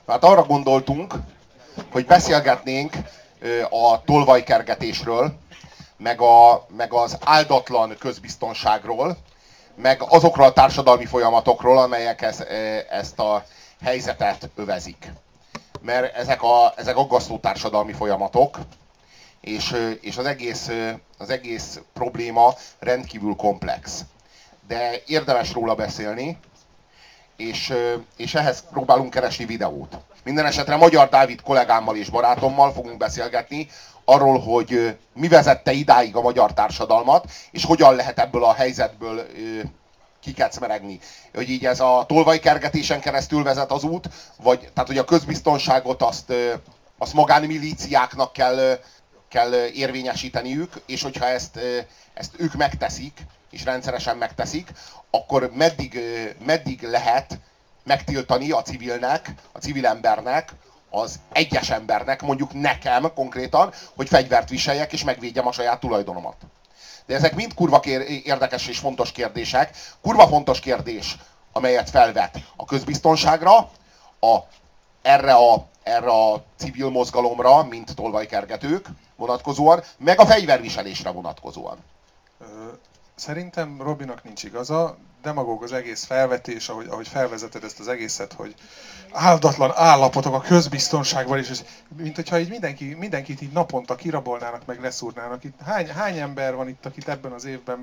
Hát arra gondoltunk, hogy beszélgetnénk a tolvajkergetésről, meg az áldatlan közbiztonságról, meg azokról a társadalmi folyamatokról, amelyek ezt a helyzetet övezik. Mert ezek aggasztó társadalmi folyamatok, és az egész probléma rendkívül komplex. De érdemes róla beszélni, és ehhez próbálunk keresni videót. Minden esetre Magyar Dávid kollégámmal és barátommal fogunk beszélgetni arról, hogy mi vezette idáig a magyar társadalmat, és hogyan lehet ebből a helyzetből kikecmeregni. Hogy így ez a tolvajkergetésen keresztül vezet az út, vagy tehát hogy a közbiztonságot azt magánmilíciáknak kell érvényesíteniük, és hogyha ezt ők megteszik, és rendszeresen megteszik, akkor meddig lehet megtiltani a civilnek, a civil embernek, az egyes embernek, mondjuk nekem konkrétan, hogy fegyvert viseljek és megvédjem a saját tulajdonomat. De ezek mind kurva érdekes és fontos kérdések. Kurva fontos kérdés, amelyet felvet a közbiztonságra, erre a civil mozgalomra, mint tolvajkergetők vonatkozóan, meg a fegyverviselésre vonatkozóan. Szerintem Robinak nincs igaza, demagóg az egész felvetés, ahogy felvezeted ezt az egészet, hogy áldatlan állapotok a közbiztonságban is, mint hogyha így mindenkit így naponta kirabolnának, meg leszúrnának. Itt hány ember van itt, akit ebben az évben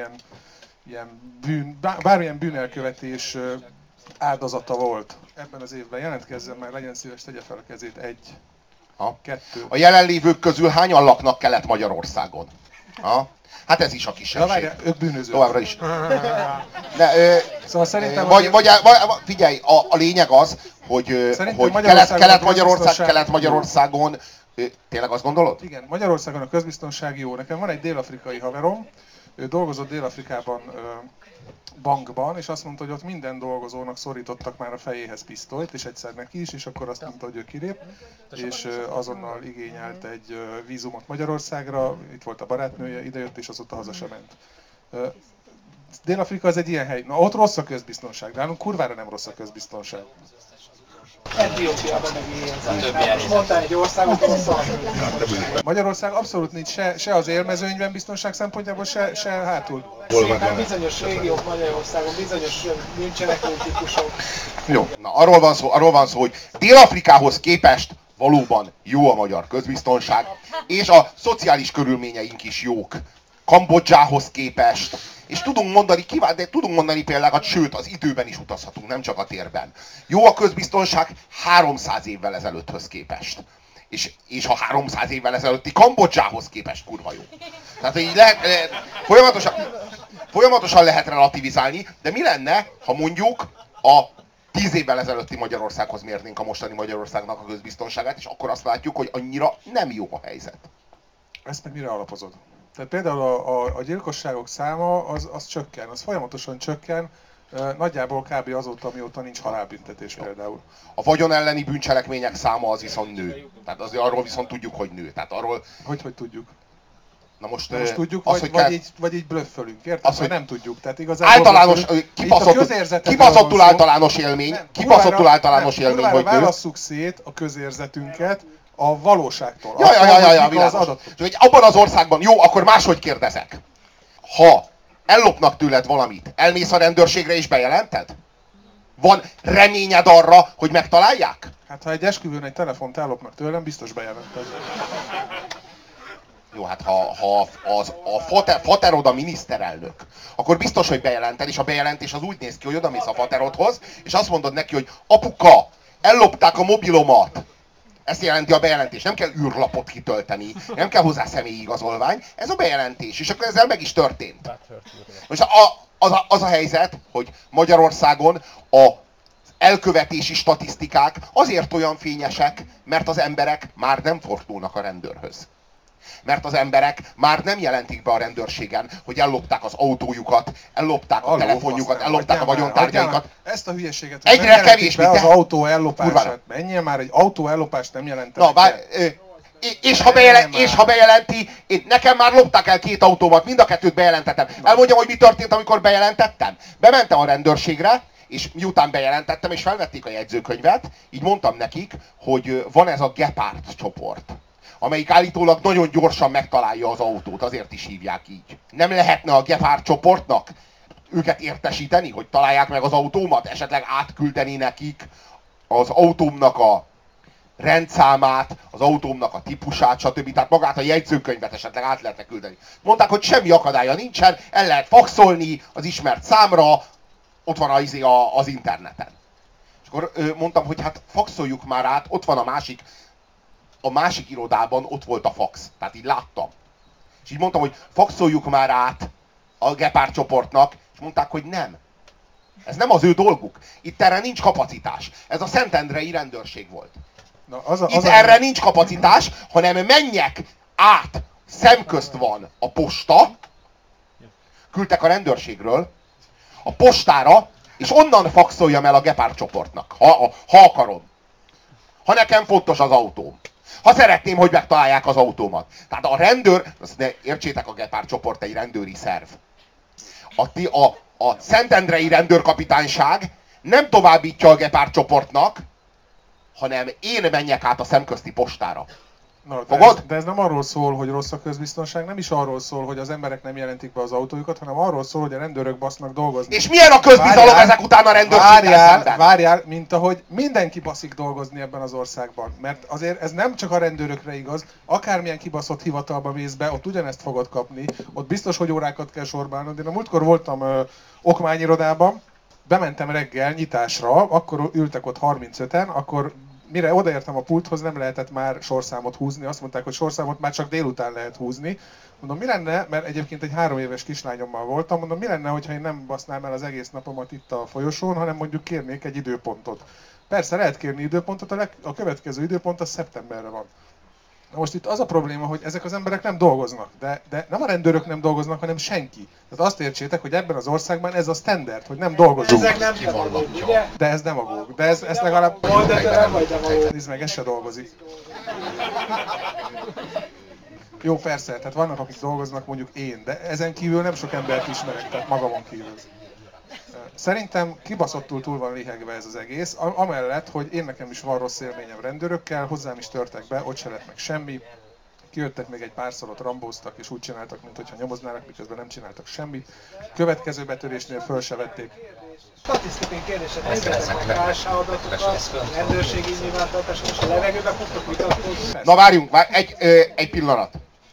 bármilyen bűnelkövetés áldozata volt ebben az évben? Jelentkezzen már, legyen szíves, tegye fel a kezét. 1, 2. A jelenlévők közül hányan laknak Kelet-Magyarországon? Hát ez is a kisebbség. Várjál, ők bűnözők. Továbbra is. Szóval szerintem... Figyelj, a lényeg az, hogy Kelet-Magyarországon... Tényleg azt gondolod? Igen, Magyarországon a közbiztonság jó. Nekem van egy dél-afrikai haverom, ő dolgozott Dél-Afrikában bankban, és azt mondta, hogy ott minden dolgozónak szorítottak már a fejéhez pisztolyt, és egyszer neki is, és akkor azt mondta, hogy ő kilép, és azonnal igényelt egy vízumot Magyarországra, itt volt a barátnője, idejött, és azóta haza sem ment. Dél-Afrika az egy ilyen hely. Na, ott rossz a közbiztonság, de nálunk kurvára nem rossz a közbiztonság. Etiópiában meg ilyen. Most mondtál egy országot, Magyarország abszolút nincs se az élmezőnyben biztonság szempontjából, se hátul. Szerintem bizonyos régiók Magyarországon, bizonyos bűncselekvő típusok. Jó, na arról van szó, hogy Dél-Afrikához képest valóban jó a magyar közbiztonság, és a szociális körülményeink is jók. Kambodzsához képest. És tudunk mondani példákat, sőt, az időben is utazhatunk, nem csak a térben. Jó a közbiztonság 300 évvel ezelőtthöz képest. És a 300 évvel ezelőtti Kambodzsához képest kurva jó. Tehát így folyamatosan lehet relativizálni, de mi lenne, ha mondjuk a 10 évvel ezelőtti Magyarországhoz mérnénk a mostani Magyarországnak a közbiztonságát, és akkor azt látjuk, hogy annyira nem jó a helyzet. Ezt meg mire alapozod? Tehát például a gyilkosságok száma az csökken, az folyamatosan csökken, nagyjából kb. Azóta, mióta nincs halálbüntetés például. A vagyon elleni bűncselekmények száma az viszont nő. Tehát arról viszont tudjuk, hogy nő. Tehát arról... Hogy tudjuk? Na most tudjuk, az, vagy így blöffölünk, érted? Azt, hogy nem tudjuk. Tehát igazából általános, kibaszottul általános élmény, hogy válasszuk szét a közérzetünket a valóságtól. Abban az országban, jó, akkor máshogy kérdezek. Ha ellopnak tőled valamit, elmész a rendőrségre és bejelented? Van reményed arra, hogy megtalálják? Hát ha egy esküvőn egy telefont ellopnak tőlem, biztos bejelented. Jó, hát ha a faterod a miniszterelnök, akkor biztos, hogy bejelented, és a bejelentés az úgy néz ki, hogy odamész a faterodhoz, és azt mondod neki, hogy apuka, ellopták a mobilomat. Ezt jelenti a bejelentés. Nem kell űrlapot kitölteni, nem kell hozzá személyi igazolvány. Ez a bejelentés, és akkor ezzel meg is történt. Most az a helyzet, hogy Magyarországon az elkövetési statisztikák azért olyan fényesek, mert az emberek már nem fordulnak a rendőrhöz. Mert az emberek már nem jelentik be a rendőrségen, hogy ellopták az autójukat, ellopták a telefonjukat, ellopták a vagyontárgyaikat. Ezt a hülyeséget, hogy egyre kevésbé az autó ellopását. Menjél már, egy autó ellopást nem jelentenek. És ha bejelenti, nekem már lopták el 2 autómat, mind a 2-t bejelentettem. Elmondjam, hogy mi történt, amikor bejelentettem. Bementem a rendőrségre, És miután bejelentettem, és felvették a jegyzőkönyvet, így mondtam nekik, hogy van ez a Gepard csoport, amelyik állítólag nagyon gyorsan megtalálja az autót, azért is hívják így. Nem lehetne a Gepard csoportnak őket értesíteni, hogy találják meg az autómat, esetleg átküldeni nekik az autómnak a rendszámát, az autómnak a típusát, stb. Tehát magát a jegyzőkönyvet esetleg át lehetne küldeni. Mondták, hogy semmi akadálya nincsen, el lehet faxolni az ismert számra, ott van az interneten. És akkor mondtam, hogy hát faxoljuk már át, ott van a másik irodában ott volt a fax. Tehát így láttam. És így mondtam, hogy faxoljuk már át a Gepard csoportnak, és mondták, hogy nem. Ez nem az ő dolguk. Itt erre nincs kapacitás. Ez a Szentendrei rendőrség volt. Na, Itt erre nincs kapacitás, hanem menjek át, szemközt van a posta, küldtek a rendőrségről, a postára, és onnan faxoljam el a Gepard csoportnak, ha akarom. Ha nekem fontos az autóm. Ha szeretném, hogy megtalálják az autómat. Tehát a rendőr, azt ne értsétek, a Gepard csoport egy rendőri szerv. A Szentendrei rendőrkapitányság nem továbbítja a Gepard csoportnak, hanem én menjek át a szemközti postára. Na, Fogod? de ez nem arról szól, hogy rossz a közbiztonság, nem is arról szól, hogy az emberek nem jelentik be az autójukat, hanem arról szól, hogy a rendőrök basznak dolgozni. És milyen a közbizalom ezek után a rendőrséggel szemben? Várjál, mint ahogy mindenki baszik dolgozni ebben az országban. Mert azért ez nem csak a rendőrökre igaz, akármilyen kibaszott hivatalba mész be, ott ugyanezt fogod kapni, ott biztos, hogy órákat kell sorba állnod. Én a múltkor voltam okmányirodában, bementem reggel nyitásra, akkor ültek ott 35-en, akkor mire odaértem a pulthoz, nem lehetett már sorszámot húzni. Azt mondták, hogy sorszámot már csak délután lehet húzni. Mondom, mi lenne, mert egyébként egy 3 éves kislányommal voltam, mondom, mi lenne, hogyha én nem basznám el az egész napomat itt a folyosón, hanem mondjuk kérnék egy időpontot. Persze lehet kérni időpontot, a következő időpont az szeptemberre van. Na most itt az a probléma, hogy ezek az emberek nem dolgoznak, de nem a rendőrök nem dolgoznak, hanem senki. Tehát azt értsétek, hogy ebben az országban ez a standard, hogy nem dolgozunk. Ezek nem demagóg, ugye? De ez demagóg. De ez legalább... De te nem vagy demagóg. Nézd meg, ez se dolgozik. Jó, persze, tehát vannak, akik dolgoznak, mondjuk én, de ezen kívül nem sok embert ismerek, tehát magamon kívül. Szerintem kibaszottul túl van lihegve ez az egész, amellett, hogy én nekem is van rossz élményem rendőrökkel, hozzám is törtek be, ott se lett meg semmi. Kijöttek még egy párszor, ott rambóztak, és úgy csináltak, mintha nyomoznának, miközben nem csináltak semmit. Következő betörésnél föl se vették. Statisztikai kérdések, nézzetek a KSH adatokat, rendőrségi nyilvántartás, most a levegőbe fogtok vitatkozni. Na várjunk, egy pillanat.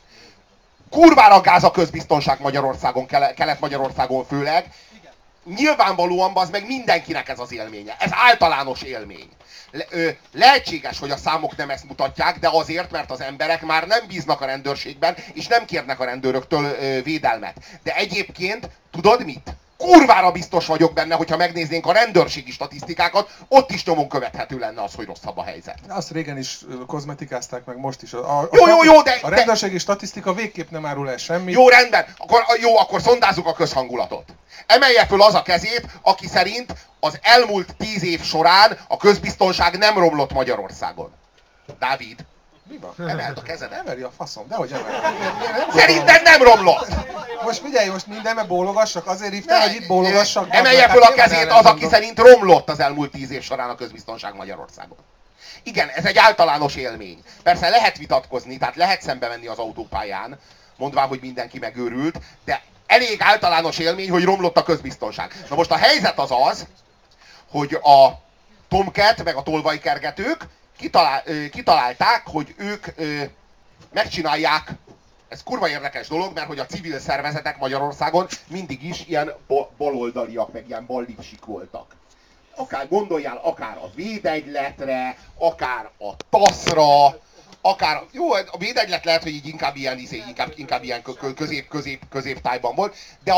Kurvára gáz a közbiztonság Magyarországon, Kelet-Magyarországon főleg. Nyilvánvalóan az meg mindenkinek ez az élménye. Ez általános élmény. Lehetséges, hogy a számok nem ezt mutatják, de azért, mert az emberek már nem bíznak a rendőrségben, és nem kérnek a rendőröktől védelmet. De egyébként, tudod mit? Kurvára biztos vagyok benne, hogyha megnéznénk a rendőrségi statisztikákat, ott is nyomon követhető lenne az, hogy rosszabb a helyzet. Azt régen is kozmetikázták meg, most is. Jó, de... A rendőrségi statisztika végképp nem árul el semmit. Jó, rendben. Akkor szondázzuk a közhangulatot. Emelje föl az a kezét, aki szerint az elmúlt 10 év során a közbiztonság nem romlott Magyarországon. Dávid. Mi van? Emeld a kezedet. Emeli a faszom, dehogy emeli. Szerinted nem romlott! Most figyelj, most mindenbe bólogassak, azért hívtál, hogy itt bólogassak. Emelje föl a kezét az, aki szerint romlott az elmúlt 10 év során a közbiztonság Magyarországon. Igen, ez egy általános élmény. Persze lehet vitatkozni, tehát lehet szembe menni az autópályán, mondván, hogy mindenki megőrült, de elég általános élmény, hogy romlott a közbiztonság. Na most a helyzet az, hogy a Tomcat meg a tolvajkergetők kitalálták, hogy ők megcsinálják, ez kurva érdekes dolog, mert hogy a civil szervezetek Magyarországon mindig is ilyen baloldaliak, meg ilyen ballipsik voltak. Akár gondoljál, akár a Védegyletre, akár a TASZ-ra, akár, jó, a Védegylet lehet, hogy így inkább ilyen középtájban volt,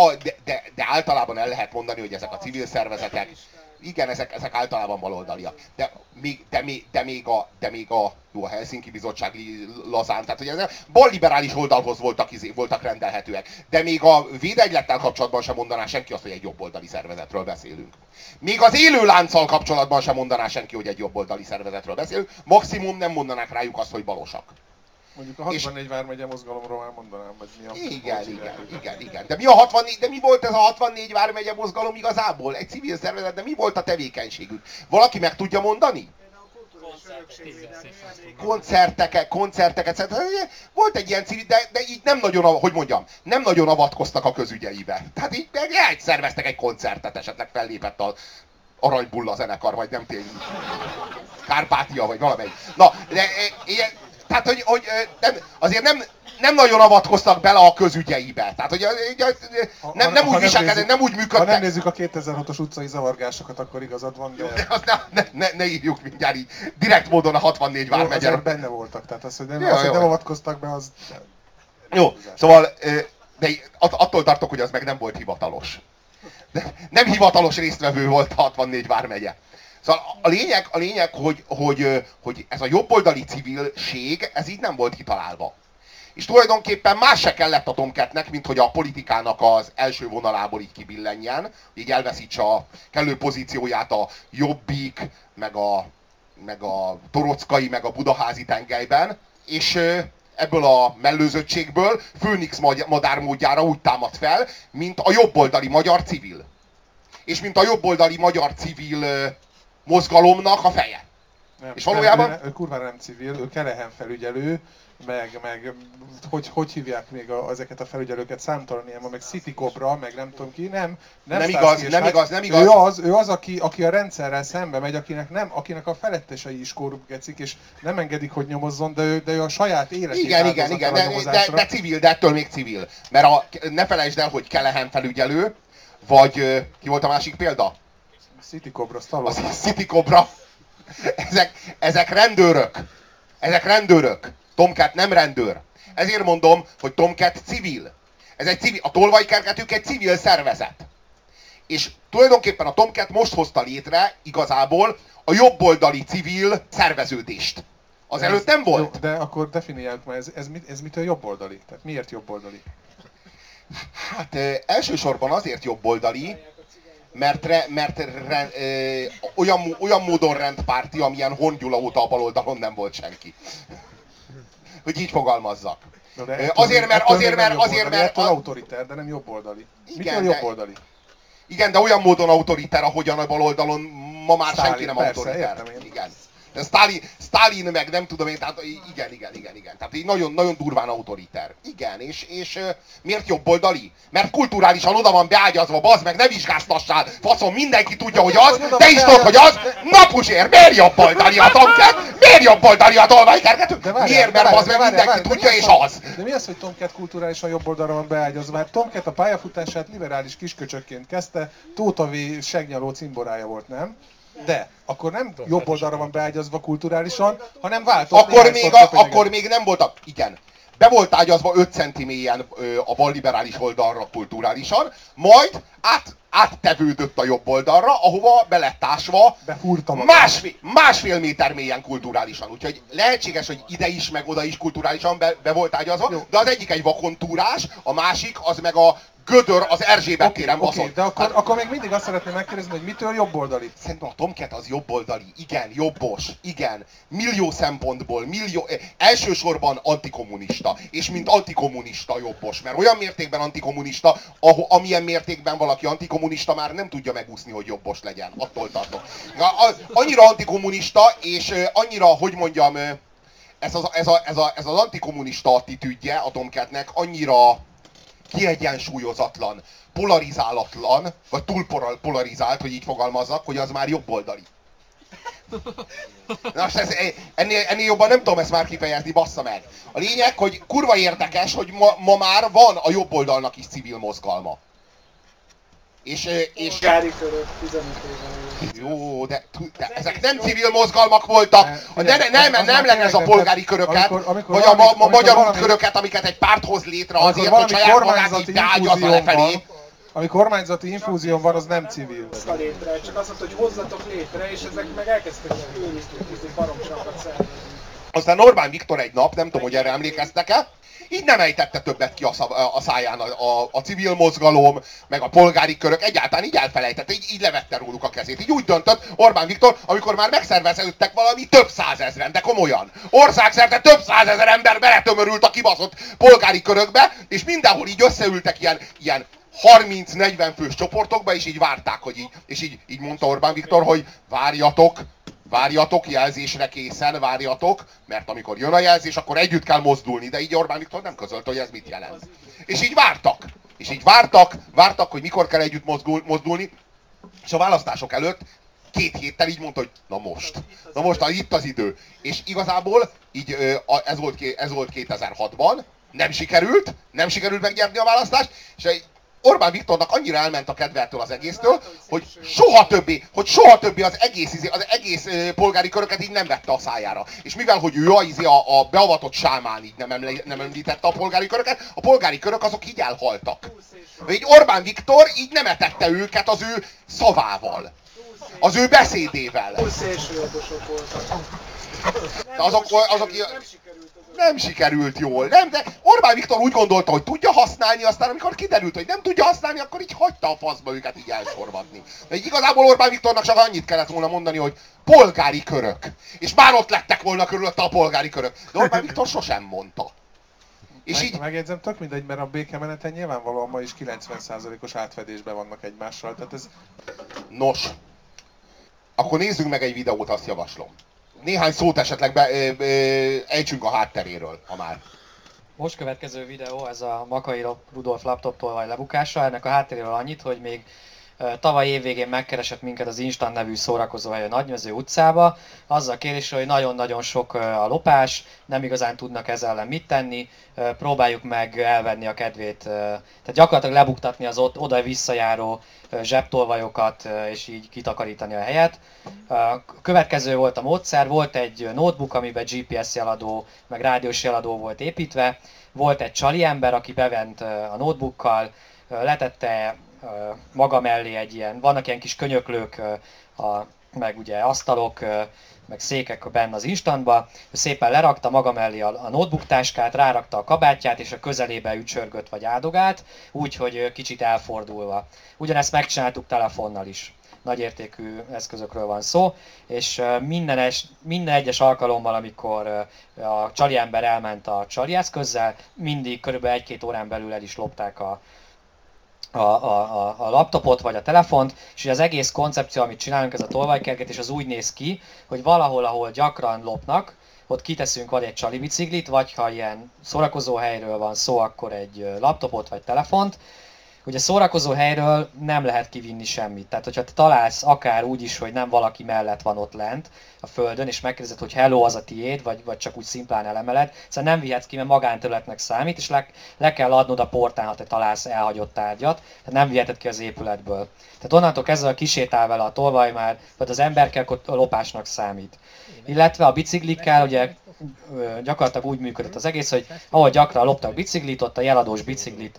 de általában el lehet mondani, hogy ezek a civil szervezetek, igen, ezek általában baloldaliak. De még a Helsinki Bizottság lazán, tehát hogy ezek balliberális oldalhoz voltak rendelhetőek. De még a Védegylettel kapcsolatban sem mondaná senki azt, hogy egy jobboldali szervezetről beszélünk. Még az élőlánccal kapcsolatban sem mondaná senki, hogy egy jobboldali szervezetről beszélünk. Maximum nem mondanák rájuk azt, hogy balosak. Mondjuk a 64 vármegye mozgalomról már mondanám, hogy mi a... Igen. De mi a 64, de mi volt ez a 64 vármegye mozgalom igazából? Egy civil szervezet, de mi volt a tevékenységük? Valaki meg tudja mondani? Koncerteket. Volt egy ilyen civil, de így nem nagyon, hogy mondjam, nem nagyon avatkoztak a közügyeibe. Tehát így szerveztek egy koncertet, esetleg fellépett az Aranybulla zenekar, vagy nem tényleg. Kárpátia, vagy valamelyik. Na, de tehát, hogy azért nem nagyon avatkoztak bele a közügyeibe. Tehát, hogy nem úgy viselkednek, nem úgy működtek. Ha nem nézzük a 2006-os utcai zavargásokat, akkor igazad van, de... Ne írjuk mindjárt így. Direkt módon a 64 vármegye. Azért benne voltak, tehát az, hogy nem avatkoztak be, az... Jó, szóval de attól tartok, hogy az meg nem volt hivatalos. De nem hivatalos résztvevő volt a 64 vármegye. Szóval a lényeg hogy ez a jobboldali civilség, ez így nem volt kitalálva. És tulajdonképpen más se kellett a Tomcatnek, mint hogy a politikának az első vonalából így kibillenjen, így elveszítse a kellő pozícióját a Jobbik, meg a Torockai, meg a Budaházi tengelyben, és ebből a mellőzöttségből Főnix madármódjára úgy támad fel, mint a jobboldali magyar civil. És mint a jobboldali magyar civil mozgalomnak a feje. Nem, és valójában... ő kurvára nem civil, ő Kelehen felügyelő, meg hogy hívják még ezeket a felügyelőket, számtalan ilyen, meg City Cobra, meg nem tudom ki, nem igaz. Ő az, aki a rendszerrel szembe megy, akinek a felettesei is korruptgecik, és nem engedik, hogy nyomozzon, de ő a saját életét igen, de civil, de ettől még civil. Mert ne felejtsd el, hogy Kelehen felügyelő, vagy ki volt a másik példa? City Cobra, Stallone. City Cobra. Ezek rendőrök. Tomcat nem rendőr. Ezért mondom, hogy Tomcat civil. A tolvajkergetők egy civil szervezet. És tulajdonképpen a Tomcat most hozta létre igazából a jobboldali civil szerveződést. Azelőtt nem volt. Jó, de akkor definiáljuk már, ez mitől jobboldali? Tehát miért jobboldali? Hát elsősorban azért jobboldali, mert olyan módon rendpárti, amilyen Horn Gyula óta a baloldalon nem volt senki. Hogy így fogalmazzak. Azért, mert... autoriter, de nem jobboldali. Mitől jobboldali? Igen, de olyan módon autoriter, ahogyan a baloldalon ma már Stalin, senki nem autoriter. Igen. De Stalin meg nem tudom én, tehát igen. Tehát így nagyon, nagyon durván autoriter. Igen, és miért jobboldali? Mert kulturálisan oda van beágyazva, bazd meg, ne vizsgáztassál, faszom, mindenki tudja, hogy az, te is tudod, hogy az, na Puzsér, miért jobboldali a Tomcat? Miért jobboldali a tolvajkergető? Miért? Mert bazd meg, mindenki tudja, és az. De mi az, hogy Tomcat kulturálisan jobboldalra van beágyazva? Hát Tomcat a pályafutását liberális kisköcsökként kezdte, Tóta V. segnyaló cimborája volt, nem? De akkor nem jobb oldalra van beágyazva kulturálisan, hanem váltott. Akkor még nem voltak, igen. Be volt ágyazva 5 centi mélyen a balliberális oldalra kulturálisan, majd áttevődött a jobb oldalra, ahova belettásva másfél méter mélyen kulturálisan. Úgyhogy lehetséges, hogy ide is, meg oda is kulturálisan be volt ágyazva, de az egyik egy vakontúrás, a másik az meg a gödör az Erzsébet téren baszott. De akkor még mindig azt szeretném megkérdezni, hogy mitől jobboldali? Szerintem a Tomcat az jobboldali, igen, jobbos, igen, millió szempontból, elsősorban antikommunista, és mint antikommunista jobbos, mert olyan mértékben antikommunista, amilyen mértékben valaki antikommunista már nem tudja megúszni, hogy jobbos legyen, attól tartok. Annyira antikommunista, és annyira, hogy mondjam, ez az antikommunista attitűdje a Tomcatnek annyira kiegyensúlyozatlan, polarizálatlan, vagy túl polarizált, hogy így fogalmazzak, hogy az már jobboldali. Na, ennél jobban nem tudom ezt már kifejezni, bassza meg. A lényeg, hogy kurva érdekes, hogy ma már van a jobboldalnak is civil mozgalma. És Gári körök, 15 éven. Jó, de ezek nem civil mozgalmak voltak. Nem ez a polgári köröket, vagy a magyar útköröket, amiket egy párt hoz létre azért, hogy saját magát így beágyazza lefelé. Ami kormányzati infúzión van, az nem civil. Létre, csak azt mondta, hogy hozzatok létre, és ezek meg elkezdtek őriztük, baromságokat szervezni. Aztán Orbán Viktor egy nap, nem tudom, hogy erre emlékeztek-e, Így nem ejtette többet ki a száján a civil mozgalom, meg a polgári körök, egyáltalán így elfelejtette, így levette róluk a kezét. Így úgy döntött Orbán Viktor, amikor már megszerveződtek valami több százezren, de komolyan. Országszerte több százezer ember beletömörült a kibaszott polgári körökbe, és mindenhol így összeültek ilyen 30-40 fős csoportokba, és így várták, hogy így, és így mondta Orbán Viktor, hogy várjatok, jelzésre készen, várjatok, mert amikor jön a jelzés, akkor együtt kell mozdulni, de így Orbán Viktor nem közölte, hogy ez mit jelent. És így vártak. És így vártak, hogy mikor kell együtt mozdulni, és a választások előtt 2 héttel így mondta, hogy na most, itt az idő. És igazából így ez volt 2006-ban, nem sikerült megnyerni a választást, és Orbán Viktornak annyira elment a kedveltől az egésztől, hogy soha többé az egész polgári köröket így nem vette a szájára. És mivel, hogy ő a beavatott sámán így nem említette a polgári körök azok így elhaltak. Így Orbán Viktor így nem etette őket az ő szavával, az ő beszédével. De nem sikerült jól, nem, de Orbán Viktor úgy gondolta, hogy tudja használni, aztán amikor kiderült, hogy nem tudja használni, akkor így hagyta a faszba őket így elsorvadni. De így igazából Orbán Viktornak csak annyit kellett volna mondani, hogy polgári körök. És már ott lettek volna körülötte a polgári körök. De Orbán Viktor sosem mondta. És így... Megjegyzem, tök mindegy, mert a békemeneten nyilvánvalóan ma is 90%-os átfedésben vannak egymással, tehát ez... Nos, akkor nézzünk meg egy videót, azt javaslom. Néhány szót esetleg ejtsünk a hátteréről, ha már. Most következő videó, ez a Makai Rudolf laptoptolvaj lebukása. Ennek a hátteréről annyit, hogy még tavaly évvégén megkeresett minket az Instant nevű szórakozóhely a Nagymező utcába, azzal kérésre, hogy nagyon-nagyon sok a lopás, nem igazán tudnak ezzel ellen mit tenni, próbáljuk meg elvenni a kedvét, tehát gyakorlatilag lebuktatni az oda visszajáró zsebtolvajokat, és így kitakarítani a helyet. Következő volt a módszer, volt egy notebook, amiben GPS jeladó, meg rádiós jeladó volt építve, volt egy csali ember, aki bevent a notebookkal, letette maga mellé egy ilyen, vannak ilyen kis könyöklők, meg ugye asztalok, meg székek benne az instantba, szépen lerakta maga mellé a notebook táskát, rárakta a kabátját, és a közelébe ücsörgött vagy áldogált, úgyhogy kicsit elfordulva. Ugyanezt megcsináltuk telefonnal is. Nagyértékű eszközökről van szó, és minden egyes alkalommal, amikor a csali ember elment a csali eszközzel, mindig kb. 1-2 órán belül el is lopták a laptopot vagy a telefont, és az egész koncepció, amit csinálunk, ez a tolvajkergetés, az úgy néz ki, hogy valahol, ahol gyakran lopnak, ott kiteszünk vagy egy csali biciklit, vagy ha ilyen szórakozó helyről van szó, akkor egy laptopot vagy telefont. Ugye szórakozó helyről nem lehet kivinni semmit. Tehát, hogyha te találsz akár úgy is, hogy nem valaki mellett van ott lent a földön, és megkérdezed, hogy hello, az a tiéd, vagy csak úgy szimplán elemeled, szóval nem vihetsz ki, mert magánterületnek számít, és le kell adnod a portán, ha te találsz elhagyott tárgyat, tehát nem viheted ki az épületből. Tehát onnantól kezdve, a kisétál vele a tolvaj már, vagy az emberkel lopásnak számít. Illetve a biciklikkel, ugye gyakorlatilag úgy működött az egész, hogy ahol gyakran loptak biciklit, ott a jeladós biciklit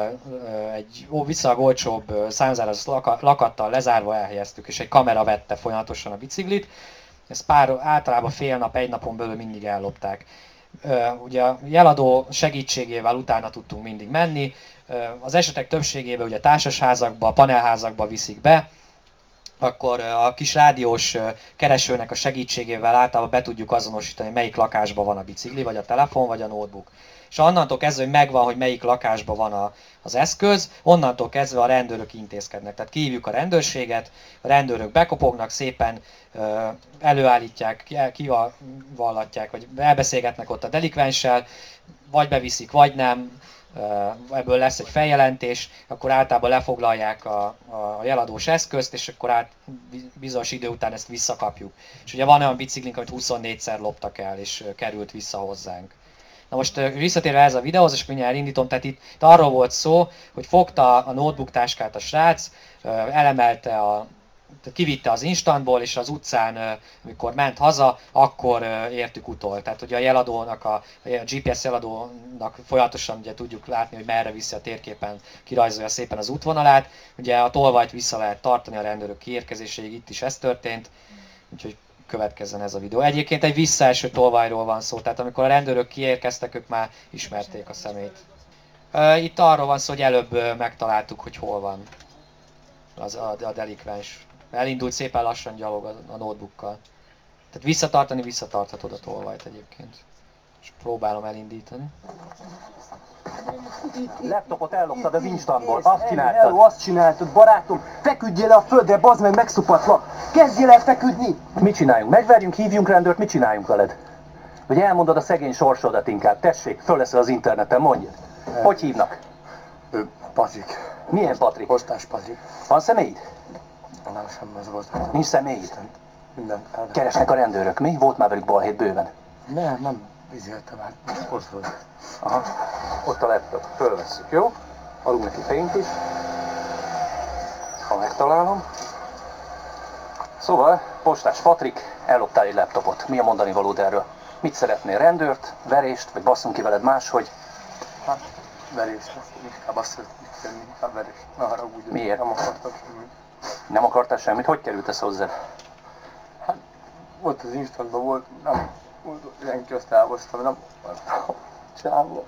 egy viszonylag olcsóbb számzáros lakattal lezárva elhelyeztük, és egy kamera vette folyamatosan a biciklit. Ezt általában fél nap, egy napon belül mindig ellopták. Ugye a jeladó segítségével utána tudtunk mindig menni. Az esetek többségében ugye társasházakba, panelházakba viszik be, akkor a kis rádiós keresőnek a segítségével általában be tudjuk azonosítani, melyik lakásban van a bicikli, vagy a telefon, vagy a notebook. És onnantól kezdve, hogy megvan, hogy melyik lakásban van az eszköz, onnantól kezdve a rendőrök intézkednek. Tehát kihívjuk a rendőrséget, a rendőrök bekopognak, szépen előállítják, kivallatják, vagy elbeszélgetnek ott a delikvenssel, vagy beviszik, vagy nem. Ebből lesz egy feljelentés, akkor általában lefoglalják a jeladós eszközt, és akkor bizonyos idő után ezt visszakapjuk. És ugye van olyan biciklink, amit 24-szer loptak el, és került vissza hozzánk. Na most visszatérve ez a videóhoz, és mindjárt elindítom, tehát itt arról volt szó, hogy fogta a notebook táskát a srác, elemelte kivitte az instantból, és az utcán, amikor ment haza, akkor értük utol. Tehát ugye a jeladónak, a GPS jeladónak folyamatosan ugye tudjuk látni, hogy merre viszi a térképen, kirajzolja szépen az útvonalát. Ugye a tolvajt vissza lehet tartani a rendőrök kiérkezéséig, itt is ez történt. Úgyhogy következzen ez a videó. Egyébként egy visszaeső tolvajról van szó, tehát amikor a rendőrök kiérkeztek, ők már ismerték a szemét. Itt arról van szó, hogy előbb megtaláltuk, hogy hol van a delikvens. Elindult szépen lassan gyalog a notebookkal. Tehát visszatarthatod a tolvajt egyébként. És próbálom elindítani. Laptopot elloptad az instantból, azt csináltad. Azt csináltad, barátom. Feküdjél le a földre, bazd meg, megszupatlak. Kezdjél el feküdni. Mit csináljunk? Megverjünk, hívjunk rendőrt, mit csináljunk veled? Vagy elmondod a szegény sorsodat inkább. Tessék, föl leszel az interneten, mondjad. Hogy hívnak? Patrik. Milyen Patrik? Postás Patrik. Van személyid? Nem, semmi az volt. Nincs személyid? Minden elvett. Keresnek a rendőrök, mi? Volt már velük balhét bőven. Nem vizéltem át. Ott volt. Aha. Ott a laptop. Fölvesszük, jó? Adunk neki fényt is. Ha megtalálom. Szóval, Postás Patrik, elloptál egy laptopot. Mi a mondani valód erről? Mit szeretnél? Rendőrt, verést, vagy basszunk ki veled máshogy? Hát, verést. Inkább azt szeretnék tenni, inkább verést. Ne haragudj. Miért? Nem akartam semmit. Nem akartál semmit? Hogy került ez hozzá? Hát, ott az instantban volt, nem volt senki, azt elhoztam, nem akartam. Csávó.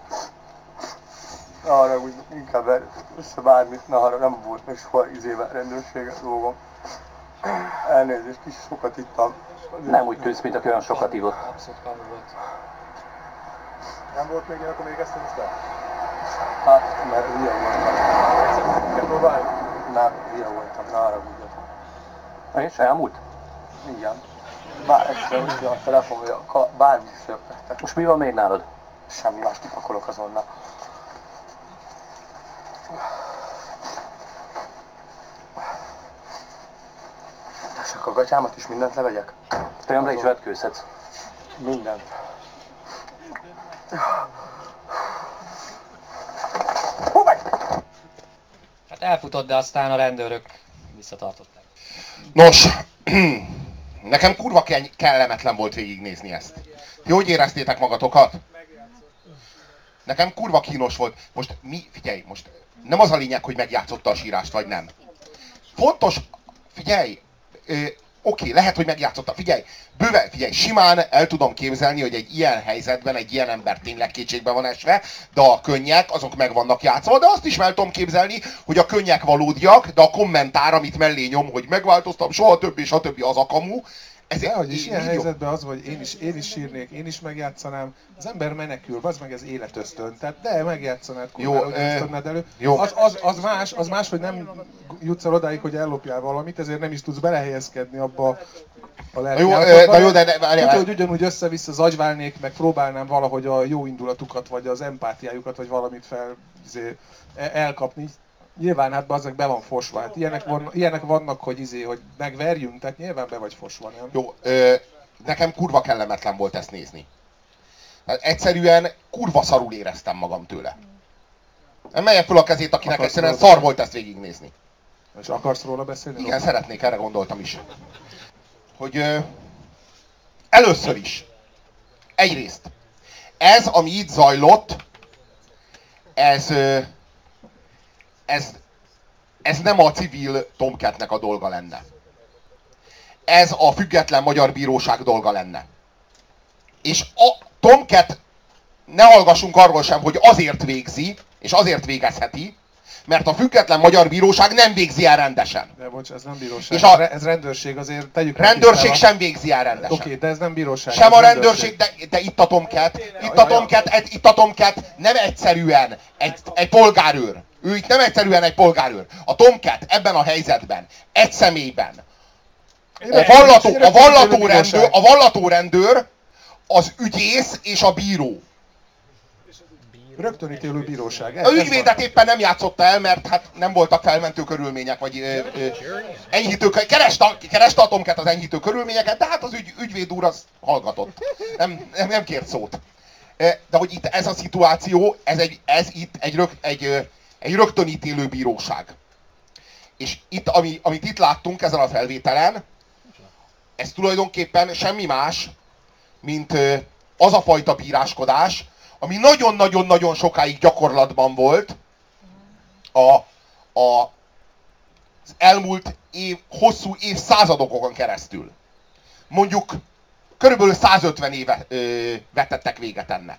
Ne haragudj, inkább össze bármit, ne haragudj, nem volt még soha izével rendőrséggel dolgom. Elnézést, kis sokat ittam. Nem úgy tűnsz, mint aki olyan sokat ivott. Abszolút kamu volt. Nem volt még ilyen, akkor még ezt nem is lehet? Hát, mert hülye voltam. Kell próbálni? Nem, hülye voltam, ne haragudjatok. És elmúlt? Igen. Bár egyszer ugye a telefon, vagy bármit is jöttek. Most mi van még nálad? Semmi más kipakolok azonnal. Tessék, a gatyámat is mindent levegyek? Tömbre is vetkőzhetsz. Mindent. Hát elfutott, de aztán a rendőrök visszatartották. Nos, nekem kurva kellemetlen volt végignézni ezt. Ti hogy éreztétek magatokat? Nekem kurva kínos volt. Most figyelj, most nem az a lényeg, hogy megjátszotta a sírást, vagy nem. Fontos, figyelj, oké, lehet, hogy megjátszotta. Figyelj, simán el tudom képzelni, hogy egy ilyen helyzetben egy ilyen ember tényleg kétségbe van esve, de a könnyek, azok meg vannak játszva, de azt is el tudom képzelni, hogy a könnyek valódiak, de a kommentár, amit mellé nyom, hogy megváltoztam, soha többé, stb. Az a kamu. Dehogy is ilyen helyzetben az, hogy én is sírnék, én is megjátszanám. Az ember menekül, az meg ez életösztön. Tehát de megjátszanád, kurvára, hogy ezt adnád elő. Jó. Az más, hogy nem jutsz el odáig, hogy ellopjál valamit, ezért nem is tudsz belehelyezkedni abba a lelki jó, de tudod, hogy ugyanúgy össze-vissza zagyválnék, meg próbálnám valahogy a jó indulatukat, vagy az empátiájukat, vagy valamit elkapni. Nyilván hát bazzeg be van fosva, hát ilyenek vannak, hogy megverjünk, tehát nyilván be vagy fosva, nem? Jó, nekem kurva kellemetlen volt ezt nézni. Hát egyszerűen kurva szarul éreztem magam tőle. Emelje fel a kezét, akinek egyszerűen szar volt ezt végignézni. És akarsz róla beszélni? Igen, szeretnék, erre gondoltam is. Hogy először is, egyrészt, ez, ami itt zajlott, ez nem a civil Tomcatnek a dolga lenne. Ez a független magyar bíróság dolga lenne. És a Tomcat, ne hallgassunk arról sem, hogy azért végzi, és azért végezheti, mert a független magyar bíróság nem végzi el rendesen. De bocs, ez nem bíróság, És ez rendőrség, azért tegyük rendőrség sem végzi el rendesen. Oké, de ez nem bíróság. Sem a rendőrség, de itt a Tomcat nem egyszerűen egy polgárőr. Ő itt nem egyszerűen egy polgárőr. A Tomcat ebben a helyzetben, egy személyben. A vallatórendőr, az ügyész és a bíró. Rögtönítélő bíróság. A ügyvédet éppen nem játszotta el, mert hát nem voltak felmentő körülmények, vagy enyhítő, kereste a Tomcat az enyhítő körülményeket, de hát az ügyvéd úr az hallgatott. Nem kért szót. De hogy itt ez a szituáció, ez itt egy rögtönítélő bíróság. És itt, amit itt láttunk ezen a felvételen, ez tulajdonképpen semmi más, mint az a fajta bíráskodás, ami nagyon-nagyon-nagyon sokáig gyakorlatban volt az elmúlt hosszú évszázadokon keresztül. mondjuk körülbelül 150 éve vetettek véget ennek.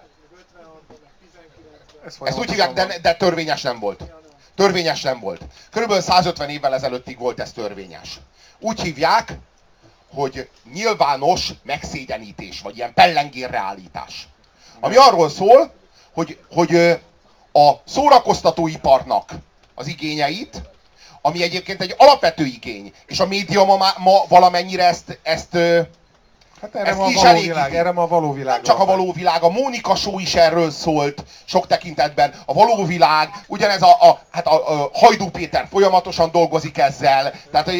Ezt úgy hívják, de törvényes nem volt. Törvényes nem volt. Körülbelül 150 évvel ezelőttig volt ez törvényes. Úgy hívják, hogy nyilvános megszégyenítés, vagy ilyen pellengérreállítás. Ami arról szól, hogy a szórakoztatóiparnak az igényeit, ami egyébként egy alapvető igény, és a média ma valamennyire ezt hát erre ma a való világ, erre ma a való világ. Nem csak a való világ, a Mónika Show is erről szólt sok tekintetben. A való világ, ugyanez a Hajdú Péter folyamatosan dolgozik ezzel. Tehát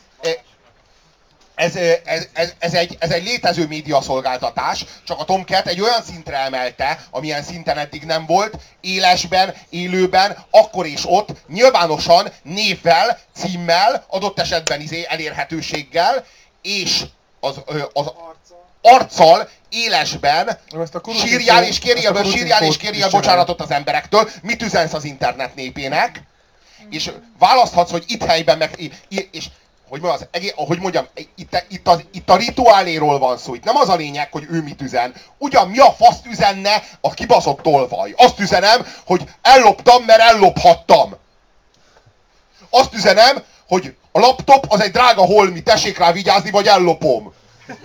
ez egy létező médiaszolgáltatás, csak a Tomcat egy olyan szintre emelte, amilyen szinten eddig nem volt, élesben, élőben, akkor és ott, nyilvánosan, névvel, címmel, adott esetben elérhetőséggel, és az arccal, élesben sírjál és kérjél bocsánatot az emberektől, mit üzensz az internet népének, és választhatsz, hogy itt helyben és hogy mondjam, itt a rituáléról van szó, itt nem az a lényeg, hogy ő mit üzen. Ugyan mi a faszt üzenne a kibaszott tolvaj? Azt üzenem, hogy elloptam, mert ellophattam. Azt üzenem, hogy a laptop az egy drága holmi, tessék rá vigyázni, vagy ellopom.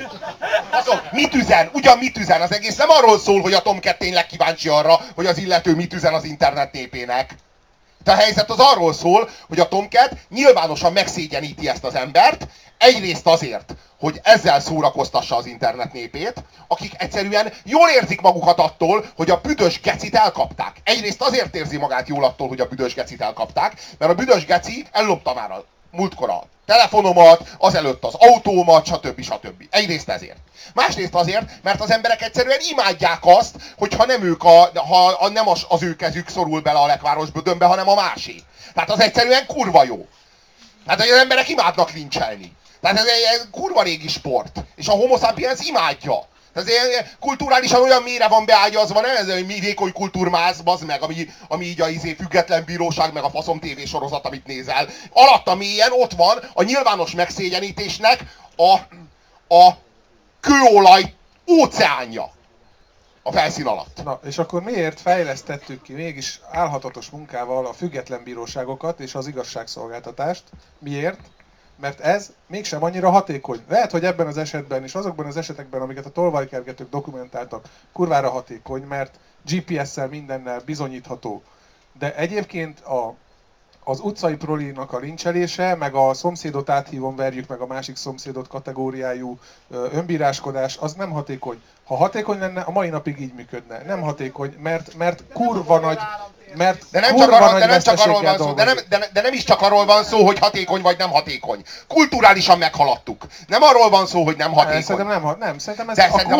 Mit üzen? Ugyan mit üzen? Az egész nem arról szól, hogy a Tomcat tényleg kíváncsi arra, hogy az illető mit üzen az internet népének. De a helyzet az arról szól, hogy a Tomcat nyilvánosan megszégyeníti ezt az embert, egyrészt azért, hogy ezzel szórakoztassa az internet népét, akik egyszerűen jól érzik magukat attól, hogy a büdös gecit elkapták. Egyrészt azért érzi magát jól attól, hogy a büdös gecit elkapták, mert a büdös geci ellopta már a múltkor a telefonomat, azelőtt az autómat, stb. Egyrészt ezért. Másrészt azért, mert az emberek egyszerűen imádják azt, hogyha nem nem az ő kezük szorul bele a lekváros bödönbe, hanem a másé. Tehát az egyszerűen kurva jó. Tehát az emberek imádnak lincselni. Tehát ez egy kurva régi sport. És a homo sapiens imádja. Ez kulturálisan olyan mélyre van beágyazva, nem ez egy vékony kultúrmáz, bazd meg, ami így a független bíróság, meg a faszom tévésorozat, amit nézel. Alatta mélyen ott van a nyilvános megszégyenítésnek a kőolaj óceánja a felszín alatt. Na, és akkor miért fejlesztettük ki mégis álhatatos munkával a független bíróságokat és az igazságszolgáltatást? Miért? Mert ez mégsem annyira hatékony. Lehet, hogy ebben az esetben és azokban az esetekben, amiket a tolvajkergetők dokumentáltak, kurvára hatékony, mert GPS-szel mindennel bizonyítható. De egyébként az utcai prolinak a lincselése, meg a szomszédot áthívon verjük meg a másik szomszédot kategóriájú önbíráskodás, az nem hatékony. Ha hatékony lenne, a mai napig így működne. Nem hatékony, mert kurva nagy... De nem is csak arról van szó, hogy hatékony vagy nem hatékony. Kulturálisan meghaladtuk. Nem arról van szó, hogy nem hatékony. Szerintem a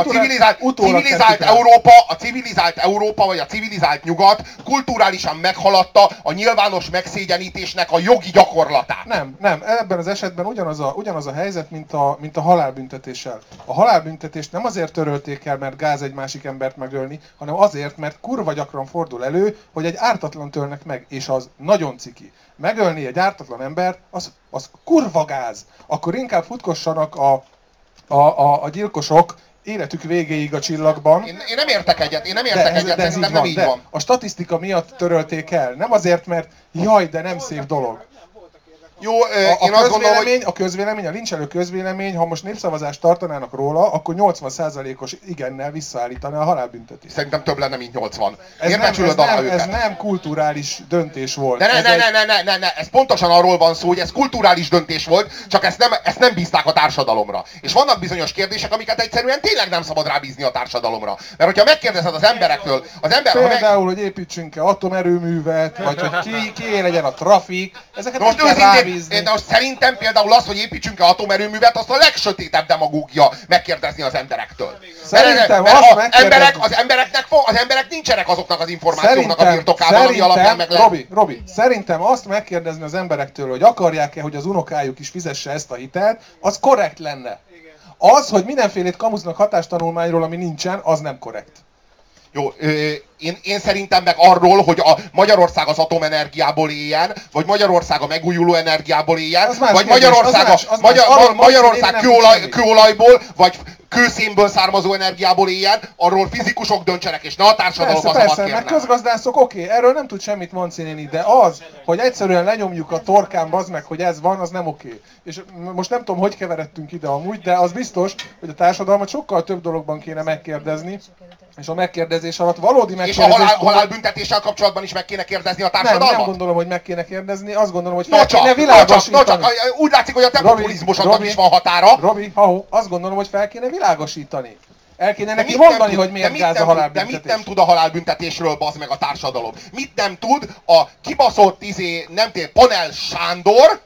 civilizált Európa vagy a civilizált Nyugat kulturálisan meghaladta a nyilvános megszégyenítésnek a jogi gyakorlatát. Nem. Ebben az esetben ugyanaz a helyzet, mint a halálbüntetéssel. A halálbüntetést nem azért törölték el, mert gáz egy másik embert megölni, hanem azért, mert kurva gyakran fordul elő, hogy egy ártatlan tölnek meg, és az nagyon ciki. Megölni egy ártatlan embert, az kurva gáz. Akkor inkább futkossanak a gyilkosok életük végéig a csillagban. Én nem értek egyet, szerintem nem így van. A statisztika miatt törölték el, nem azért, mert jaj, de nem szép dolog. Jó, én azt gondolom, hogy... A lincselő közvélemény, ha most népszavazást tartanának róla, akkor 80%-os igennel visszaállítaná a halálbüntetést. Szerintem több lenne, mint 80. Ez nem kulturális döntés volt. Ne, ez pontosan arról van szó, hogy ez kulturális döntés volt, csak ezt nem bízták a társadalomra. És vannak bizonyos kérdések, amiket egyszerűen tényleg nem szabad rábízni a társadalomra. Mert hogyha megkérdezed az emberektől, például, hogy építsünk-e atomerőművet, vagy hogy ki legyen a trafik, ezeket most szerintem például az, hogy építsünk-e atomerőművet, azt a legsötétebb demagógia megkérdezni az emberektől. Az emberek nincsenek azoknak az információknak a birtokában, ami alapján meg lehet. Robi, szerintem azt megkérdezni az emberektől, hogy akarják-e, hogy az unokájuk is fizesse ezt a hitelt, az korrekt lenne. Az, hogy mindenfélét kamuznak hatástanulmányról, ami nincsen, az nem korrekt. Jó, Én szerintem meg arról, hogy a Magyarország az atomenergiából éljen, vagy Magyarország a megújuló energiából éljen, vagy Magyarország kőolajból, vagy kőszénből származó energiából éljen, arról fizikusok döntsenek, és ne a társadalom a szabad kérnem. Meg közgazdászok, oké, erről nem tud semmit Manci néni, de az, hogy egyszerűen lenyomjuk a torkán, bazd meg, hogy ez van, az nem oké. És most nem tudom, hogy keveredtünk ide amúgy, de az biztos, hogy a társadalmat sokkal több dologban kéne megkérdezni, és a megkérdezés alatt valódi megkérdezés... És a halálbüntetéssel kapcsolatban is meg kéne kérdezni a társadalmat? Nem gondolom, hogy meg kéne kérdezni, azt gondolom, hogy fel kéne világosítani. Úgy látszik, hogy a te populizmusodnak is van határa. Robi, azt gondolom, hogy fel kéne világosítani. El kéne neki mondani, hogy miért gáz a halálbüntetés. De mit nem tud a halálbüntetésről, bazd meg a társadalom? Mit nem tud a kibaszott Panel Sándor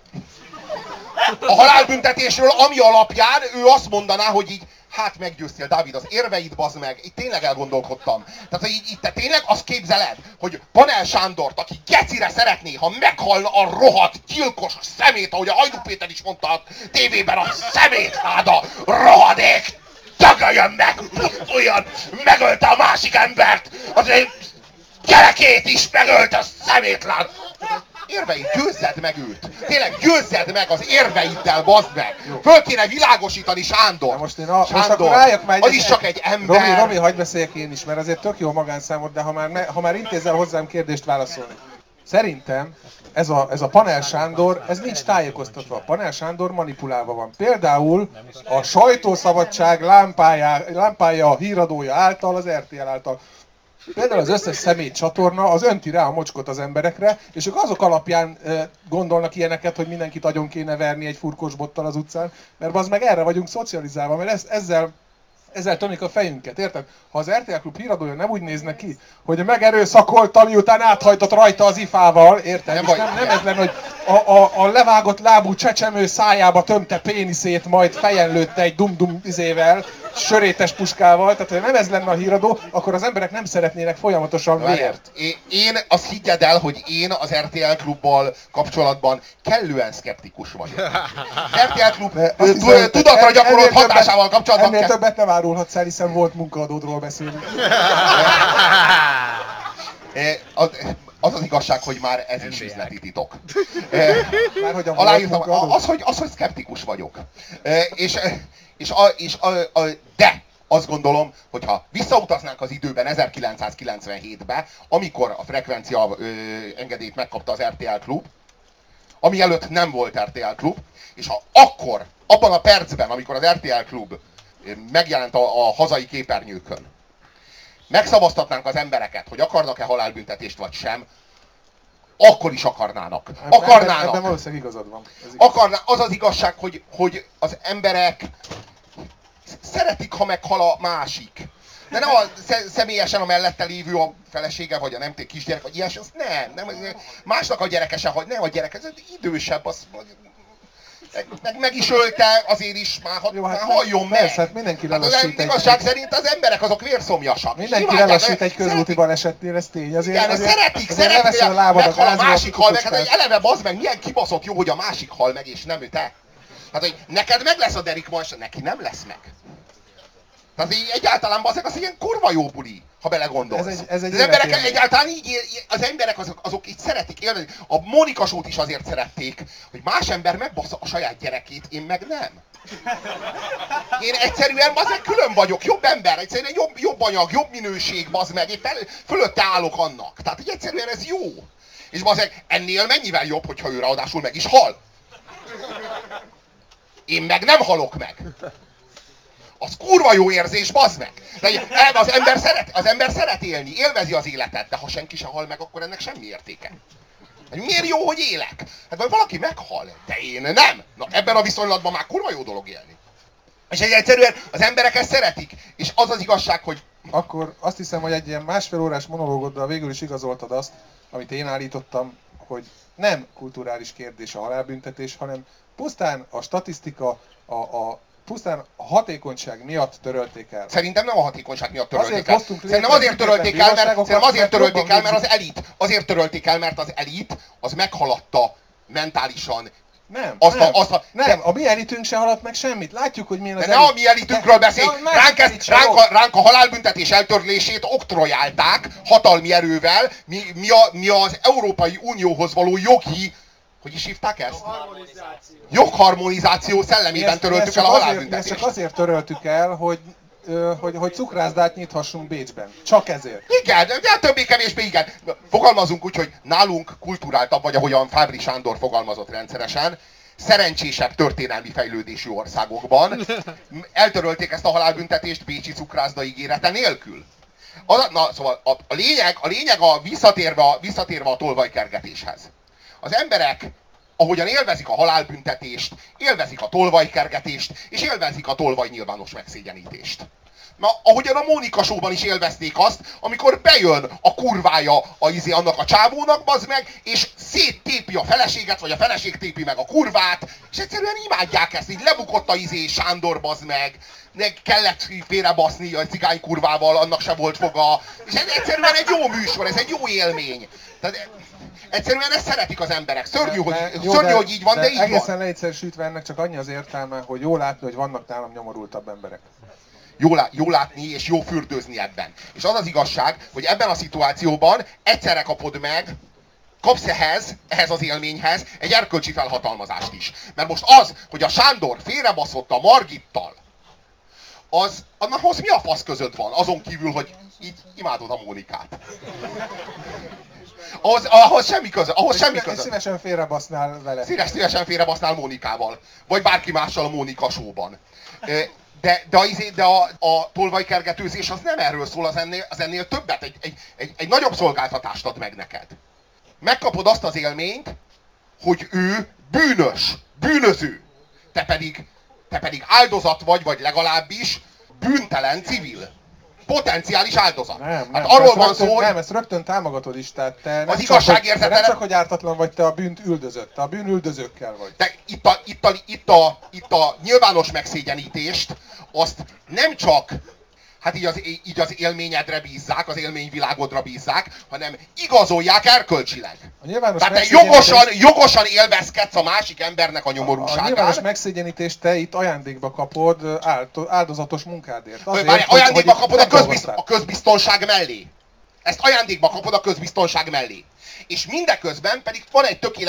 a halálbüntetésről, ami alapján ő azt mondaná, hogy így, hát meggyőztél, Dávid, az érveid, bazd meg, itt tényleg elgondolkodtam. Tehát, hogy így te tényleg azt képzeled, hogy Panel Sándort, aki gecire szeretné, ha meghalna a rohadt, gyilkos szemét, ahogy a Hajdú Péter is mondta a tévében, a szemétháda, rohadék, dögöljön meg, pusztuljon, megölte a másik embert, az ő gyerekét is megölte, a szemétlán. Érveid, győzzed meg őt! Tényleg győzzed meg az érveiddel, bazd meg! Föl kéne világosítani Sándor! Most akkor rájök már az is csak egy ember! Robi, hagyd beszéljek én is, mert azért tök jó a magánszámod, de ha már intézel hozzám kérdést, válaszolni. Szerintem ez a Panel Sándor, ez nincs tájékoztatva. A Panel Sándor manipulálva van. Például a sajtószabadság lámpája a híradója által, az RTL által. Például az összes személy csatorna az önti rá a mocskot az emberekre, és ők azok alapján gondolnak ilyeneket, hogy mindenkit agyon kéne verni egy furkos bottal az utcán, mert az meg erre vagyunk szocializálva, mert ezzel tömik a fejünket, érted? Ha az RTL Klub híradója nem úgy nézne ki, hogy megerőszakolta, miután áthajtott rajta az ifával, érted? Nem ez lenne, hogy a levágott lábú csecsemő szájába tömte péniszét, majd fejen lőtte egy dum-dum izével, sörétes puskával, tehát ha nem ez lenne a híradó, akkor az emberek nem szeretnének folyamatosan vért. Én azt higgyed el, hogy én az RTL Klubbal kapcsolatban kellően szkeptikus vagyok. RTL Klub tudatra gyakorolt hatásával kapcsolatban... Ennél többet nem árulhatsz el, hiszen volt munkaadódról beszélni. Az az igazság, hogy már ez is üzleti titok. Aláírtam, az, hogy szkeptikus vagyok. De azt gondolom, hogyha visszautaznánk az időben 1997-be, amikor a frekvencia engedélyt megkapta az RTL Klub, ami előtt nem volt RTL Klub, és ha akkor, abban a percben, amikor az RTL Klub megjelent a hazai képernyőkön, megszavaztatnánk az embereket, hogy akarnak-e halálbüntetést vagy sem, akkor is akarnának. Ebben valószínűleg igazad van. Az az igazság, hogy az emberek szeretik, ha meghal a másik. De nem személyesen a mellette lévő a felesége, vagy a nem kisgyerek, vagy ilyesmi, az nem. Másnak a gyereke se hagy, nem a gyerek, ez idősebb, az... Meg is ölte, azért is már halljon meg. Persze, hát mindenki lelassít az igazság szerint az emberek azok vérszomjasak. Mindenki lelassít egy közúti balesetnél, ez tény. Igen, szeretik, meghal a másik hal meg. Hát eleve bazd meg, milyen kibaszott jó, hogy a másik hal meg, és nem ő te. Hát, hogy neked meg lesz a Derek Manson, neki nem lesz meg. Tehát így egyáltalán bazd meg, az ilyen kurva jó buli, ha belegondolsz. Az emberek egyáltalán így, az emberek azok így szeretik élni. A Mónika Sót is azért szerették, hogy más ember megbassza a saját gyerekét, én meg nem. Én egyszerűen bazd meg külön vagyok, jobb ember, egyszerűen jobb anyag, jobb minőség, bazd meg, én fölötte állok annak. Tehát így egyszerűen ez jó. És bazd meg, ennél mennyivel jobb, hogyha ő ráadásul meg is hal. Én meg nem halok meg. Az kurva jó érzés, bazd meg! De az ember szeret élni, élvezi az életet, de ha senki se hal meg, akkor ennek semmi értéke. Miért jó, hogy élek? Hát vagy valaki meghal, de én nem. Na ebben a viszonylatban már kurva jó dolog élni. És egyszerűen az emberek ezt szeretik, és az az igazság, hogy... Akkor azt hiszem, hogy egy ilyen 1,5 órás monológoddal végül is igazoltad azt, amit én állítottam, hogy nem kulturális kérdés a halálbüntetés, hanem pusztán a statisztika, pusztán a hatékonyság miatt törölték el. Szerintem nem a hatékonyság miatt törölték el. Szerintem azért törölték el, mert az elit. Azért törölték el, mert az elit az meghaladta mentálisan Nem, a mi elitünk se haladt meg semmit. Látjuk, hogy milyen az de ne a mi elitünkről beszélj! Ránk a halálbüntetés eltörlését oktrojálták hatalmi erővel, mi az Európai Unióhoz való jogi, hogy is hívták ezt? Jogharmonizáció szellemében töröltük el a halálbüntetést. Ezt csak azért töröltük el, hogy cukrászdát nyithassunk Bécsben. Csak ezért. Igen, de többé-kevésbé igen. Fogalmazunk úgy, hogy nálunk kulturáltabb, vagy ahogyan Fábry Sándor fogalmazott rendszeresen, szerencsésebb történelmi fejlődésű országokban eltörölték ezt a halálbüntetést bécsi cukrászda ígérete nélkül. Szóval a lényeg visszatérve a tolvajkergetéshez. Az emberek, ahogyan élvezik a halálbüntetést, élvezik a tolvajkergetést, és élvezik a tolvaj nyilvános megszégyenítést. Ahogyan a Mónika Show-ban is élvezték azt, amikor bejön a kurvája annak a csávónak, bazd meg, és széttépi a feleséget, vagy a feleség tépi meg a kurvát, és egyszerűen imádják ezt, így lebukott a Sándor, bazd meg, kellett félrebaszni a cigány kurvával, annak se volt foga, és ez egyszerűen egy jó műsor, ez egy jó élmény. Tehát, egyszerűen ezt szeretik az emberek. Szörnyű, hogy így van, de így van. Egészen leegyszerűsítve ennek csak annyi az értelme, hogy jól látni, hogy vannak nálam nyomorultabb emberek. Jó látni és jó fürdőzni ebben. És az az igazság, hogy ebben a szituációban egyszerre kapsz ehhez az élményhez egy erkölcsi felhatalmazást is. Mert most az, hogy a Sándor félrebaszott a Margittal, ahhoz mi a fasz között van? Azon kívül, hogy így imádod a Mónikát. Ahhoz semmi köze. Szívesen félrebasznál vele. Szívesen félrebasznál Mónikával. Vagy bárki mással a Mónika Show-ban. De a tolvajkergetőzés az nem erről szól, az ennél többet. Egy nagyobb szolgáltatást ad meg neked. Megkapod azt az élményt, hogy ő bűnöző. Te pedig áldozat vagy legalábbis bűntelen civil. Potenciális áldozat. Nem, arról van szó, hogy... Nem, ezt rögtön támogatod is, tehát te az igazságérzetelem... Nem csak, hogy ártatlan vagy, te a bűnt üldözött, te a bűnüldözőkkel vagy. De itt a nyilvános megszégyenítést, azt nem csak hát így az élményedre bízzák, az élményvilágodra bízzák, hanem igazolják erkölcsileg. Tehát te jogosan élvezkedsz a másik embernek a nyomorúságán. A nyilvános megszégyenítést te itt ajándékba kapod áldozatos munkádért. Ajándékba kapod a közbiztonság mellé. Ezt ajándékba kapod a közbiztonság mellé. És mindeközben pedig van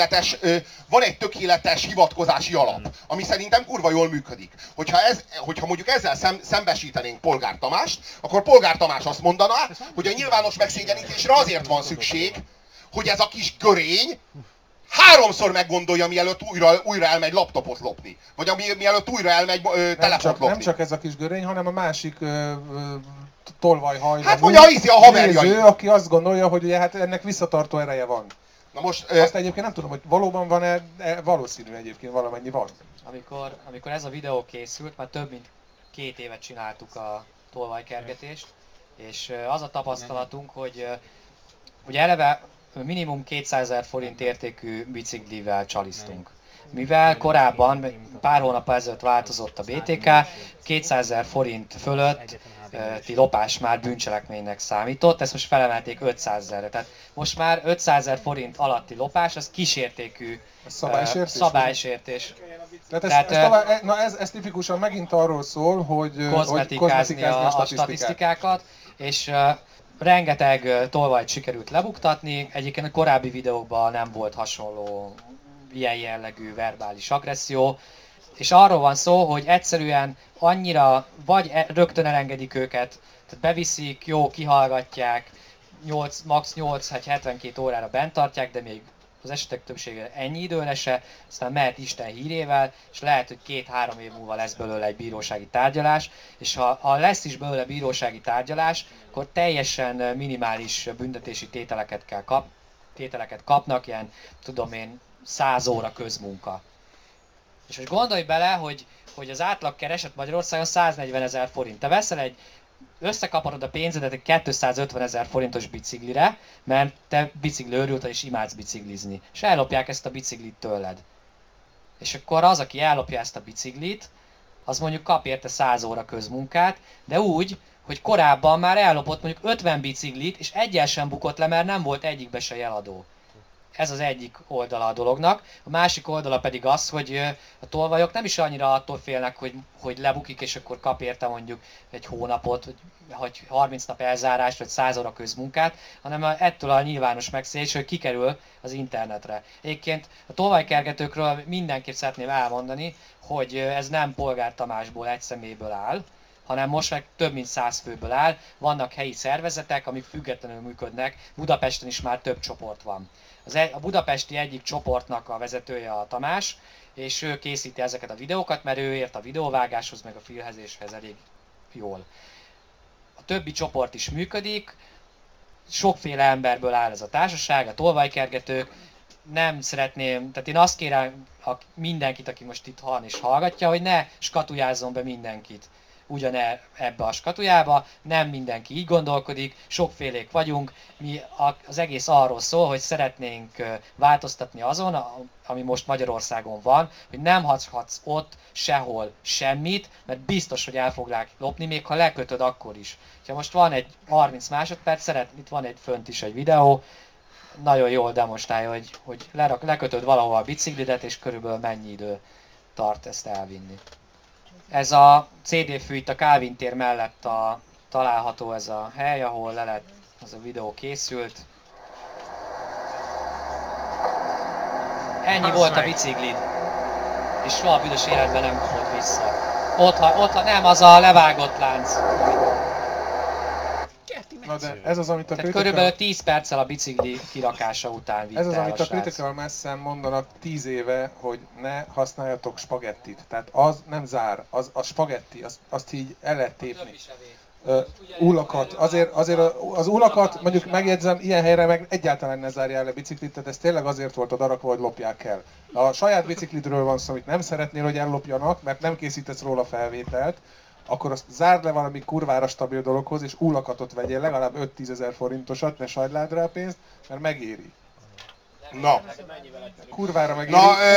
egy tökéletes hivatkozási alap, ami szerintem kurva jól működik. Hogyha mondjuk ezzel szembesítenénk Polgár Tamást, akkor Polgár Tamás azt mondaná, hogy a nyilvános megszégyenítésre azért van szükség, hogy ez a kis görény 3-szor meggondolja, mielőtt újra elmegy laptopot lopni. Vagy mielőtt újra elmegy telefont lopni. Nem csak ez a kis görény, hanem a másik tolvajhajlamú hát vagy a haverjai. Néző, aki azt gondolja, hogy ugye, hát ennek visszatartó ereje van. Na most, azt egyébként nem tudom, hogy valóban van-e, valószínű egyébként valamennyi van. Amikor ez a videó készült, már több mint 2 évet csináltuk a tolvajkergetést, és az a tapasztalatunk, hogy ugye eleve minimum 200 000 forint értékű biciklivel csalisztunk. Mivel korábban, pár hónap ezelőtt változott a BTK, 200 000 forint fölötti lopás már bűncselekménynek számított, ezt most felemelték 500 000-re. Tehát most már 500 000 forint alatti lopás, az kisértékű szabálysértés. Ez tipikusan megint arról szól, hogy kozmetikázni a statisztikákat, és rengeteg tolvajt sikerült lebuktatni. Egyébként a korábbi videókban nem volt hasonló ilyen jellegű verbális agresszió, és arról van szó, hogy egyszerűen annyira vagy rögtön elengedik őket, tehát beviszik, jó, kihallgatják, max. 8-72 órára bent tartják, de még az esetek többsége ennyi időre se, aztán mehet Isten hírével, és lehet, hogy 2-3 év múlva lesz belőle egy bírósági tárgyalás, és ha lesz is belőle bírósági tárgyalás, akkor teljesen minimális büntetési tételeket kapnak, ilyen, tudom én, 100 óra közmunka. És most gondolj bele, hogy az átlag kereset Magyarországon 140 000 forint. Te veszel összekaparod a pénzedet egy 250 000 forintos biciklire, mert te biciklőrült vagy és imádsz biciklizni. És ellopják ezt a biciklit tőled. És akkor az, aki ellopja ezt a biciklit, az mondjuk kap érte 100 óra közmunkát, de úgy, hogy korábban már ellopott mondjuk 50 biciklit, és egyel sem bukott le, mert nem volt egyikbe se jeladó. Ez az egyik oldala a dolognak. A másik oldala pedig az, hogy a tolvajok nem is annyira attól félnek, hogy lebukik, és akkor kap érte mondjuk egy hónapot, vagy 30 nap elzárást, vagy 100 óra közmunkát, hanem ettől a nyilvános megszélés, hogy kikerül az internetre. Egyébként a tolvajkergetőkről mindenképp szeretném elmondani, hogy ez nem Polgár Tamásból, egy személyből áll, hanem most meg több mint 100 főből áll. Vannak helyi szervezetek, amik függetlenül működnek. Budapesten is már több csoport van. A budapesti egyik csoportnak a vezetője a Tamás, és ő készíti ezeket a videókat, mert ő ért a videóvágáshoz, meg a filmezéshez elég jól. A többi csoport is működik, sokféle emberből áll ez a társaság, a tolvajkergetők. Nem szeretném, tehát én azt kérem mindenkit, aki most itt van és hallgatja, hogy ne skatujázzon be mindenkit ebbe a skatujába, nem mindenki így gondolkodik, sokfélék vagyunk, az egész arról szól, hogy szeretnénk változtatni azon, ami most Magyarországon van, hogy nem hagyhatsz ott sehol semmit, mert biztos, hogy el foglák lopni, még ha lekötöd akkor is. Ha most van egy 30 másodperc, itt van fönt is egy videó, nagyon jól demonstrálja, hogy lekötöd valahol a biciklidet, és körülbelül mennyi idő tart ezt elvinni. Ez a CD fű itt a Kálvin tér mellett található ez a hely, ahol az a videó készült. Ennyi volt a biciklid, és soha büdös életben nem kapott vissza. Ott nem, az a levágott lánc. Na de ez az, amit a körülbelül 10 perccel a bicikli kirakása után vitte. Ez az, amit a Critical Mass-en mondanak 10 éve, hogy ne használjatok spagettit. Tehát az nem zár, a spagetti, azt így el lehet tépni. Ulakat, azért az ulakat, mondjuk megjegyzem, ilyen helyre meg egyáltalán ne zárjál le biciklit, tehát ez tényleg azért volt odarakva, hogy lopják el. A saját biciklidről van szó, amit nem szeretnél, hogy ellopjanak, mert nem készítesz róla felvételt, akkor azt zárd le valami kurvára stabil dologhoz, és úlakatot vegyél, legalább 5-10 ezer forintosat, ne sajtlád rá pénzt, mert megéri. Na. Kurvára megéri.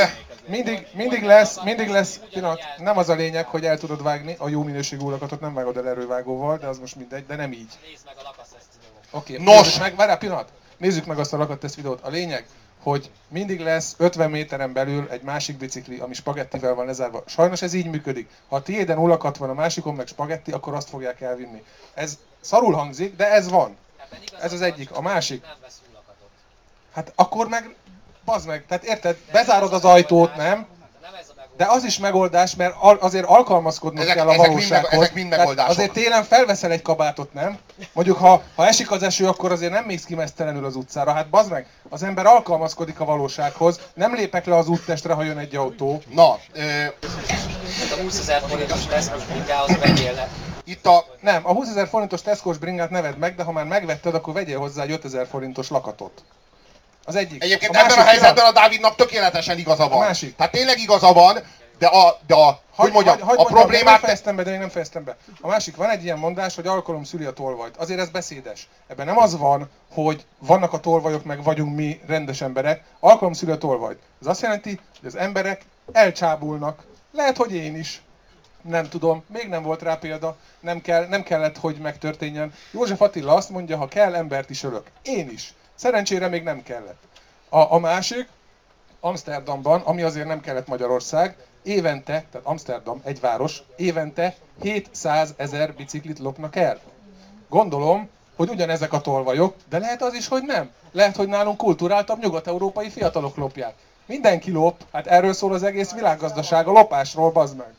Mindig lesz, pillanat, nem az a lényeg, hogy el tudod vágni, a jó minőségű úlakatot nem vágod el erővágóval, de az most mindegy, de nem így. Nézd meg a Lakaszteszt videót. Oké, nos! Várjál pillanat, nézzük meg azt a Lakaszteszt videót. A lényeg, hogy mindig lesz 50 méteren belül egy másik bicikli, ami spagettivel van lezárva. Sajnos ez így működik. Ha a tiéden ulakat van, a másikon meg spagetti, akkor azt fogják elvinni. Ez szarul hangzik, de ez van. Ez az egyik. A másik. Hát akkor meg, bazd meg, tehát érted, bezárod az ajtót, nem? De az is megoldás, mert azért alkalmazkodnod kell a valósághoz. Ezek mind megoldások. Azért télen felveszel egy kabátot, nem? Mondjuk ha esik az eső, akkor azért nem mész ki meztelenül az utcára. Hát bazd meg, az ember alkalmazkodik a valósághoz, nem lépek le az úttestre, ha jön egy autó. Na, a 20 000 forintos Tesco-s bringához vegyél le. Nem, a 20 000 forintos Tesco-s bringát ne vedd meg, de ha már megvetted, akkor vegyél hozzá egy 5 000 forintos lakatot. Az egyik. Egyébként ebben a helyzetben a Dávidnak tökéletesen igaza van. A másik. Tehát tényleg igaza van, de a problémát... Nem fejeztem be. A másik, van egy ilyen mondás, hogy alkalom szüli a tolvajt. Azért ez beszédes. Ebben nem az van, hogy vannak a tolvajok, meg vagyunk mi rendes emberek. Alkalom szüli a tolvajt. Ez azt jelenti, hogy az emberek elcsábulnak. Lehet, hogy én is. Nem tudom, még nem volt rá példa. Nem kellett, hogy megtörténjen. József Attila azt mondja, ha kell, embert is ölök. Én is. Szerencsére még nem kellett. A másik, Amsterdamban, ami azért nem kellett Magyarország, évente, tehát Amsterdam, egy város, évente 700 000 biciklit lopnak el. Gondolom, hogy ugyanezek a tolvajok, de lehet az is, hogy nem. Lehet, hogy nálunk kulturáltabb nyugat-európai fiatalok lopják. Mindenki lop, hát erről szól az egész világgazdaság, a lopásról, bazd meg.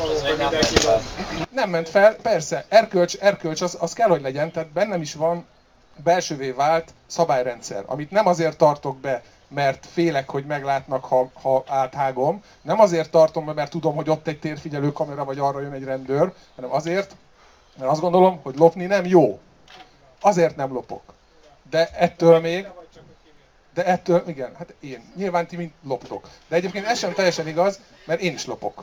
Nem ment fel, persze, erkölcs az kell, hogy legyen, tehát bennem is van belsővé vált szabályrendszer, amit nem azért tartok be, mert félek, hogy meglátnak, ha áthágom, nem azért tartom be, mert tudom, hogy ott egy térfigyelő kamera, vagy arra jön egy rendőr, hanem azért, mert azt gondolom, hogy lopni nem jó. Azért nem lopok. De ettől, igen, hát én. Nyilván ti mind loptok. De egyébként ez sem teljesen igaz, mert én is lopok.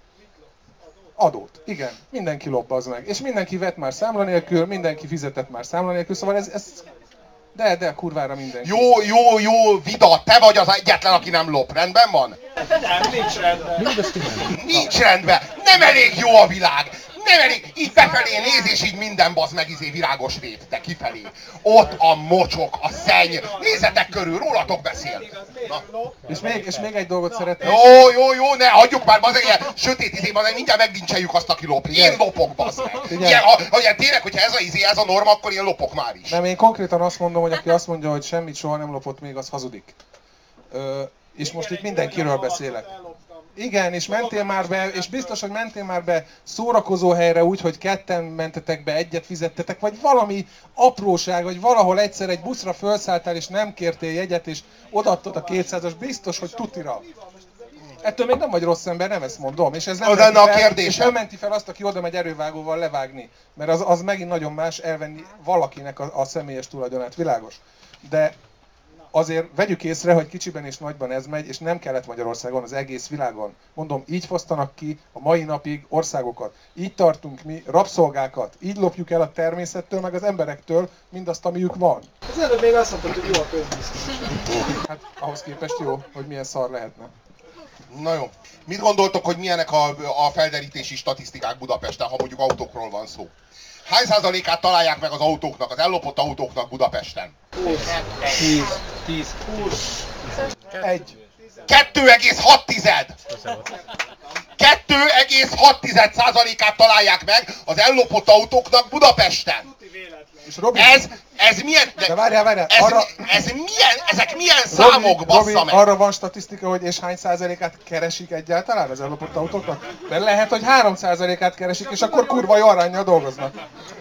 Adót. Igen, mindenki lop, az meg. És mindenki vett már számla nélkül, mindenki fizetett már számla nélkül, szóval ez... De kurvára mindenki. Jó, Vida, te vagy az egyetlen, aki nem lop. Rendben van? Nem, nincs rendben. Nincs rendben. Nem elég jó a világ. Nem elég, így befelé néz, és így minden bazd meg virágos rét, de kifelé. Ott a mocsok, a szenny. Nézzetek körül, rólatok beszél. Na. És még egy dolgot szeretnék. Jó, ne, hagyjuk már, bazd meg, sötét bazd meg, mindjárt megdincseljük azt, aki lop. Én lopok, bazd meg. Ilyen, tényleg, hogyha ez a norma, akkor én lopok már is. Nem, én konkrétan azt mondom, hogy aki azt mondja, hogy semmit soha nem lopott még, az hazudik. És most itt mindenkiről beszélek. Igen, és mentél már be, és biztos, hogy mentél már be szórakozó helyre úgy, hogy ketten mentetek be, egyet fizettetek, vagy valami apróság, vagy valahol egyszer egy buszra felszálltál, és nem kértél jegyet, és odaadtad a 200-as, biztos, hogy tutira. Ettől még nem vagy rossz ember, nem ezt mondom. És ez nem lenne a kérdés. És nem menti fel azt, aki oda megy erővágóval levágni. Mert az megint nagyon más elvenni valakinek a személyes tulajdonát, világos. De azért vegyük észre, hogy kicsiben és nagyban ez megy, és nem kellett Magyarországon, az egész világon. Mondom, így fosztanak ki a mai napig országokat. Így tartunk mi rabszolgákat. Így lopjuk el a természettől, meg az emberektől mindazt, amiük van. Az előbb még azt mondtad, hogy jó a közbiztonság. Hát ahhoz képest jó, hogy milyen szar lehetne. Na jó. Mit gondoltok, hogy milyenek a felderítési statisztikák Budapesten, ha mondjuk autókról van szó? Hány százalékát találják meg az autóknak, az ellopott autóknak Budapesten? 10. 20. 1. 2,6! 2,6%-át találják meg az ellopott autóknak Budapesten. És Robi, ez milyen... De várjál, ezek milyen számok, bassza meg? Arra van statisztika, hogy és hány százalékát keresik egyáltalán az ellopott autóknak? Mert lehet, hogy 3%-át keresik, és akkor kurva jó aránnyal dolgoznak.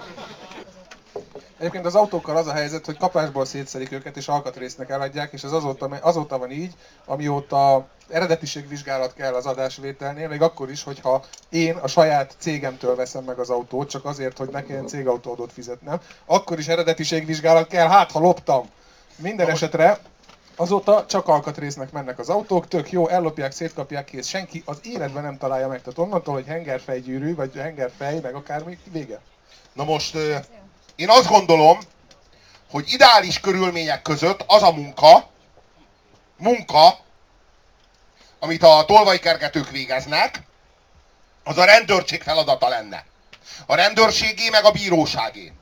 Egyébként az autókkal az a helyzet, hogy kapásból szétszedik őket, és alkatrésznek eladják, és ez azóta van így, amióta eredetiségvizsgálat kell az adásvételnél, még akkor is, hogyha én a saját cégemtől veszem meg az autót, csak azért, hogy ne kelljen cégautóadót fizetnem, akkor is eredetiségvizsgálat kell, hát ha loptam. Minden esetre azóta csak alkatrésznek mennek az autók, tök jó, ellopják, szétkapják, kész. Senki az életben nem találja meg. Tehát onnantól, hogy hengerfejgyűrű, vagy hengerfej, meg akármi, vége. Na most én azt gondolom, hogy ideális körülmények között az a munka, amit a tolvajkergetők végeznek, az a rendőrség feladata lenne. A rendőrségé meg a bíróságé.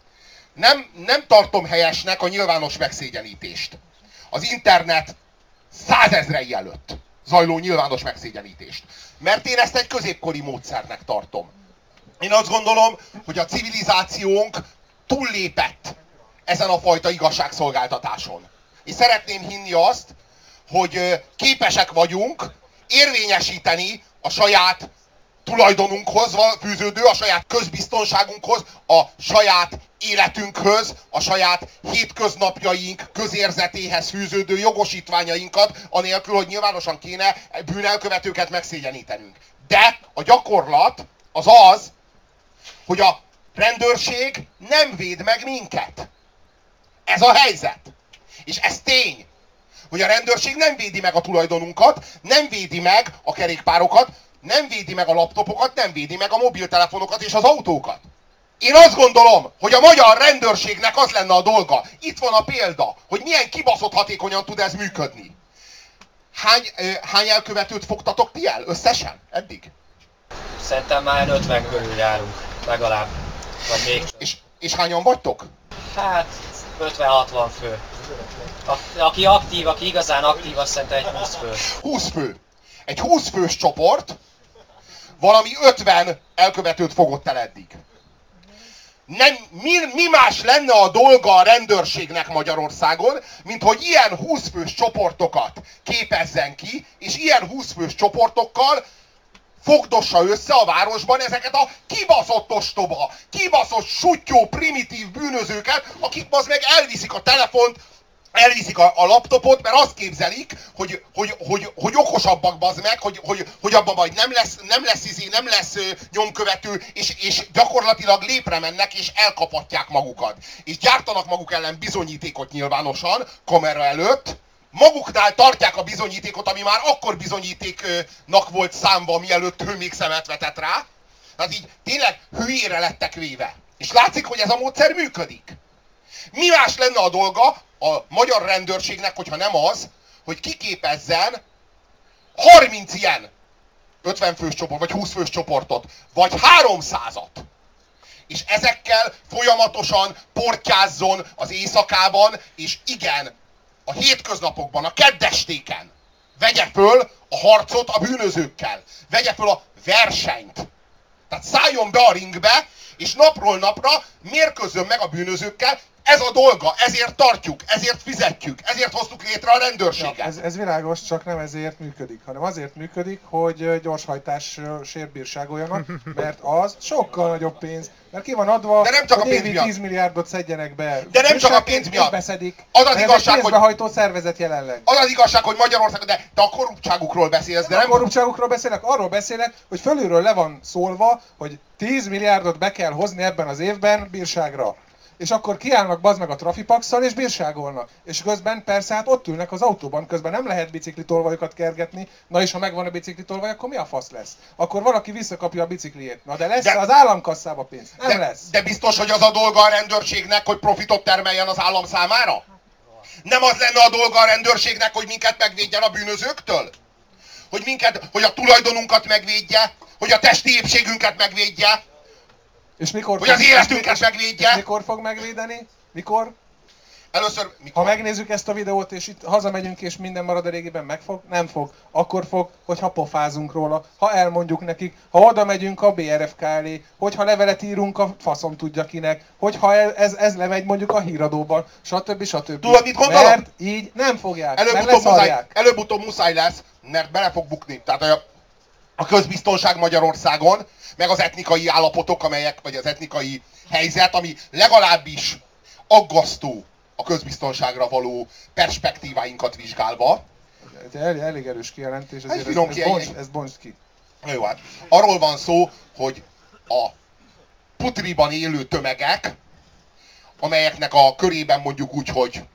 Nem tartom helyesnek a nyilvános megszégyenítést. Az internet 100 000 előtt zajló nyilvános megszégyenítést. Mert én ezt egy középkori módszernek tartom. Én azt gondolom, hogy a civilizációnk túllépett ezen a fajta igazságszolgáltatáson. És szeretném hinni azt, hogy képesek vagyunk érvényesíteni a saját tulajdonunkhoz fűződő, a saját közbiztonságunkhoz, a saját életünkhöz, a saját hétköznapjaink közérzetéhez fűződő jogosítványainkat, anélkül, hogy nyilvánosan kéne bűnelkövetőket megszégyenítenünk. De a gyakorlat az, hogy a rendőrség nem véd meg minket. Ez a helyzet. És ez tény, hogy a rendőrség nem védi meg a tulajdonunkat, nem védi meg a kerékpárokat, nem védi meg a laptopokat, nem védi meg a mobiltelefonokat és az autókat. Én azt gondolom, hogy a magyar rendőrségnek az lenne a dolga. Itt van a példa, hogy milyen kibaszott hatékonyan tud ez működni. Hány elkövetőt fogtatok ti el összesen eddig? Szerintem már 50 körül járunk, legalább. Vagy még. És hányan vagytok? Hát 50-60 fő. Aki aktív, aki igazán aktív, azt szerintem egy 20 fő. 20 fő. Egy 20 fős csoport valami 50 elkövetőt fogott el eddig. Mi más lenne a dolga a rendőrségnek Magyarországon, mint hogy ilyen 20 fős csoportokat képezzen ki, és ilyen 20 fős csoportokkal fogdossa össze a városban ezeket a kibaszott ostoba, kibaszott suttyó, primitív bűnözőket, akik az meg elviszik a telefont, elviszik a laptopot, mert azt képzelik, hogy okosabbak bazd meg, hogy abban majd nem lesz nyomkövető, és gyakorlatilag lépre mennek, és elkapatják magukat. És gyártanak maguk ellen bizonyítékot nyilvánosan, kamera előtt, maguknál tartják a bizonyítékot, ami már akkor bizonyítéknak volt számva, mielőtt ő még szemet vetett rá. Tehát így tényleg hülyére lettek véve. És látszik, hogy ez a módszer működik. Mi más lenne a dolga a magyar rendőrségnek, hogyha nem az, hogy kiképezzen 30 ilyen 50 fős csoport, vagy 20 fős csoportot, vagy 300-at. És ezekkel folyamatosan portyázzon az éjszakában, és igen, a hétköznapokban, a keddestéken vegye föl a harcot a bűnözőkkel. Vegye föl a versenyt. Tehát szálljon be a ringbe, és napról napra mérkőzzön meg a bűnözőkkel. Ez a dolga, ezért tartjuk, ezért fizetjük, ezért hoztuk létre a rendőrséget. Ja, ez világos, csak nem ezért működik, hanem azért működik, hogy gyorshajtás sérbírságoljanak, mert az sokkal nagyobb pénz. Mert ki van adva, de nem csak hogy a pénz évi miatt. 10 milliárdot szedjenek be. De nem csak a pénz miatt. Beszedik. Az az igazság, hogy... behajtó szervezet jelenleg. Az az igazság, hogy Magyarországon, de te a korruptságukról beszélsz, de nem... A korruptságukról beszélek, arról beszélek, hogy fölülről le van szólva, hogy 10 milliárdot be kell hozni ebben az évben bírságra. És akkor kiállnak bazd meg a trafipaxszal és bírságolnak. És közben persze hát ott ülnek az autóban, közben nem lehet biciklitolvajokat kergetni. Na és ha megvan a biciklitolvaj, akkor mi a fasz lesz? Akkor valaki visszakapja a bicikliét. Na de lesz az államkasszába pénz? Nem lesz. De biztos, hogy az a dolga a rendőrségnek, hogy profitot termeljen az állam számára? Nem az lenne a dolga a rendőrségnek, hogy minket megvédjen a bűnözőktől? Hogy a tulajdonunkat megvédje? Hogy a testi épségünket megvédje? És mikor hogy az életünket megvédje. És mikor fog megvédeni? Mikor? Először mikor? Ha megnézzük ezt a videót, és itt hazamegyünk, és minden marad a régiben, megfog? Nem fog. Akkor fog, hogyha pofázunk róla, ha elmondjuk nekik, ha oda megyünk a BRFK elé, hogyha levelet írunk a faszom tudja kinek, hogyha ez lemegy mondjuk a híradóban, stb. Tudod, mit gondolom? Mert így nem fogják, előbb-utóbb muszáj lesz, mert bele fog bukni. Tehát a közbiztonság Magyarországon, meg az etnikai állapotok, vagy az etnikai helyzet, ami legalábbis aggasztó a közbiztonságra való perspektíváinkat vizsgálva. Elég erős kijelentés, ez bontsd ki. Jó, hát arról van szó, hogy a putriban élő tömegek, amelyeknek a körében mondjuk úgy, hogy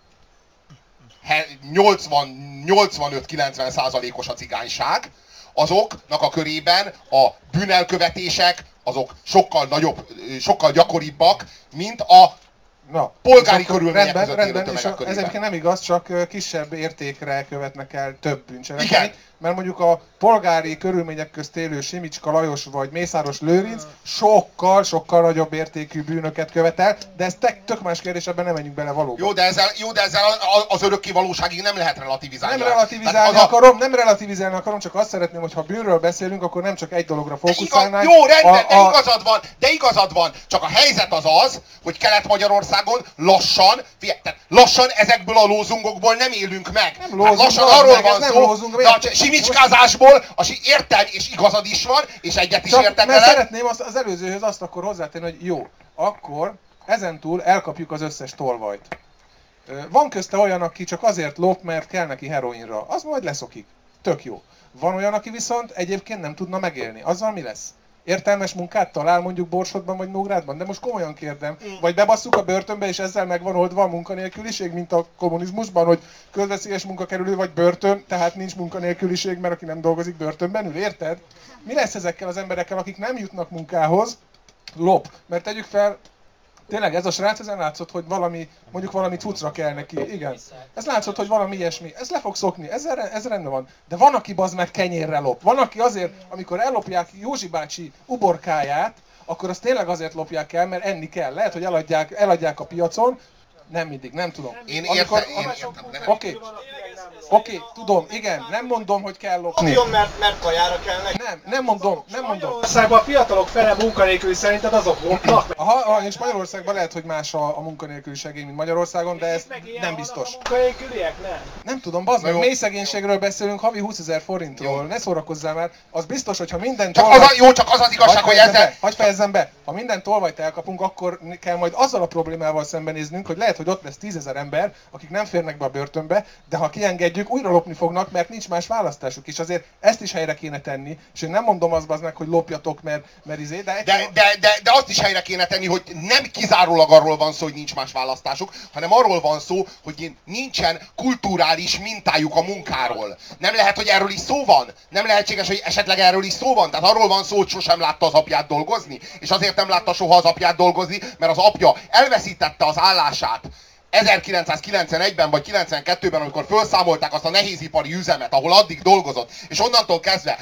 85-90%-os a cigányság, azoknak a körében a bűnelkövetések azok sokkal gyakoribbak, mint a polgári körülmények között élő tömegek körében. Ez egyébként nem igaz, csak kisebb értékre követnek el több bűncselekményt. Mert mondjuk a polgári körülmények közt élő Simicska Lajos vagy Mészáros Lőrinc sokkal nagyobb értékű bűnöket követel, de ez tök más kérdés, ebben nem menjünk bele valóban. Jó, de ezzel az örökké valóságig nem lehet relativizálni. Nem relativizálni akarom, csak azt szeretném, hogy ha bűnről beszélünk, akkor nem csak egy dologra fókuszálnánk. Jó, rendben, de igazad van. Csak a helyzet az, hogy Kelet-Magyarországon lassan ezekből a lózungokból nem élünk meg. Lassan arról van szó, simicskázásból értem, és igazad is van, és egyet is értek vele. Szeretném az előzőhöz azt akkor hozzátenni, hogy jó, akkor ezentúl elkapjuk az összes tolvajt. Van közte olyan, aki csak azért lop, mert kell neki heroinra. Az majd leszokik. Tök jó. Van olyan, aki viszont egyébként nem tudna megélni. Azzal mi lesz? Értelmes munkát talál mondjuk Borsodban vagy Nógrádban? De most komolyan kérdem. Vagy bebasszuk a börtönbe, és ezzel megvan oldva a munkanélküliség, mint a kommunizmusban, hogy közveszélyes munkakerülő vagy börtön, tehát nincs munkanélküliség, mert aki nem dolgozik börtönben ül, érted? Mi lesz ezekkel az emberekkel, akik nem jutnak munkához? Lop. Mert tegyük fel, tényleg ez a srác ezen látszott, hogy valami cuccra kell neki, igen. Ez látszott, hogy valami ilyesmi. Ez le fog szokni, ez rendben van. De van, aki bazd meg kenyérre lop. Van, aki azért, amikor ellopják Józsi bácsi uborkáját, akkor azt tényleg azért lopják el, mert enni kell. Lehet, hogy eladják a piacon. Nem mindig, nem tudom. Én értem. Oké, tudom, igen, nem mondom, hogy kell lopni. Mert kajára kell neki. Nem mondom. Magyarországban a fiatalok fele munkanélküli szerinted azok lopnak? És Magyarországban lehet, hogy más a munkanélküli segély, mint Magyarországon, de ez nem biztos. Munkanélküliek nem? Nem tudom, bazd meg, mély szegénységről beszélünk, havi 20 000 forintról, ne szórakozzál már. Az biztos, hogy ha minden csak az igazság, hogy ezzel... Hagyj fejezzem be, ha minden tolvajt elkapunk, akkor kell majd azzal a problémával szembenéznünk, hogy lehet, hogy ott lesz 10 000 ember, akik nem férnek be a börtönbe, de ha kiengedjük, újra lopni fognak, mert nincs más választásuk, és azért ezt is helyre kéne tenni, és én nem mondom azt meg, hogy lopjatok, mert de azt is helyre kéne tenni, hogy nem kizárólag arról van szó, hogy nincs más választásuk, hanem arról van szó, hogy nincsen kulturális mintájuk a munkáról. Nem lehet, hogy erről is szó van? Nem lehetséges, hogy esetleg erről is szó van? Tehát arról van szó, hogy sosem látta az apját dolgozni, és azért nem látta soha az apját dolgozni, mert az apja elveszítette az állását 1991-ben vagy 92-ben, amikor felszámolták azt a nehézipari üzemet, ahol addig dolgozott, és onnantól kezdve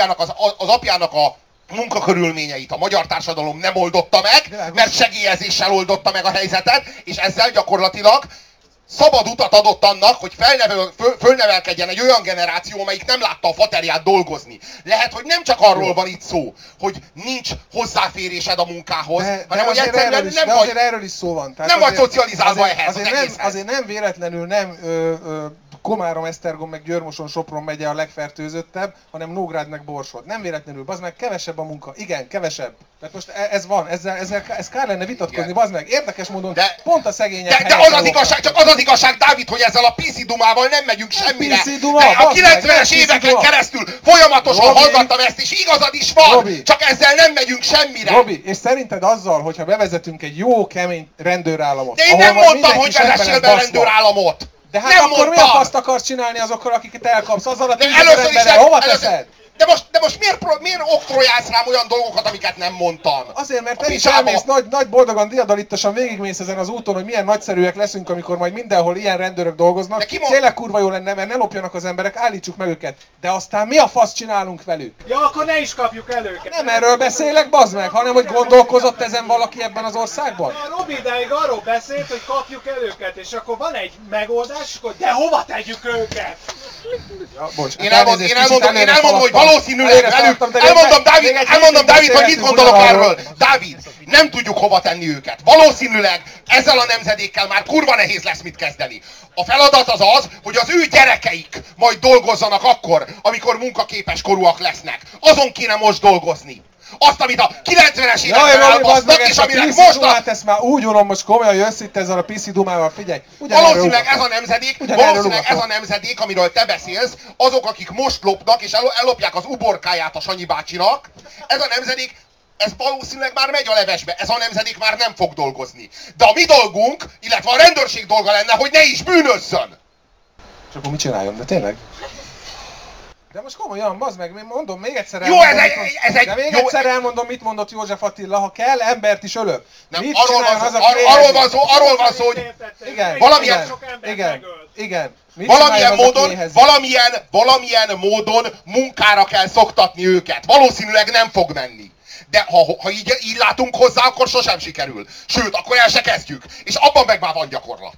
az apjának a munkakörülményeit a magyar társadalom nem oldotta meg, mert segélyezéssel oldotta meg a helyzetet, és ezzel gyakorlatilag szabad utat adott annak, hogy fölnevelkedjen egy olyan generáció, amelyik nem látta a faterját dolgozni. Lehet, hogy nem csak arról van itt szó, hogy nincs hozzáférésed a munkához, hanem hogy egyszerűen azért erről is szó van. Tehát nem vagy szocializálva ehhez az egészhez. Azért nem véletlenül nem Komárom, Esztergom meg Győr-Moson, Sopron megye a legfertőzöttebb, hanem Nógrád meg Borsod. Nem véletlenül, bazd meg, kevesebb a munka. Igen, kevesebb. Tehát most ez van, ez kár lenne vitatkozni, bazd meg. Érdekes módon pont a szegények de az az igazság, csak az az igazság, Dávid, hogy ezzel a PC dumával nem megyünk semmire. De a 90-es éveken keresztül folyamatosan hallgattam ezt, és igazad is van, Robi, csak ezzel nem megyünk semmire. Robi, és szerinted azzal, hogyha bevezetünk egy jó, kemény rendőrállamot. De én nem mondtam, hogy vezessél be rendőrállamot. De hát nem akkor mondtam. Mi a faszt akarsz csinálni azokkal, akiket elkapsz? Azzal a 10 000 emberrel hova teszed? De most miért oktrojálsz rám olyan dolgokat, amiket nem mondtam? Azért, mert te is elmész nagy boldogan, diadalittasan végigmész ezen az úton, hogy milyen nagyszerűek leszünk, amikor majd mindenhol ilyen rendőrök dolgoznak. Tényleg kurva jó lenne, mert ne lopjanak az emberek, állítsuk meg őket. De aztán mi a fasz csinálunk velük? Ja, akkor ne is kapjuk el őket. Nem erről beszélek, bazd meg, hanem hogy gondolkozott ezen valaki ebben az országban? A Robi ideig arról beszélt, hogy kapjuk el őket, és akkor van egy megoldás, hogy de hova tegyük őket? Ja, bocs, én elmondom, hogy valószínűleg velük, elmondom, Dávid, hogy mit gondolok erről. Dávid, nem tudjuk hova tenni őket. Valószínűleg ezzel a nemzedékkel már kurva nehéz lesz mit kezdeni. A feladat az, hogy az ő gyerekeik majd dolgozzanak akkor, amikor munkaképes korúak lesznek. Azon kéne most dolgozni. Azt, amit a 90-es években elbasznak, és aminek most a... ezt már úgy unom, most komolyan jössz itt ezzel a PC dumával, figyelj! Valószínűleg ez a nemzedék, amiről te beszélsz, azok, akik most lopnak, és ellopják az uborkáját a Sanyi bácsinak, ez a nemzedék, ez valószínűleg már megy a levesbe, ez a nemzedék már nem fog dolgozni. De a mi dolgunk, illetve a rendőrség dolga lenne, hogy ne is bűnözzön! És akkor mit csináljon, de tényleg? De most komolyan, bazd meg, mondom, még egyszer elmondom, mit mondott József Attila, ha kell, embert is ölök. Nem, arról van szó, hogy valamilyen módon munkára kell szoktatni őket. Valószínűleg nem fog menni. De ha így látunk hozzá, akkor sosem sikerül. Sőt, akkor el se kezdjük. És abban meg már van gyakorlat.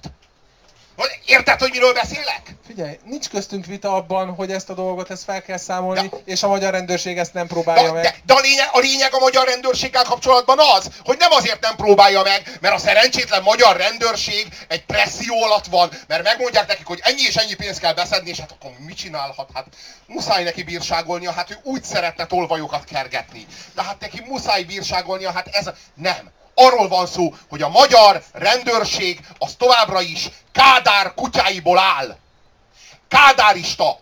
Érted, hogy miről beszélek? Figyelj, nincs köztünk vita abban, hogy ezt a dolgot fel kell számolni, és a magyar rendőrség ezt nem próbálja meg. De a lényeg a magyar rendőrséggel kapcsolatban az, hogy nem azért nem próbálja meg, mert a szerencsétlen magyar rendőrség egy presszió alatt van, mert megmondják nekik, hogy ennyi és ennyi pénzt kell beszedni, és hát akkor mit csinálhat? Hát muszáj neki bírságolnia, hát ő úgy szeretne tolvajokat kergetni. De hát neki muszáj bírságolnia, hát ez nem. Arról van szó, hogy a magyar rendőrség az továbbra is Kádár kutyáiból áll. Kádárista.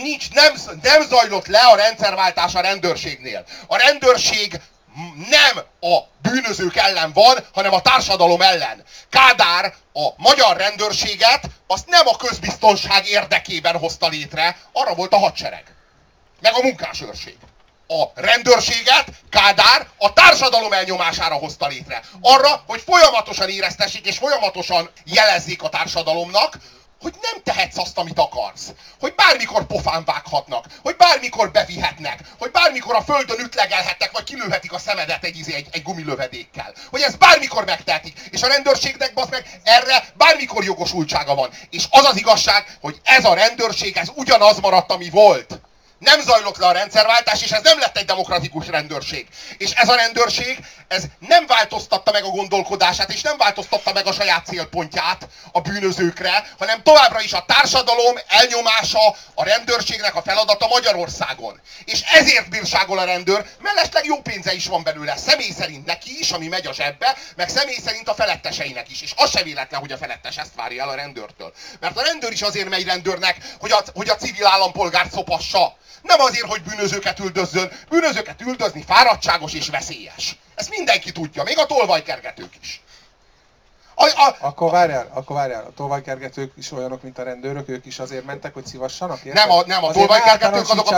Nem zajlott le a rendszerváltás a rendőrségnél. A rendőrség nem a bűnözők ellen van, hanem a társadalom ellen. Kádár a magyar rendőrséget azt nem a közbiztonság érdekében hozta létre, arra volt a hadsereg. Meg a munkásőrség. A rendőrséget Kádár a társadalom elnyomására hozta létre. Arra, hogy folyamatosan éreztessék és folyamatosan jelezzék a társadalomnak, hogy nem tehetsz azt, amit akarsz. Hogy bármikor pofán vághatnak, hogy bármikor bevihetnek, hogy bármikor a földön ütlegelhetnek, vagy kilőhetik a szemedet egy gumilövedékkel. Hogy ezt bármikor megtehetik. És a rendőrségnek meg erre bármikor jogosultsága van. És az az igazság, hogy ez a rendőrség, ez ugyanaz maradt, ami volt. Nem zajlott le a rendszerváltás, és ez nem lett egy demokratikus rendőrség. És ez a rendőrség, ez nem változtatta meg a gondolkodását, és nem változtatta meg a saját célpontját a bűnözőkre, hanem továbbra is a társadalom elnyomása a rendőrségnek a feladata Magyarországon. És ezért bírságol a rendőr, mellesleg jó pénze is van belőle. Személy szerint neki is, ami megy a zsebbe, meg személy szerint a feletteseinek is. És az se véletlen, hogy a felettes ezt várja el a rendőrtől. Mert a rendőr is azért megy rendőrnek, hogy a civil állampolgárt szopassa. Nem azért, hogy bűnözőket üldözzön. Bűnözőket üldözni fáradtságos és veszélyes. Ezt mindenki tudja, még a tolvajkergetők is. Akkor várjál, a tolvajkergetők is olyanok, mint a rendőrök, ők is azért mentek, hogy szívassanak, érted? Nem, a tolvajkergetők azok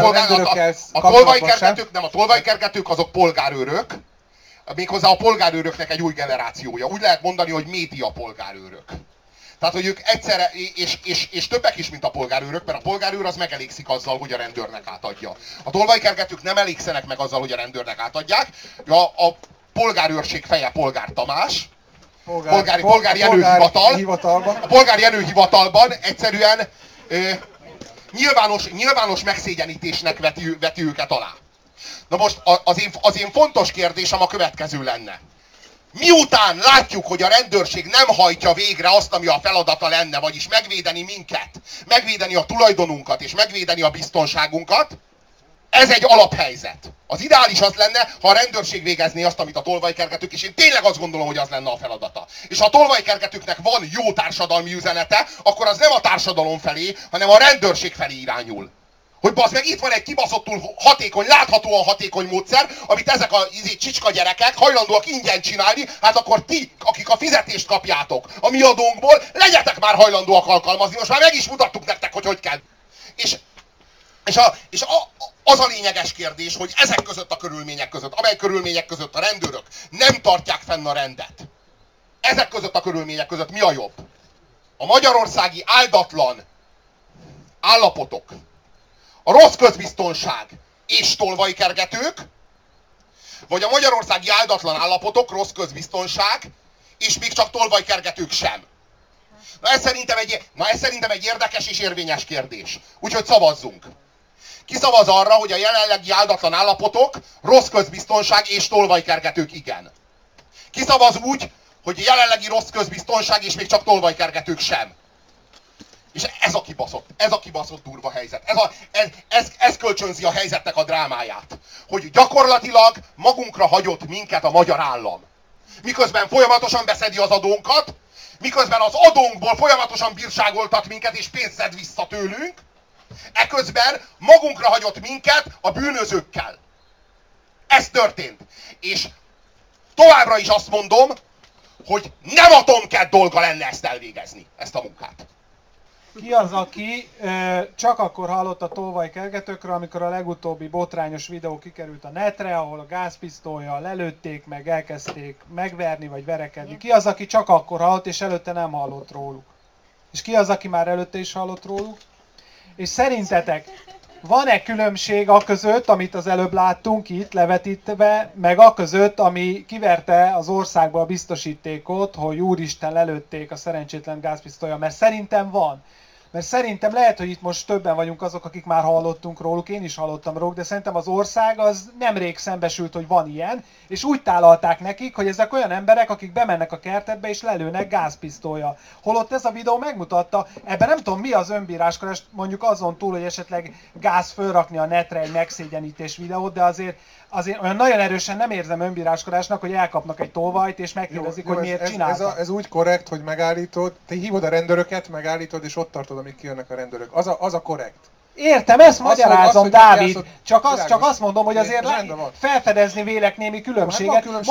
a tolvajkergetők azok polgárőrök. Méghozzá a polgárőröknek egy új generációja. Úgy lehet mondani, hogy média polgárőrök. Tehát, hogy ők egyszerre, és többek is, mint a polgárőrök, mert a polgárőr az megelégszik azzal, hogy a rendőrnek átadja. A tolvajkergetők nem elégszenek meg azzal, hogy a rendőrnek átadják. A polgárőrség feje Polgár Tamás, polgári előhivatal. A polgári előhivatalban egyszerűen nyilvános megszégyenítésnek veti őket alá. Na most az én fontos kérdésem a következő lenne. Miután látjuk, hogy a rendőrség nem hajtja végre azt, ami a feladata lenne, vagyis megvédeni minket, megvédeni a tulajdonunkat és megvédeni a biztonságunkat, ez egy alaphelyzet. Az ideális az lenne, ha a rendőrség végezné azt, amit a tolvajkergetők, és én tényleg azt gondolom, hogy az lenne a feladata. És ha a tolvajkergetőknek van jó társadalmi üzenete, akkor az nem a társadalom felé, hanem a rendőrség felé irányul. Hogy bazd meg, itt van egy kibaszottul hatékony, láthatóan hatékony módszer, amit ezek a csicska gyerekek hajlandóak ingyen csinálni, hát akkor ti, akik a fizetést kapjátok a mi adónkból, legyetek már hajlandóak alkalmazni, most már meg is mutattuk nektek, hogy kell. És az a lényeges kérdés, hogy ezek között a körülmények között, amely körülmények között a rendőrök nem tartják fenn a rendet, ezek között a körülmények között mi a jobb? A magyarországi áldatlan állapotok, a rossz közbiztonság és tolvajkergetők, vagy a magyarországi áldatlan állapotok, rossz közbiztonság, és még csak tolvajkergetők sem? Na ez szerintem egy érdekes és érvényes kérdés. Úgyhogy szavazzunk. Ki szavaz arra, hogy a jelenlegi áldatlan állapotok, rossz közbiztonság és tolvajkergetők igen? Ki szavaz úgy, hogy a jelenlegi rossz közbiztonság és még csak tolvajkergetők sem? És ez a kibaszott durva helyzet. Ez kölcsönzi a helyzetnek a drámáját. Hogy gyakorlatilag magunkra hagyott minket a magyar állam. Miközben folyamatosan beszedi az adónkat, miközben az adónkból folyamatosan bírságoltat minket és pénzt szed vissza tőlünk, eközben magunkra hagyott minket a bűnözőkkel. Ez történt. És továbbra is azt mondom, hogy nem a Tomcat dolga lenne ezt elvégezni, ezt a munkát. Ki az, aki csak akkor hallott a tolvajkergetőkről, amikor a legutóbbi botrányos videó kikerült a netre, ahol a gázpisztollyal lelőtték, meg elkezdték megverni vagy verekedni? Ki az, aki csak akkor hallott, és előtte nem hallott róluk? És ki az, aki már előtte is hallott róluk? És szerintetek van-e különbség a között, amit az előbb láttunk itt levetítve, meg a között, ami kiverte az országba a biztosítékot, hogy úristen lelőtték a szerencsétlen gázpisztollyal? Mert szerintem van. Mert szerintem lehet, hogy itt most többen vagyunk azok, akik már hallottunk róluk, én is hallottam róluk, de szerintem az ország az nemrég szembesült, hogy van ilyen, és úgy tálalták nekik, hogy ezek olyan emberek, akik bemennek a kertetbe és lelőnek gázpisztollyal. Holott ez a videó megmutatta, ebben nem tudom mi az önbíráskodás, mondjuk azon túl, hogy esetleg gáz fölrakni a netre egy megszégyenítés videót, de azért olyan nagyon erősen nem érzem önbíráskodásnak, hogy elkapnak egy tolvajt és megkérdezik, hogy miért csináltak. Ez úgy korrekt, hogy megállítod, te hívod a rendőröket, megállítod és ott tartod, amíg kijönnek a rendőrök. Az a korrekt. Értem, ezt magyarázom, Dávid. Csak azt mondom, hogy azért felfedezni vélek némi különbséget.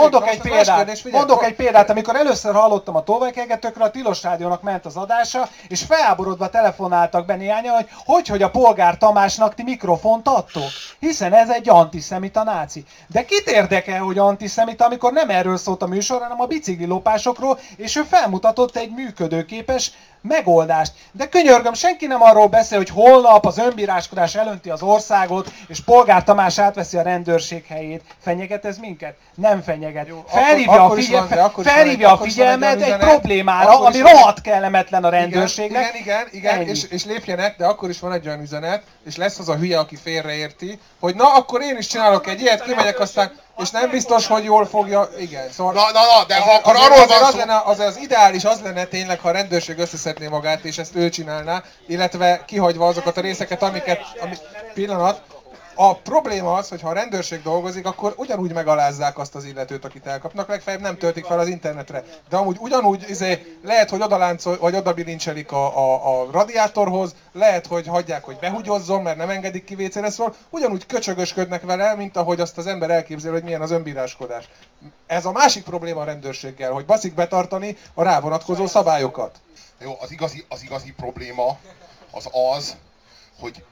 Mondok egy példát, amikor először hallottam a tolvajkergetőkről, a Tilos Rádiónak ment az adása, és felháborodva telefonáltak be néhányan, hogy a Polgár Tamásnak ti mikrofont adtok, hiszen ez egy antiszemita náci. De kit érdekel, hogy antiszemita, amikor nem erről szólt a műsor, hanem a biciklilopásokról, és ő felmutatott egy működőképes megoldást. De könyörgöm, senki nem arról beszél, hogy holnap az önbíráskodás elönti az országot, és Polgár Tamás átveszi a rendőrség helyét. Fenyeget ez minket? Nem fenyeget. Jó, felhívja a figyelmet egy problémára, ami rohadt kellemetlen a rendőrségnek. Igen, és lépjenek, de akkor is van egy olyan üzenet, és lesz az a hülye, aki félreérti, hogy na, akkor én is csinálok egy ilyet, kimegyek aztán, és nem biztos, hogy jól fogja, igen, szóval... De akkor arról van szó... Az ideális az lenne tényleg, ha a rendőrség összeszedné magát, és ezt ő csinálná, illetve kihagyva azokat a részeket, pillanat. A probléma az, hogy ha a rendőrség dolgozik, akkor ugyanúgy megalázzák azt az illetőt, akit elkapnak, legfeljebb nem töltik fel az internetre. De amúgy ugyanúgy lehet, hogy odaláncol, vagy odabilincselik a radiátorhoz, lehet, hogy hagyják, hogy behugyozzon, mert nem engedik ki WC-re, szóval ugyanúgy köcsögösködnek vele, mint ahogy azt az ember elképzel, hogy milyen az önbíráskodás. Ez a másik probléma a rendőrséggel, hogy baszik betartani a rá vonatkozó szabályokat. Jó, az igazi probléma az, hogy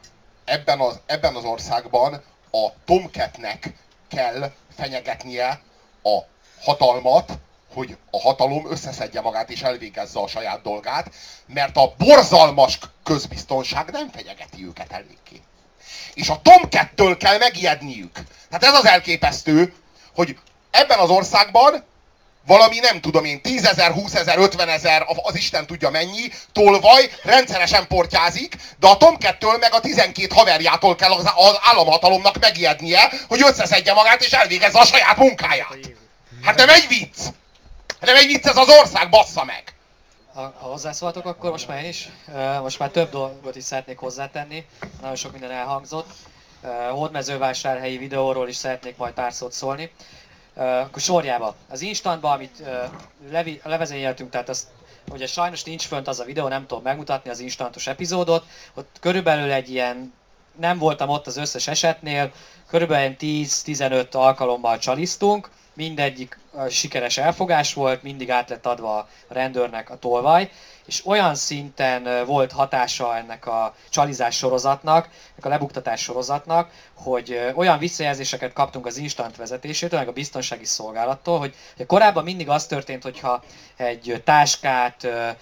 ebben az országban a Tomcatnek kell fenyegetnie a hatalmat, hogy a hatalom összeszedje magát és elvégezze a saját dolgát, mert a borzalmas közbiztonság nem fenyegeti őket eléggé. És a Tomcat-től kell megijedniük. Tehát ez az elképesztő, hogy ebben az országban valami, nem tudom én, 10 000, 20 000, 50 000, az Isten tudja mennyi, tolvaj rendszeresen portyázik, de a Tomcat-től meg a 12 haverjától kell az államhatalomnak megijednie, hogy összeszedje magát és elvégezze a saját munkáját. Hát nem egy vicc! Hát nem egy vicc ez az ország, bassza meg! Ha hozzászóltok, akkor most már én is. Most már több dolgot is szeretnék hozzátenni. Nagyon sok minden elhangzott. Hódmezővásárhelyi videóról is szeretnék majd pár szót szólni. Akkor sorjába. Az instantban, amit levezényeltünk, tehát azt, ugye sajnos nincs fönt az a videó, nem tudom megmutatni az instantos epizódot. Ott körülbelül egy ilyen, nem voltam ott az összes esetnél, körülbelül 10-15 alkalommal csalisztunk. Mindegyik sikeres elfogás volt, mindig át lett adva a rendőrnek a tolvaj, és olyan szinten volt hatása ennek a csalizás sorozatnak, ennek a lebuktatás sorozatnak, hogy olyan visszajelzéseket kaptunk az instant vezetésétől, meg a biztonsági szolgálattól, hogy korábban mindig az történt, hogyha egy táskát,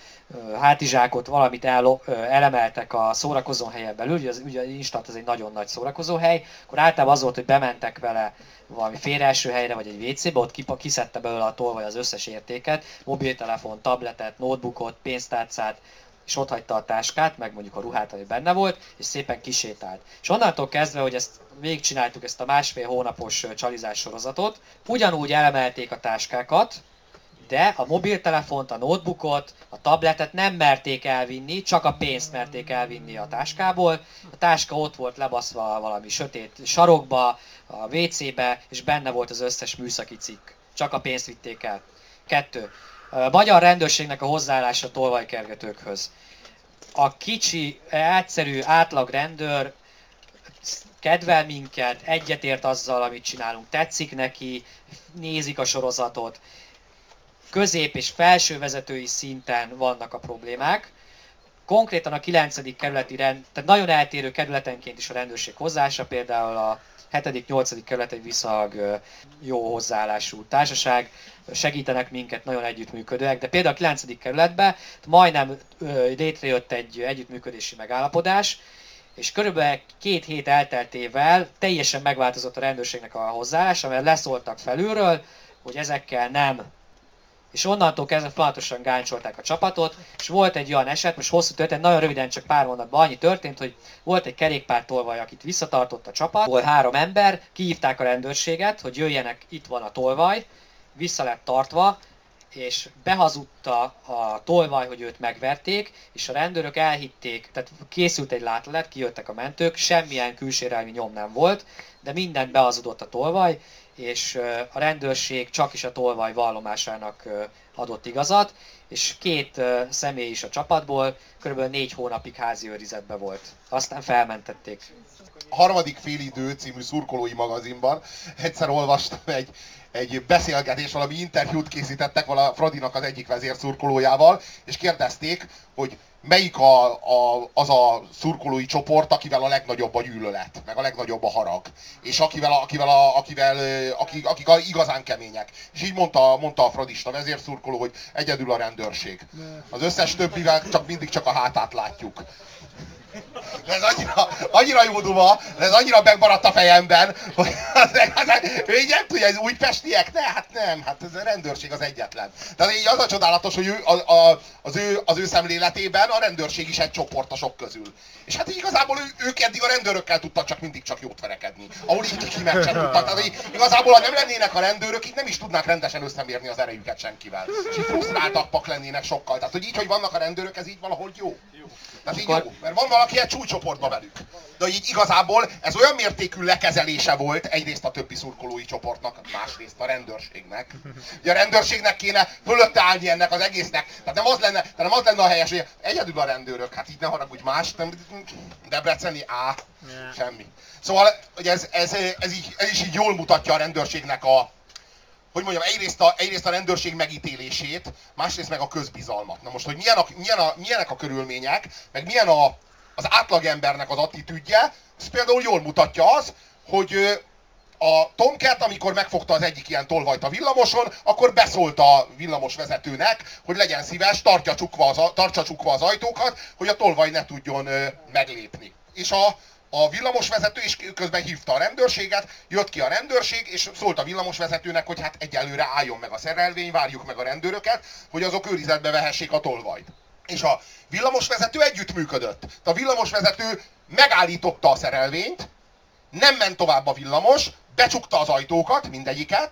hátizsákot, valamit elemeltek a szórakozóhelyen belül, ugye az instant az egy nagyon nagy szórakozóhely, akkor általában az volt, hogy bementek vele valami félreeső helyre, vagy egy WC-be, ott kiszedte belőle a tolvaj az összes értéket, mobiltelefon, tabletet, notebookot, pénztárcát, és ott hagyta a táskát, meg mondjuk a ruhát, ami benne volt, és szépen kisétált. És onnantól kezdve, hogy ezt végigcsináltuk, ezt a 1,5 hónapos csalizás sorozatot, ugyanúgy elemelték a táskákat, de a mobiltelefont, a notebookot, a tabletet nem merték elvinni, csak a pénzt merték elvinni a táskából. A táska ott volt lebaszva valami sötét sarokba, a WC-be, és benne volt az összes műszaki cikk. Csak a pénzt vitték el. 2. A magyar rendőrségnek a hozzáállása tolvajkergetőkhöz. A kicsi, egyszerű, átlag rendőr kedvel minket, egyetért azzal, amit csinálunk, tetszik neki, nézik a sorozatot. Közép- és felső vezetői szinten vannak a problémák. Konkrétan a 9. kerületi tehát nagyon eltérő kerületenként is a rendőrség hozzáállása, például a 7., 8. kerület egy viszonylag jó hozzáállású társaság, segítenek minket, nagyon együttműködőek, de például a 9. kerületben majdnem létrejött egy együttműködési megállapodás, és körülbelül 2 hét elteltével teljesen megváltozott a rendőrségnek a hozzáállása, mert leszóltak felülről, hogy ezekkel nem. És onnantól kezdve folyamatosan gáncsolták a csapatot, és volt egy olyan eset, most hosszú történet, nagyon röviden, csak pár mondatban annyi történt, hogy volt egy kerékpártolvaj, akit visszatartott a csapat, volt 3 ember, kihívták a rendőrséget, hogy jöjjenek, itt van a tolvaj, vissza lett tartva, és behazudta a tolvaj, hogy őt megverték, és a rendőrök elhitték, tehát készült egy látlelet, kijöttek a mentők, semmilyen külsérelmi nyom nem volt, de mindent behazudott a tolvaj, és a rendőrség csak is a tolvaj vallomásának adott igazat, és 2 személy is a csapatból kb. 4 hónapig házi őrizetben volt. Aztán felmentették. A Harmadik félidő című szurkolói magazinban egyszer olvastam egy beszélgetés, valami interjút készítettek vala Fradinak az egyik vezérszurkolójával, és kérdezték, hogy melyik az a szurkolói csoport, akivel a legnagyobb a gyűlölet, meg a legnagyobb a harag, és akik igazán kemények. És így mondta a fradista vezérszurkoló, hogy egyedül a rendőrség. Az összes többivel mindig csak a hátát látjuk. Ez annyira jó duma, ez annyira megmaradt a fejemben, hogy ő így nem tudja, ez újpestiek? Ne, hát nem, hát ez a rendőrség az egyetlen. Tehát így az a csodálatos, hogy az ő szemléletében a rendőrség is egy csoport a sok közül. És hát igazából ők eddig a rendőrökkel tudtak mindig csak jót verekedni. Ahol így ki meg sem tudtak. Tehát igazából, ha nem lennének a rendőrök, így nem is tudnák rendesen összemérni az erejüket senkivel. És így frusztráltak lennének sokkal. Tehát, hogy így, hogy vannak a rendőrök, ez így valahogy jó. Tehát így jó, mert van valaki egy csúcscsoportban velük. De így igazából ez olyan mértékű lekezelése volt egyrészt a többi szurkolói csoportnak, másrészt a rendőrségnek. Ugye a rendőrségnek kéne fölötte állni ennek az egésznek. Tehát nem az lenne a helyes, hogy egyedül a rendőrök, hát így ne haragudj más, nem Debreceni, semmi. Szóval hogy ez is így jól mutatja a rendőrségnek hogy mondjam, egyrészt a rendőrség megítélését, másrészt meg a közbizalmat. Na most, hogy milyenek a körülmények, meg milyen az átlagembernek az attitűdje, ez például jól mutatja az, hogy A Tomcat, amikor megfogta az egyik ilyen tolvajt a villamoson, akkor beszólt a villamosvezetőnek, hogy legyen szíves, tartsa csukva az ajtókat, hogy a tolvaj ne tudjon meglépni. És a villamosvezető is közben hívta a rendőrséget, jött ki a rendőrség, és szólt a villamosvezetőnek, hogy hát egyelőre álljon meg a szerelvény, várjuk meg a rendőröket, hogy azok őrizetbe vehessék a tolvajt. És a villamosvezető együttműködött. A villamosvezető megállította a szerelvényt, nem ment tovább a villamos, becsukta az ajtókat, mindegyiket,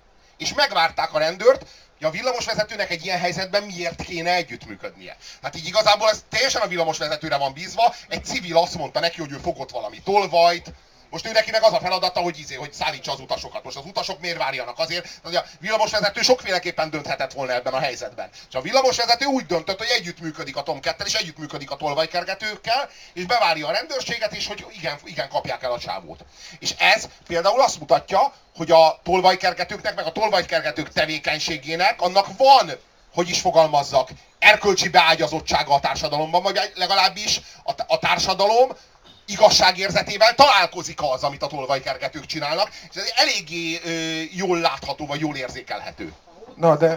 és megvárták a rendőrt, hogy a villamosvezetőnek egy ilyen helyzetben miért kéne együttműködnie. Hát így igazából ez teljesen a villamosvezetőre van bízva, egy civil azt mondta neki, hogy ő fogott valami tolvajt, most ő neki meg az a feladata, hogy szállítsa az utasokat. Most az utasok miért várjanak azért, hogy a villamosvezető sokféleképpen dönthetett volna ebben a helyzetben. És a villamosvezető úgy döntött, hogy együttműködik a Tomcat-tel, és együttműködik a tolvajkergetőkkel, és bevárja a rendőrséget, és hogy igen, kapják el a csávót. És ez például azt mutatja, hogy a tolvajkergetőknek, meg a tolvajkergetők tevékenységének, annak van, hogy is fogalmazzak, erkölcsi beágyazottsága a társadalomban, vagy legalábbis a társadalom igazságérzetével találkozik az, amit a tolvajkergetők csinálnak, és ez eléggé jól látható, vagy jól érzékelhető. Na, de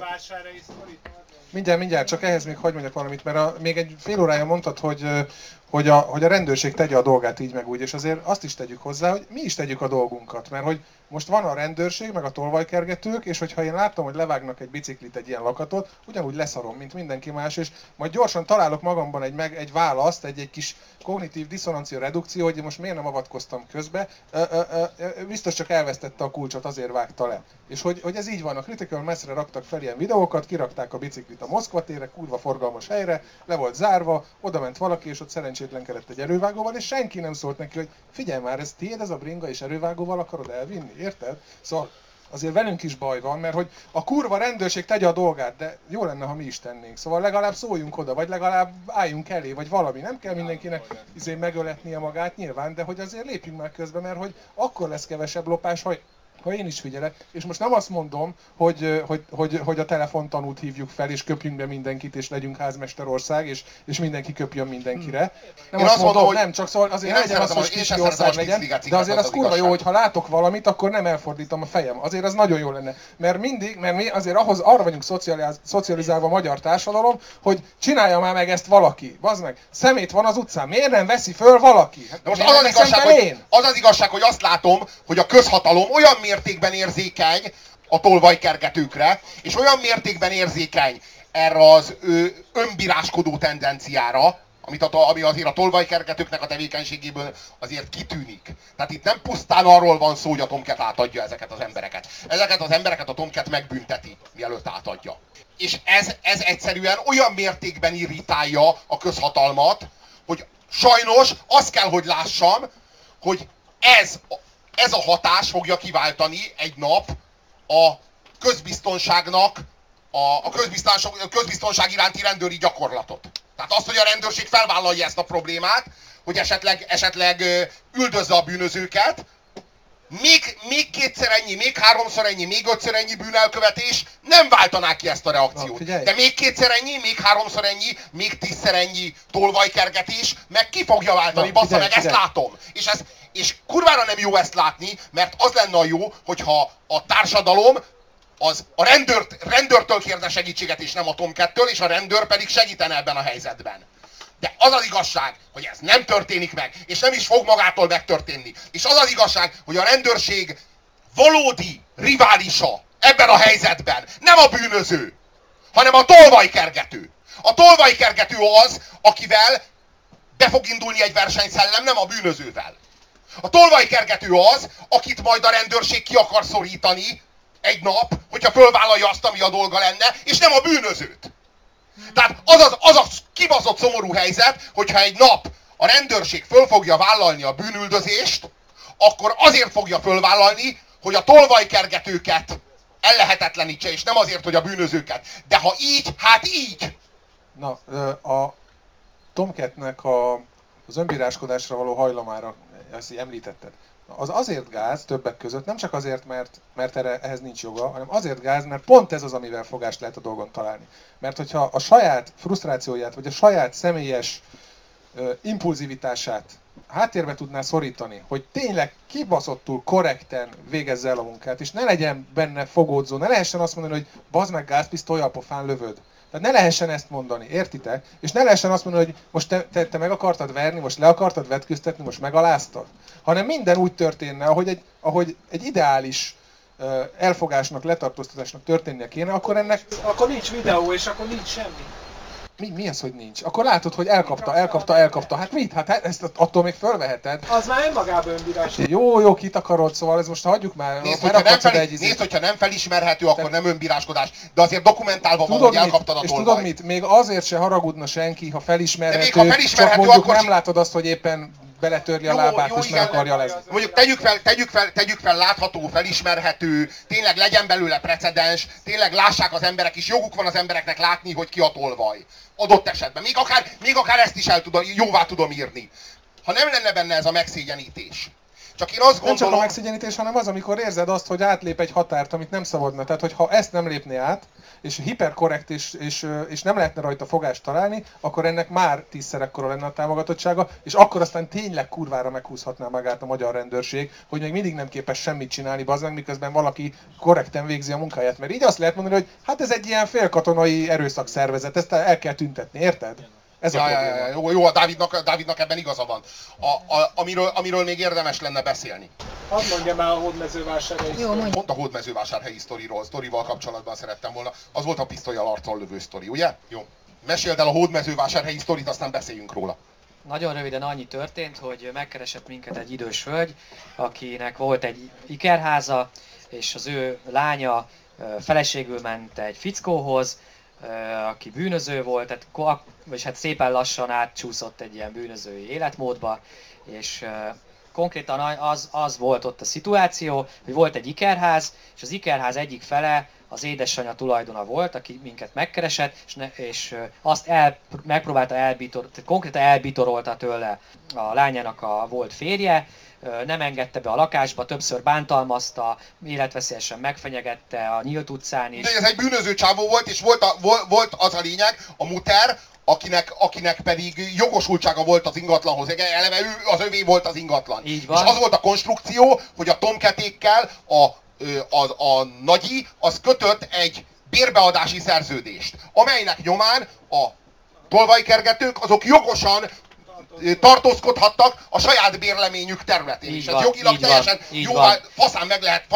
mindjárt, csak ehhez még hagy mondjak valamit, mert még egy fél órája mondtad, hogy a rendőrség tegye a dolgát így meg úgy, és azért azt is tegyük hozzá, hogy mi is tegyük a dolgunkat, mert hogy most van a rendőrség, meg a tolvajkergetők, és hogyha én látom, hogy levágnak egy biciklit, egy ilyen lakatot, ugyanúgy leszarom, mint mindenki más, és majd gyorsan találok magamban egy választ, egy kis kognitív diszonancia redukció, hogy most miért nem avatkoztam közbe, biztos csak elvesztette a kulcsot, azért vágta le. És hogy ez így van, a Critical Mass-re raktak fel ilyen videókat, kirakták a biciklit a Moszkva térre, kurva forgalmas helyre, le volt zárva, oda ment valaki, és ott szerencsétlenkedett egy erővágóval, és senki nem szólt neki, hogy figyelj már, ez tiéd ez a bringa, és erővágóval akarod elvinni, érted? Szóval azért velünk is baj van, mert hogy a kurva rendőrség tegye a dolgát, de jó lenne, ha mi is tennénk. Szóval legalább szóljunk oda, vagy legalább álljunk elé, vagy valami. Nem kell mindenkinek megöletnie magát nyilván, de hogy azért lépjünk már közbe, mert hogy akkor lesz kevesebb lopás, ha én is figyelek. És most nem azt mondom, hogy a telefontanút hívjuk fel, és köpjünk be mindenkit, és legyünk házmesterország, és mindenki köpjön mindenkire. Nem én azt mondom, hogy nem, csak szóval azért legyen az, hogy kicsi ország legyen, de azért az kurva jó, hogy ha látok valamit, akkor nem elfordítom a fejem. Azért az nagyon jó lenne. Mert mi azért arra vagyunk szocializálva a magyar társadalom, hogy csinálja már meg ezt valaki. Bazd meg, szemét van az utcán, miért nem veszi föl valaki? De most az az igazság, hogy azt látom, hogy a közhatalom olyan mértékben érzékeny a tolvajkergetőkre, és olyan mértékben érzékeny erre az önbíráskodó tendenciára, ami azért a tolvajkergetőknek a tevékenységéből azért kitűnik. Tehát itt nem pusztán arról van szó, hogy a Tomcat átadja ezeket az embereket. Ezeket az embereket a Tomcat megbünteti, mielőtt átadja. És ez egyszerűen olyan mértékben irritálja a közhatalmat, hogy sajnos azt kell, hogy lássam, hogy ez a hatás fogja kiváltani egy nap a közbiztonságnak, a közbiztonság iránti rendőri gyakorlatot. Tehát azt, hogy a rendőrség felvállalja ezt a problémát, hogy esetleg üldözze a bűnözőket, még kétszer ennyi, még háromszor ennyi, még ötször ennyi bűnelkövetés nem váltaná ki ezt a reakciót. De még kétszer ennyi, még háromszor ennyi, még tízszer ennyi tolvajkergetés meg ki fogja váltani, bassza meg, ezt látom. És kurvára nem jó ezt látni, mert az lenne a jó, hogyha a társadalom a rendőrtől kérne segítséget, és nem a Tomcat-től, és a rendőr pedig segítene ebben a helyzetben. De az az igazság, hogy ez nem történik meg, és nem is fog magától megtörténni. És az az igazság, hogy a rendőrség valódi riválisa ebben a helyzetben nem a bűnöző, hanem a tolvajkergető. A tolvajkergető az, akivel be fog indulni egy versenyszellem, nem a bűnözővel. A tolvajkergető az, akit majd a rendőrség ki akar szorítani egy nap, hogyha fölvállalja azt, ami a dolga lenne, és nem a bűnözőt. Tehát az a kibaszott szomorú helyzet, hogyha egy nap a rendőrség föl fogja vállalni a bűnüldözést, akkor azért fogja fölvállalni, hogy a tolvajkergetőket ellehetetlenítse, és nem azért, hogy a bűnözőket. De ha így, hát így! Na, a Tomcatnek az önbíráskodásra való hajlamára, ezt így említetted. Az azért gáz többek között, nem csak azért, mert ehhez nincs joga, hanem azért gáz, mert pont ez az, amivel fogást lehet a dolgon találni. Mert hogyha a saját frusztrációját, vagy a saját személyes impulzivitását háttérbe tudná szorítani, hogy tényleg kibaszottul korrekten végezze el a munkát, és ne legyen benne fogódzó, ne lehessen azt mondani, hogy bazd meg gázpisztolya, a pofán lövöd. Tehát ne lehessen ezt mondani, értitek? És ne lehessen azt mondani, hogy most te meg akartad verni, most le akartad vetköztetni, most megaláztad. Hanem minden úgy történne, ahogy egy ideális elfogásnak, letartóztatásnak történnie kéne, akkor ennek... Akkor nincs videó, és akkor nincs semmi. Mi az, hogy nincs? Akkor látod, hogy elkapta. Hát mit? Hát ezt attól még fölveheted. Az már önmagában önbírás. Jó, kit akarod, szóval ez most hagyjuk már. Nézd, hogyha nem felismerhető, akkor nem önbíráskodás. De azért dokumentálva van, hogy elkaptad a tolvajt. És tudod mit? Még azért se haragudna senki, ha felismerhető, de még ha felismerhető, csak mondjuk akkor nem látod azt, hogy éppen beletörli a lábát, és meg akarja lezni. Mondjuk tegyük fel látható, felismerhető, tényleg legyen belőle precedens, tényleg lássák az emberek is, joguk van az embereknek látni, hogy ki a tolvaj. Adott esetben. Még akár ezt is jóvá tudom írni. Ha nem lenne benne ez a megszégyenítés. Csak én azt gondolom... Nem csak a megszégyenítés, hanem az, amikor érzed azt, hogy átlép egy határt, amit nem szabadna. Tehát, hogyha ezt nem lépné át, és hiperkorrekt, és nem lehetne rajta fogást találni, akkor ennek már 10-szer ekkora lenne a támogatottsága, és akkor aztán tényleg kurvára meghúzhatná magát a magyar rendőrség, hogy még mindig nem képes semmit csinálni, bazdmeg, miközben valaki korrekten végzi a munkáját. Mert így azt lehet mondani, hogy hát ez egy ilyen félkatonai erőszakszervezet, ezt el kell tüntetni, érted? Ez a probléma. Jó, a Dávidnak ebben igaza van. Amiről még érdemes lenne beszélni. Hadd mondja már a hódmezővásárhelyi sztori. Pont a hódmezővásárhelyi sztorival kapcsolatban szerettem volna. Az volt a pisztollyal arccal lövő sztori, ugye? Jó. Meséld el a hódmezővásárhelyi sztorit, aztán beszéljünk róla. Nagyon röviden annyi történt, hogy megkeresett minket egy idős hölgy, akinek volt egy ikerháza, és az ő lánya feleségül ment egy fickóhoz, aki bűnöző volt, vagy hát szépen lassan átcsúszott egy ilyen bűnözői életmódba, és konkrétan az volt ott a szituáció, hogy volt egy ikerház, és az ikerház egyik fele az édesanyja tulajdona volt, aki minket megkeresett, és azt megpróbálta konkrétan elbitorolta tőle a lányának a volt férje, nem engedte be a lakásba, többször bántalmazta, életveszélyesen megfenyegette a nyílt utcán is. De ez egy bűnöző csávó volt, és volt az a lényeg, a muter, akinek pedig jogosultsága volt az ingatlanhoz. Eleve az övé volt az ingatlan. Így van. És az volt a konstrukció, hogy a tomketékkel a nagyi az kötött egy bérbeadási szerződést, amelynek nyomán a tolvajkergetők azok jogosan tartózkodhattak a saját bérleményük területén. És ez jogilag teljesen faszán meg lehet,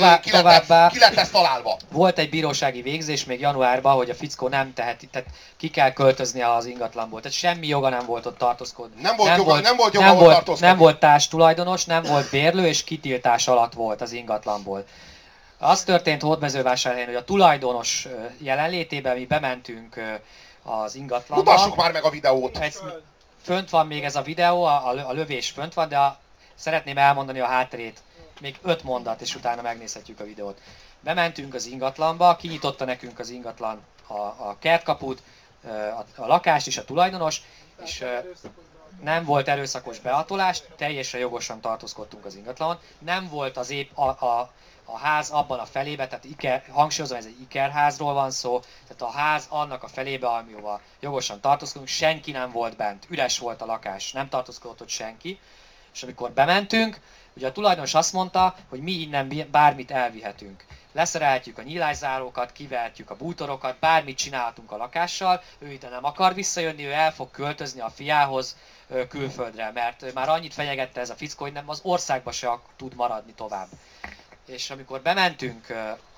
ki lett ezt találva. Volt egy bírósági végzés még januárban, hogy a fickó nem teheti, tehát ki kell költöznie az ingatlanból. Tehát semmi joga nem volt ott tartózkodni. Nem volt joga tartózkodni. Nem volt társtulajdonos, nem volt bérlő, és kitiltás alatt volt az ingatlanból. Az történt Hódmezővásárhelyen, hogy a tulajdonos jelenlétében mi bementünk az ingatlanba. Mutassuk már meg a videót! Fönt van még ez a videó, a lövés fönt van, de szeretném elmondani a hátterét. Még 5 mondat, és utána megnézhetjük a videót. Bementünk az ingatlanba, kinyitotta nekünk az ingatlan a kertkaput, a lakást is a tulajdonos, és nem volt erőszakos behatolás, teljesen jogosan tartózkodtunk az ingatlanon. Nem volt az épp a ház abban a felébe, tehát hangsúlyozom, ez egy ikerházról van szó, tehát a ház annak a felébe, amióval jogosan tartózkodunk, senki nem volt bent, üres volt a lakás, nem tartózkodott ott senki. És amikor bementünk, ugye a tulajdonos azt mondta, hogy mi innen bármit elvihetünk. Leszerelhetjük a nyílászárókat, kivehetjük a bútorokat, bármit csinálhatunk a lakással, ő ide nem akar visszajönni, ő el fog költözni a fiához külföldre, mert már annyit fenyegette ez a fickó, hogy nem az országba se tud maradni tovább. És amikor bementünk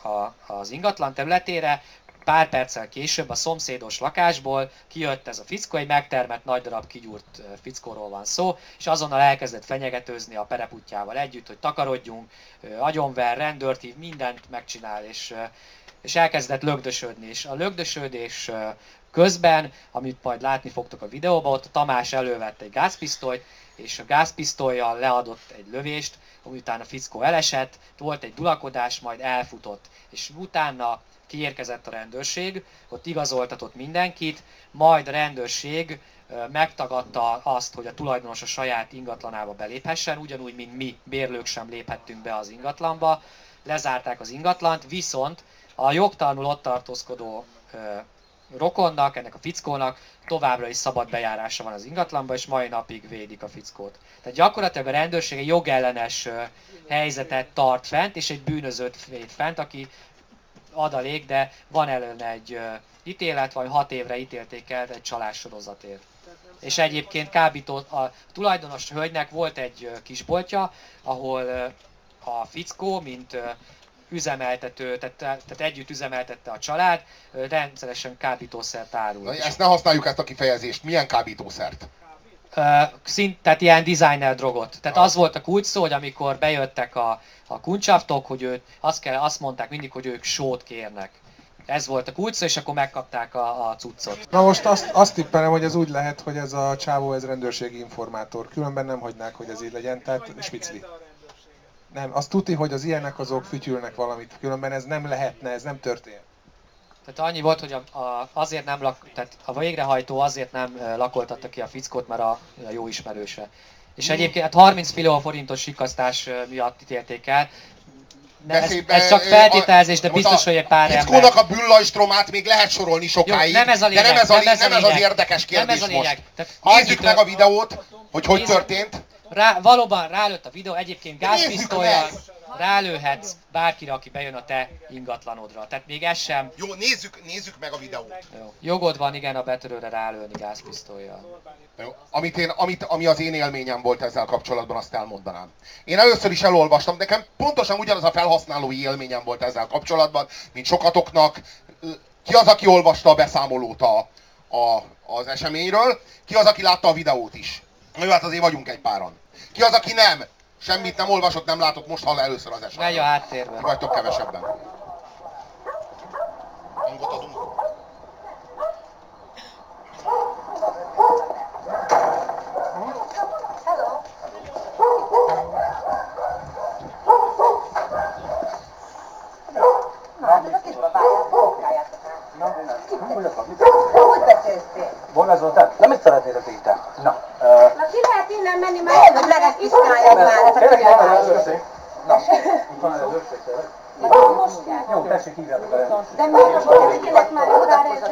az ingatlan területére, pár perccel később a szomszédos lakásból kijött ez a fickó, egy megtermett nagy darab kigyúrt fickóról van szó, és azonnal elkezdett fenyegetőzni a pereputjával együtt, hogy takarodjunk, agyonver, rendőrt hív, mindent megcsinál, és elkezdett lögdösödni. És a lögdösödés közben, amit majd látni fogtok a videóban, ott a Tamás elővette egy gázpisztolyt, és a gázpisztollyal leadott egy lövést, után a fickó elesett, volt egy dulakodás, majd elfutott. És utána kiérkezett a rendőrség, ott igazoltatott mindenkit, majd a rendőrség megtagadta azt, hogy a tulajdonos a saját ingatlanába beléphessen, ugyanúgy, mint mi bérlők sem léphettünk be az ingatlanba, lezárták az ingatlant, viszont a jogtalanul ott tartózkodó rokonnak, ennek a fickónak továbbra is szabad bejárása van az ingatlanba, és mai napig védik a fickót. Tehát gyakorlatilag a rendőrség egy jogellenes helyzetet tart fent, és egy bűnözőt véd fent, aki adalék, de van ellene egy ítélet, vagy 6 évre ítélték el egy csalássorozatért. És egyébként a tulajdonos hölgynek volt egy kisboltja, ahol a fickó, mint üzemeltető, tehát együtt üzemeltette a család, rendszeresen kábítószert árul. Ezt ne használjuk, ezt a kifejezést. Milyen kábítószert? Tehát ilyen designer drogot. Tehát az volt a kulcs szó, hogy amikor bejöttek a kuncsaftok, hogy azt mondták mindig, hogy ők sót kérnek. Ez volt a kulcs szó, és akkor megkapták a cuccot. Na most azt tippelem, hogy ez úgy lehet, hogy ez a csávó, ez rendőrségi informátor. Különben nem hagynák, hogy ez így legyen, tehát spicli. Nem, azt tuti, hogy az ilyenek azok fütyülnek valamit, különben ez nem lehetne, ez nem történt. Tehát annyi volt, hogy azért nem tehát a végrehajtó azért nem lakoltatta ki a fickót, mert a jó ismerőse. És egyébként hát 30 millió forintos sikasztás miatt ítélték el. Ez csak feltételezés, de biztos, hogy egy pár ember... Fickónak a bűnlajstromát még lehet sorolni sokáig, jó, nem ez a lényeg, de nem ez az érdekes kérdés most. Nézzük meg a videót, hogy történt. Valóban rálőtt a videó, egyébként gázpisztollyal rálőhetsz bárkire, aki bejön a te ingatlanodra. Tehát még ez sem... Jó, nézzük meg a videót. Jó. Jogod van, igen, a betörőre rálőni gázpisztollyal. Jó. Ami az én élményem volt ezzel kapcsolatban, azt elmondanám. Én először is elolvastam, nekem pontosan ugyanaz a felhasználói élményem volt ezzel kapcsolatban, mint sokatoknak. Ki az, aki olvasta a beszámolót az eseményről? Ki az, aki látta a videót is? Na jó, hát azért vagyunk egy páran. Ki az, aki nem? Semmit nem olvasott, nem látott, most hall először az esetben. Megy a háttérben. Vagytok kevesebben. Hangot adunk. Hogy beszéltél? Volna Zoltán, na mit szeretnétek itt? Na, ki lehet innen menni, mert hogy legesztisztáljad már ezt a királyt. Most kell. jó, tessék, hívjátok el. De miért most kezdjenek már órára egy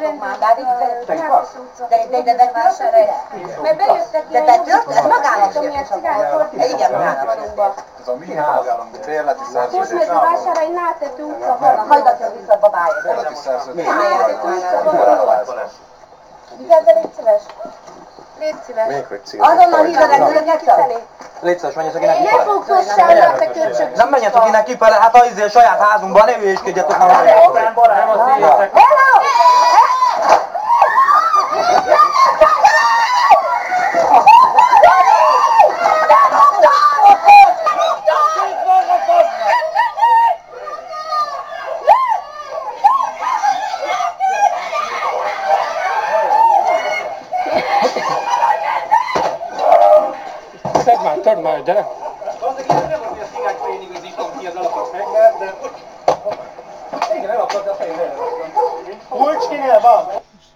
de vásárolj. Mert bejöttek ilyen betört? Ez magának amilyen cigányok. Igen, magának. Ez a mi házállam, bérleti szerződés. Most megy a vásárolj, Nátető utca van. Hajdatja vissza a babáját. Bérleti szerződés. Nátető utca van. Vigyázz, légy szíves. Légy szíves. Még hogy cíl. Azonnal hívod el őket kifelé. Légy szíves, menjetek innen kifele. Ne fogtossál már, te köcsög. Nem menjetek innen kifele, hát ha izé a saját házunkban, ne hülyéskedjetek már. Hello! Tedd már, gyere! Gazdag, nem az, hogy a cigány fején igazítom ki az alapat fegyver, de... Igen, elakad a fején. Kulcskinél van!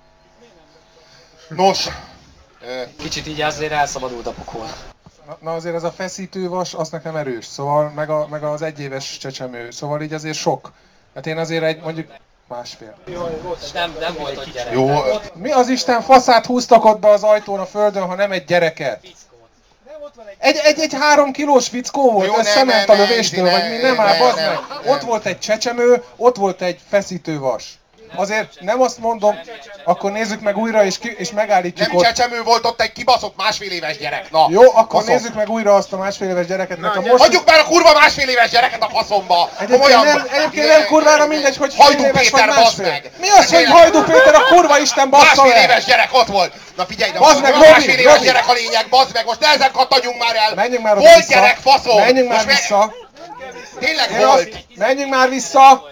Nos... Kicsit így azért elszabadult a pokol. Na azért ez a feszítővas, az nekem erős, szóval meg az egyéves csecsemő, szóval így azért sok. Hát én azért mondjuk másfél. És nem volt ott gyerek. Jó. Mi az Isten faszát húztak ott be az ajtón a földön, ha nem egy gyereket? Egy 3 kilós fickó volt, jó, ez szement a lövéstől, vagy mi, nem áll, bazd meg. Ott volt egy csecsemő, ott volt egy feszítővas. Azért nem azt mondom, akkor nézzük meg újra és megállítjuk Nem ott. csecsemő volt ott egy kibaszott másfél éves gyerek. Na, Jó, akkor nézzük meg újra azt a másfél éves gyereket. Hagyjuk már a kurva másfél éves gyereket a faszomba! Egyébként nem kurvára mindegy, hogy Hajdú fél éves vagy Péter, bazd másfél. meg! Mi az, hogy Hajdú Péter, a kurva Isten bassza Másfél el? éves gyerek ott volt! Na figyelj, de Bazd meg, most Robi, másfél éves Robi. gyerek a lényeg, bazd meg, most nehezen kattanjunk már el! Menjünk már volt vissza. gyerek, faszom! Menjünk már Most vissza. Tényleg Én volt! menjünk már vissza!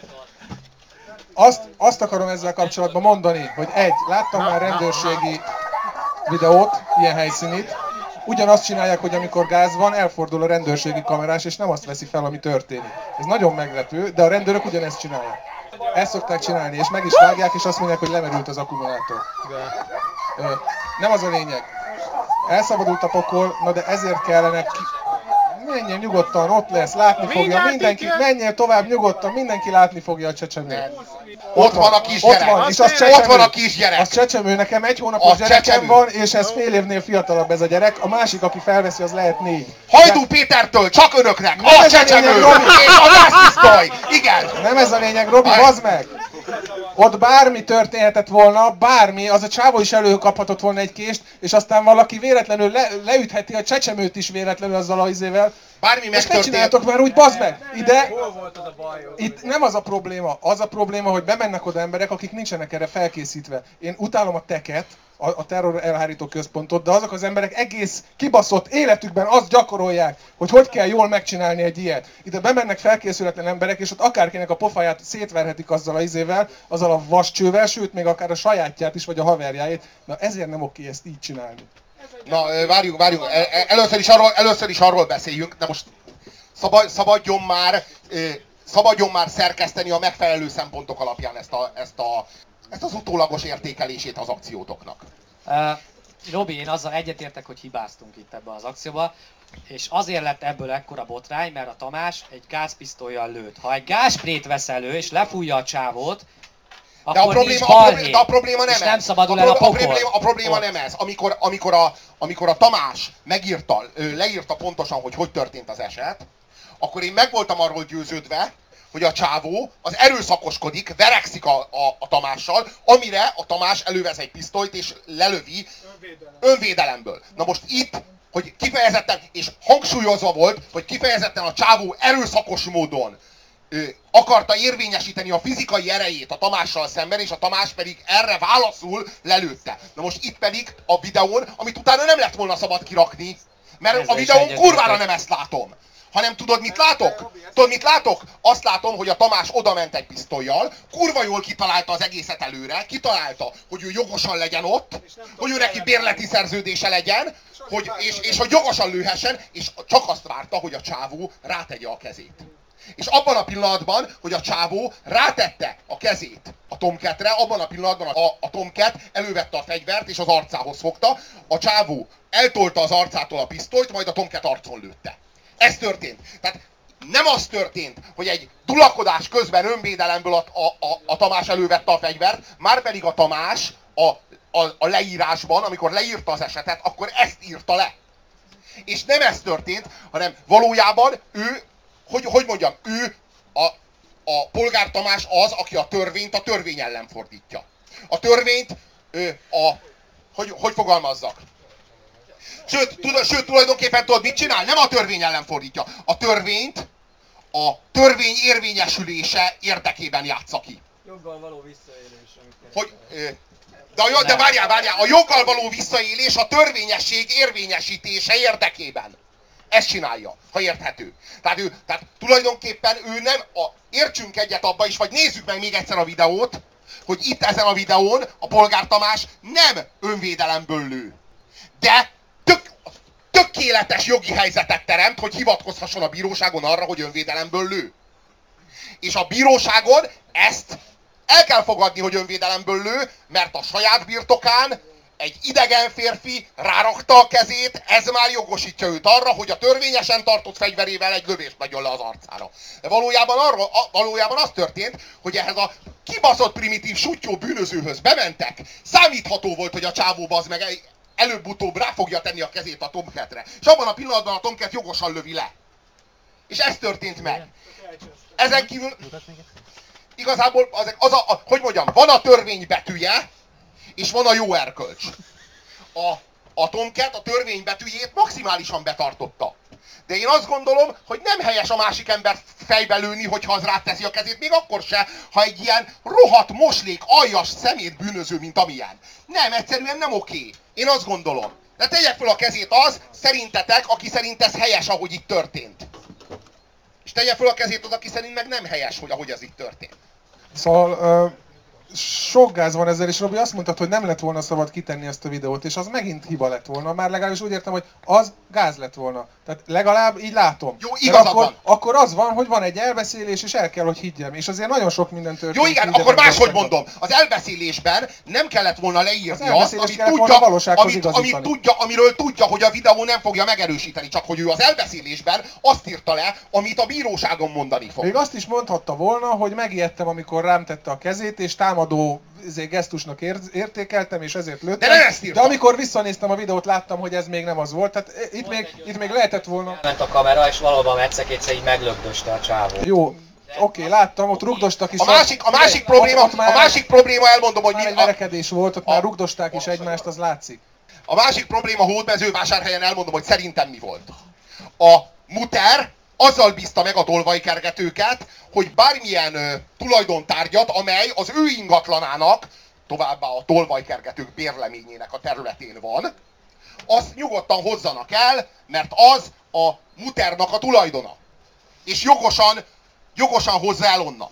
Azt akarom ezzel kapcsolatban mondani, hogy láttam már rendőrségi videót, ilyen helyszínit. Ugyanazt csinálják, hogy amikor gáz van, elfordul a rendőrségi kamerás, és nem azt veszi fel, ami történik. Ez nagyon meglepő, de a rendőrök ugyanezt csinálják. Ezt szokták csinálni, és meg is vágják, és azt mondják, hogy lemerült az akkumulátor. Nem az a lényeg. Elszabadult a pokol, na de ezért kellene menjél nyugodtan, ott lesz, látni fogja mindenki, menjél tovább nyugodtan, mindenki látni fogja a csecsemőt. Ott van a kisgyerek. Ott van, és az Ott van a kisgyerek. Az csecsemő, nekem 1 hónapos gyerekem csecsemő. van, és ez fél évnél fiatalabb ez a gyerek, a másik, aki felveszi, az lehet 4. Hajdú Pétertől csak önöknek Nem a ez a csecsemő lényeg, Robi. és a gázpisztoly. Igen. Nem ez a lényeg, Robi, bazd meg! Ott bármi történhetett volna, bármi, az a csávó is előkaphatott volna egy kést, és aztán valaki véletlenül leütheti a csecsemőt is véletlenül azzal az izével. Bármi És ne megtörtént. csináljátok már úgy, bazd meg! Ide... Itt nem az a probléma. Az a probléma, hogy bemennek oda emberek, akik nincsenek erre felkészítve. Én utálom a teket, a terror elhárító központot, de azok az emberek egész kibaszott életükben azt gyakorolják, hogy kell jól megcsinálni egy ilyet. Ide bemennek felkészületlen emberek, és ott akárkinek a pofáját szétverhetik azzal a izével, azzal a vascsővel, sőt, még akár a sajátját is, vagy a haverjáét. Na ezért nem oké ezt így csinálni. Na, várjunk. Először is arról beszéljünk. Na most szabadjon már szerkeszteni a megfelelő szempontok alapján ezt az utólagos értékelését az akciótoknak. Robi, én azzal egyetértek, hogy hibáztunk itt ebben az akcióban, és azért lett ebből ekkora botrány, mert a Tamás egy gázpisztollyal lőtt. Ha egy gázsprét vesz elő és lefújja a csávót, De akkor nincs balhé, de a probléma nem és ez. nem szabadul el a pokol. A probléma nem ez. Amikor a Tamás leírta pontosan, hogy történt az eset, akkor én meg voltam arról győződve, hogy a csávó az erőszakoskodik, verekszik a Tamással, amire a Tamás elővesz egy pisztolyt és lelövi önvédelemből. Na most itt, hogy kifejezetten, és hangsúlyozva volt, hogy kifejezetten a csávó erőszakos módon akarta érvényesíteni a fizikai erejét a Tamással szemben, és a Tamás pedig erre válaszul lelőtte. Na most itt pedig a videón, amit utána nem lett volna szabad kirakni, mert a videón kurvára nem ezt látom. Hanem tudod, mit látok? Tudod, mit látok? Azt látom, hogy a Tamás odament egy pisztollyal, kurva jól kitalálta az egészet előre, kitalálta, hogy ő jogosan legyen ott, hogy ő neki bérleti szerződése legyen, és hogy jogosan lőhessen, és csak azt várta, hogy a csávó rátegye a kezét. És abban a pillanatban, hogy a csávó rátette a kezét a Tomcatre, abban a pillanatban a Tomcat elővette a fegyvert és az arcához fogta, a csávó eltolta az arcától a pisztolyt, majd a Tomcat arcon lőtte. Ez történt. Tehát nem az történt, hogy egy dulakodás közben önvédelemből a Tamás elővette a fegyvert, márpedig a Tamás a leírásban, amikor leírta az esetet, akkor ezt írta le. És nem ez történt, hanem valójában ő, hogy mondjam, ő a Polgár Tamás az, aki a törvényt a törvény ellen fordítja. A törvényt, hogy fogalmazzak? Sőt, tulajdonképpen tudod, mit csinál? Nem a törvény ellen fordítja. A törvényt a törvény érvényesülése érdekében játsza ki. Joggal való visszaélés. De várjál, a joggal való visszaélés a törvényesség érvényesítése érdekében. Ezt csinálja, ha érthető. Tehát tulajdonképpen ő nem, értsünk egyet abba is, vagy nézzük meg még egyszer a videót, hogy itt ezen a videón a Polgár Tamás nem önvédelemből lő. De tökéletes jogi helyzetet teremt, hogy hivatkozhasson a bíróságon arra, hogy önvédelemből lő. És a bíróságon ezt el kell fogadni, hogy önvédelemből lő, mert a saját birtokán egy idegen férfi rárakta a kezét, ez már jogosítja őt arra, hogy a törvényesen tartott fegyverével egy lövést megöl le az arcára. De valójában az történt, hogy ehhez a kibaszott primitív suttyó bűnözőhöz bementek, számítható volt, hogy a csávó az meg előbb-utóbb rá fogja tenni a kezét a Tomcatre. És abban a pillanatban a Tomcat jogosan lövi le. És ez történt meg. Ezen kívül igazából hogy mondjam, van a törvény betűje, és van a jó erkölcs. A Tomcat a törvény betűjét maximálisan betartotta. De én azt gondolom, hogy nem helyes a másik ember fejbe lőni, hogyha az ráteszi a kezét, még akkor se, ha egy ilyen rohadt moslék, aljas szemét bűnöző, mint amilyen. Nem, egyszerűen nem oké. Én azt gondolom. De tegyek fel a kezét az, szerintetek, aki szerint ez helyes, ahogy itt történt. És tegye fel a kezét az, aki szerint meg nem helyes, hogy ahogy ez itt történt. Szóval sok gáz van ezzel, és Robi azt mondtad, hogy nem lett volna szabad kitenni ezt a videót, és az megint hiba lett volna. Már legalábbis úgy értem, hogy az gáz lett volna. Tehát legalább így látom. Jó, igazad van. Akkor az van, hogy van egy elbeszélés, és el kell, hogy higgyem. És azért nagyon sok minden történik. Jó, igen, akkor máshogy mondom. Az elbeszélésben nem kellett volna leírni azt, amiről tudja, hogy a videó nem fogja megerősíteni. Csak hogy ő az elbeszélésben azt írta le, amit a bíróságon mondani fog. Még azt is mondhatta volna, hogy megijedtem, amikor rám tette a kezét, és támadó gesztusnak értékeltem, és ezért lőttem. De amikor visszanéztem a videót, láttam, hogy ez még nem az volt. Tehát itt még lehetett volna... Ment a kamera, és valóban egyszer-kétszer így meglögdöste a csávót. Jó, oké, láttam, ott rugdostak is. A másik probléma, elmondom, hogy egy verekedés volt, ott már rugdosták is egymást, az látszik. A másik probléma Hódmezővásárhelyen, elmondom, hogy szerintem mi volt. A muter azzal bízta meg a tolvajkergetőket, hogy bármilyen tulajdontárgyat, amely az ő ingatlanának, továbbá a tolvajkergetők bérleményének a területén van, azt nyugodtan hozzanak el, mert az a muternak a tulajdona. És jogosan hozza el onnan.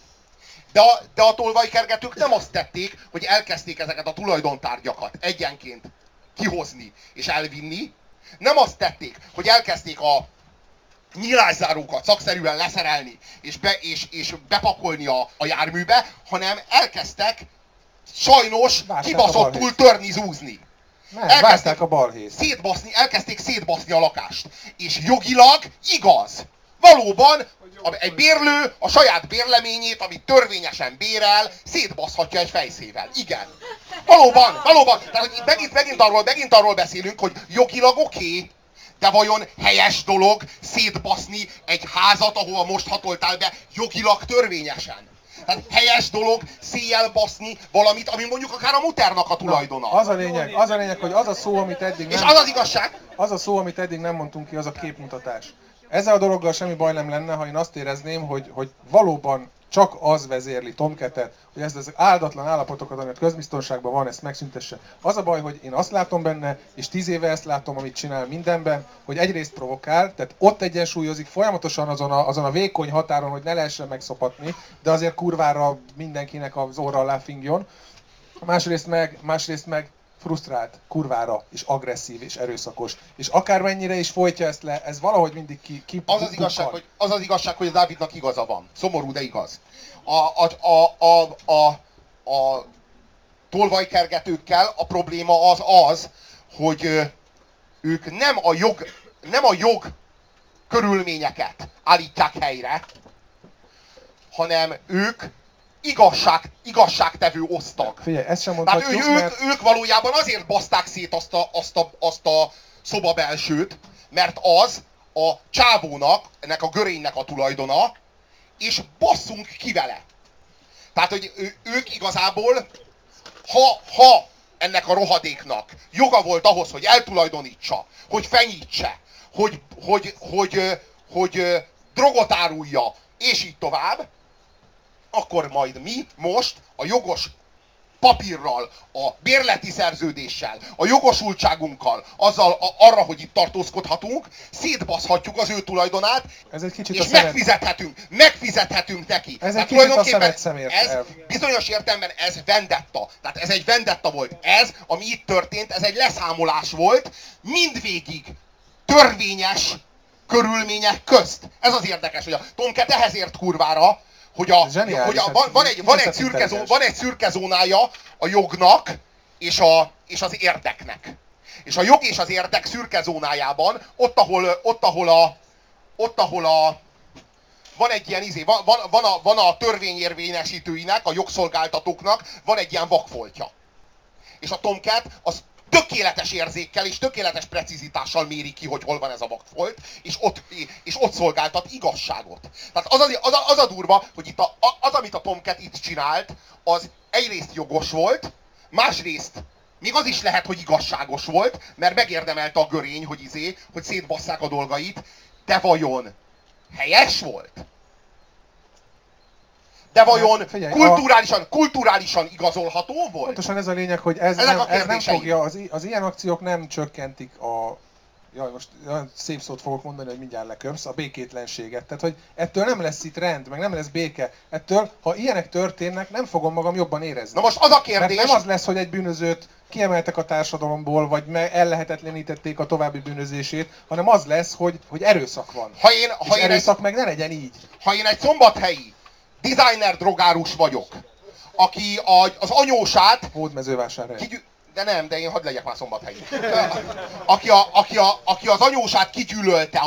De a tolvajkergetők nem azt tették, hogy elkezdték ezeket a tulajdontárgyakat egyenként kihozni és elvinni. Nem azt tették, hogy elkezdték a nyilászárókat szakszerűen leszerelni és bepakolni a járműbe, hanem elkezdtek sajnos kibaszottul törni, zúzni. Vázták a balhét. Elkezdték szétbaszni a lakást. És jogilag igaz. Valóban egy bérlő a saját bérleményét, amit törvényesen bérel, szétbaszhatja egy fejszével. Igen. Valóban. Tehát, hogy megint arról beszélünk, hogy jogilag oké, de vajon helyes dolog szétbaszni egy házat, ahova most hatoltál be, jogilag törvényesen? Tehát helyes dolog széjjel baszni valamit, ami mondjuk akár a muternak a tulajdona. Az a lényeg, hogy az a szó, amit eddig nem... És az az igazság? Az a szó, amit eddig nem mondtunk ki, az a képmutatás. Ezzel a dologgal semmi baj nem lenne, ha én azt érezném, hogy valóban csak az vezérli Tomcatet, hogy ezt az áldatlan állapotokat, amit közbiztonságban van, ezt megszüntesse. Az a baj, hogy én azt látom benne, és 10 éve ezt látom, amit csinál mindenben, hogy egyrészt provokál, tehát ott egyensúlyozik folyamatosan azon a vékony határon, hogy ne lehessen megszopatni, de azért kurvára mindenkinek az orra alá fingjon. Másrészt meg frusztrált, kurvára, és agresszív, és erőszakos. És akármennyire is folytja ezt le, ez valahogy mindig az az igazság, hogy a Dávidnak igaza van. Szomorú, de igaz. A tolvajkergetőkkel a probléma az, hogy ők nem a jog körülményeket állítják helyre, hanem ők igazságtevő osztag. Figyelj, ezt sem mondhatjuk, ők valójában azért baszták szét azt a szobabelsőt, mert az a csávónak, ennek a görénynek a tulajdona, és basszunk ki vele. Tehát, hogy ők igazából, ha ennek a rohadéknak joga volt ahhoz, hogy eltulajdonítsa, hogy fenyítse, hogy drogot árulja, és így tovább, akkor majd mi most a jogos papírral, a bérleti szerződéssel, a jogosultságunkkal, azzal arra, hogy itt tartózkodhatunk, szétbaszhatjuk az ő tulajdonát, ez egy kicsit és megfizethetünk neki. Ez egy kicsit a szemet ez bizonyos értelemben ez vendetta. Tehát ez egy vendetta volt. Ez, ami itt történt, ez egy leszámolás volt, mindvégig törvényes körülmények közt. Ez az érdekes, hogy a Tomcat ehhez ért kurvára, hogy van egy szürke zónája a jognak és az érdeknek. És a jog és az érdek szürke zónájában, ott ahol van egy ilyen van a törvényérvényesítőinek, a jogszolgáltatókok van egy ilyen vakfoltja. És a Tomcat az tökéletes érzékkel és tökéletes precizitással méri ki, hogy hol van ez a vakfolt, és ott szolgáltat igazságot. Tehát az a durva, hogy itt az, amit a Tomcat itt csinált, az egyrészt jogos volt, másrészt még az is lehet, hogy igazságos volt, mert megérdemelte a görény, hogy szétbasszák a dolgait, de vajon helyes volt? De vajon kulturálisan igazolható volt? Pontosan ez a lényeg, hogy ez nem fogja, az ilyen akciók nem csökkentik a jaj, most olyan szép szót fogok mondani, hogy mindjárt leköpsz, a békétlenséget. Tehát, hogy ettől nem lesz itt rend, meg nem lesz béke. Ettől, ha ilyenek történnek, nem fogom magam jobban érezni. Na most az a kérdés... Mert nem az lesz, hogy egy bűnözőt kiemeltek a társadalomból, vagy ellehetetlenítették a további bűnözését, hanem az lesz, hogy erőszak van. És erőszak meg ne legyen így. Ha én egy szombathelyi designer drogárus vagyok, aki az anyósát... Hódmezővásárhely. De én hadd legyek már szombathelyi. Aki az anyósát kigyűlölte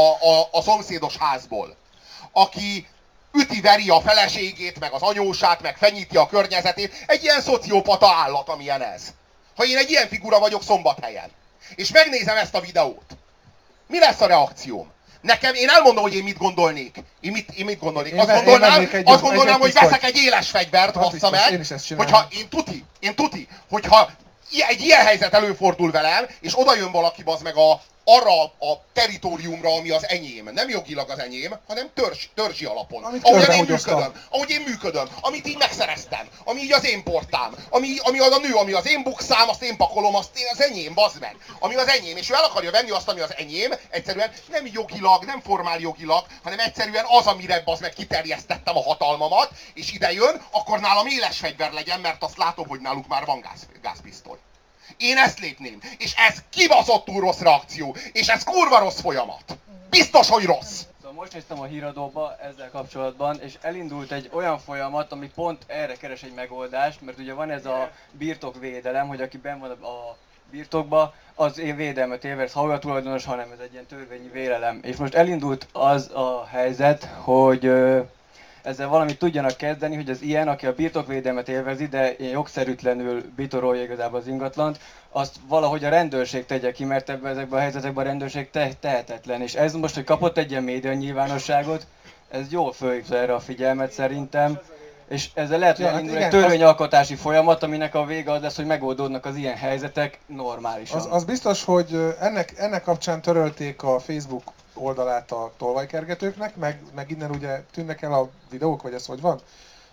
a szomszédos házból. Aki üti-veri a feleségét, meg az anyósát, meg fenyíti a környezetét. Egy ilyen szociopata állat, amilyen ez. Ha én egy ilyen figura vagyok Szombathelyen, és megnézem ezt a videót, mi lesz a reakcióm? Én elmondom, hogy én mit gondolnék. Én mit gondolnék? Azt gondolnám, hogy veszek egy éles fegyvert, bassza meg, hogyha én tuti, hogyha egy ilyen helyzet előfordul velem, és oda jön valaki, bazd meg arra a teritoriumra, ami az enyém. Nem jogilag az enyém, hanem törzsi alapon. Ahogy én működöm, amit így megszereztem, ami így az én portám, ami az a nő, ami az én bukszám, azt én pakolom, az enyém, bazd meg. Ami az enyém, és ő el akarja venni azt, ami az enyém, egyszerűen nem jogilag, nem formál jogilag, hanem egyszerűen az, amire bazd meg kiterjesztettem a hatalmamat, és ide jön, akkor nálam éles fegyver legyen, mert azt látom, hogy náluk már van gázpisztoly. Én ezt lépném, és ez kibaszottul rossz reakció, és ez kurva rossz folyamat. Biztos, hogy rossz. Szóval most néztem a híradóba ezzel kapcsolatban, és elindult egy olyan folyamat, ami pont erre keres egy megoldást, mert ugye van ez a birtokvédelem, hogy aki benn van a birtokba, az védelmet élvez, ha olyan tulajdonos, hanem ez egy ilyen törvényi vélelem. És most elindult az a helyzet, hogy ezzel valamit tudjanak kezdeni, hogy az ilyen, aki a birtokvédelmet élvezi, de jogszerűtlenül bitorolja igazából az ingatlant, azt valahogy a rendőrség tegye ki, mert ezekben a helyzetekben a rendőrség tehetetlen. És ez most, hogy kapott egy ilyen média nyilvánosságot, ez jól fölhívta erre a figyelmet szerintem. És ezzel lehet, hogy elindul egy törvényalkotási folyamat, aminek a vége az lesz, hogy megoldódnak az ilyen helyzetek normálisan. Az biztos, hogy ennek kapcsán törölték a Facebook oldalát a tolvajkergetőknek, meg innen ugye tűnnek el a videók, vagy ez hogy van?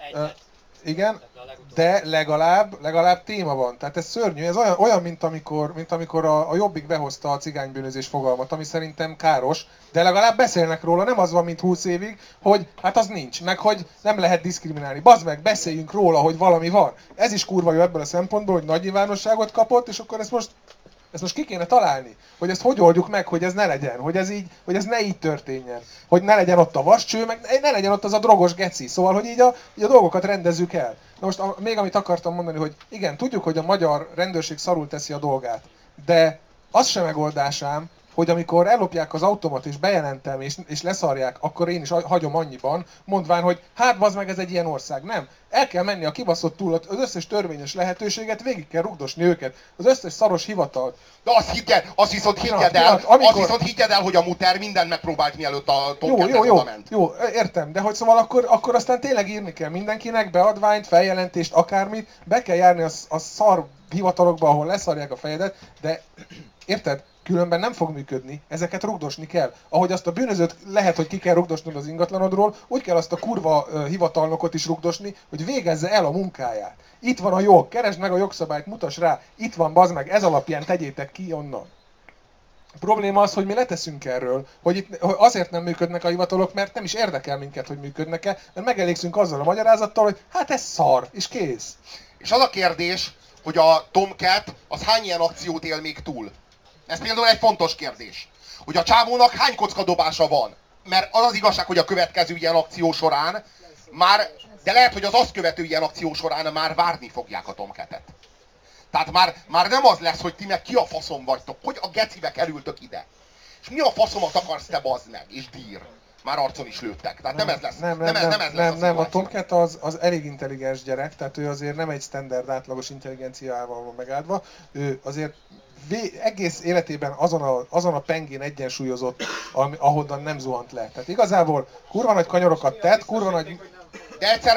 Igen, de legalább téma van. Tehát ez szörnyű, ez olyan mint amikor a Jobbik behozta a cigánybűnözés fogalmat, ami szerintem káros, de legalább beszélnek róla, nem az van, mint 20 évig, hogy hát az nincs, meg hogy nem lehet diszkriminálni. Bazd meg, beszéljünk róla, hogy valami van. Ez is kurva jó ebből a szempontból, hogy nagy nyilvánosságot kapott, és akkor ezt most ki kéne találni, hogy ezt hogy oldjuk meg, hogy ez ne legyen, hogy ez ne így történjen, hogy ne legyen ott a vascső, meg ne legyen ott az a drogos geci, szóval, hogy így a dolgokat rendezzük el. Na most még amit akartam mondani, hogy igen, tudjuk, hogy a magyar rendőrség szarul teszi a dolgát, de az sem megoldás ám, hogy amikor ellopják az automat és bejelentem és leszarják, akkor én is hagyom annyiban, mondván, hogy hát bazd meg, ez egy ilyen ország. Nem. El kell menni a kibaszott túl, az összes törvényes lehetőséget, végig kell rugdosni őket, az összes szaros hivatalt. De azt viszont higgyed el, hogy a Muter mindent megpróbált, mielőtt a Tomcat oda ment. Jó, értem, de hogy szóval akkor aztán tényleg írni kell mindenkinek, beadványt, feljelentést, akármit, be kell járni a szar hivatalokba, ahol leszarják a fejedet, de érted? Különben nem fog működni, ezeket rugdosni kell. Ahogy azt a bűnözőt lehet, hogy ki kell rugdosnod az ingatlanodról, úgy kell azt a kurva hivatalnokot is rugdosni, hogy végezze el a munkáját. Itt van a jog, keresd meg a jogszabályt, mutass rá, itt van, bazd meg, ez alapján tegyétek ki onnan. A probléma az, hogy mi leteszünk erről, hogy azért nem működnek a hivatalok, mert nem is érdekel minket, hogy működnek-e, mert megelégszünk azzal a magyarázattal, hogy hát ez szar, és kész. És az a kérdés, hogy a Tomcat az hány ilyen akciót él még túl? Ez például egy fontos kérdés. Hogy a csávónak hány kockadobása van? Mert az az igazság, hogy a következő ilyen akció során de lehet, hogy az azt követő ilyen akció során már várni fogják a Tomcatet. Tehát már nem az lesz, hogy ti meg ki a faszom vagytok, hogy a gecibe kerültök ide. És mi a faszomat akarsz te, bazd meg, és dír. Már arcon is lőttek. Tehát nem ez lesz. Nem, a Tomcat az elég intelligens gyerek, tehát ő azért nem egy standard átlagos intelligenciával van megáldva. Ő azért egész életében azon a pengén egyensúlyozott, ahonnan nem zuhant le. Tehát igazából kurva nagy kanyarokat tett, kurva nagy... De egyszer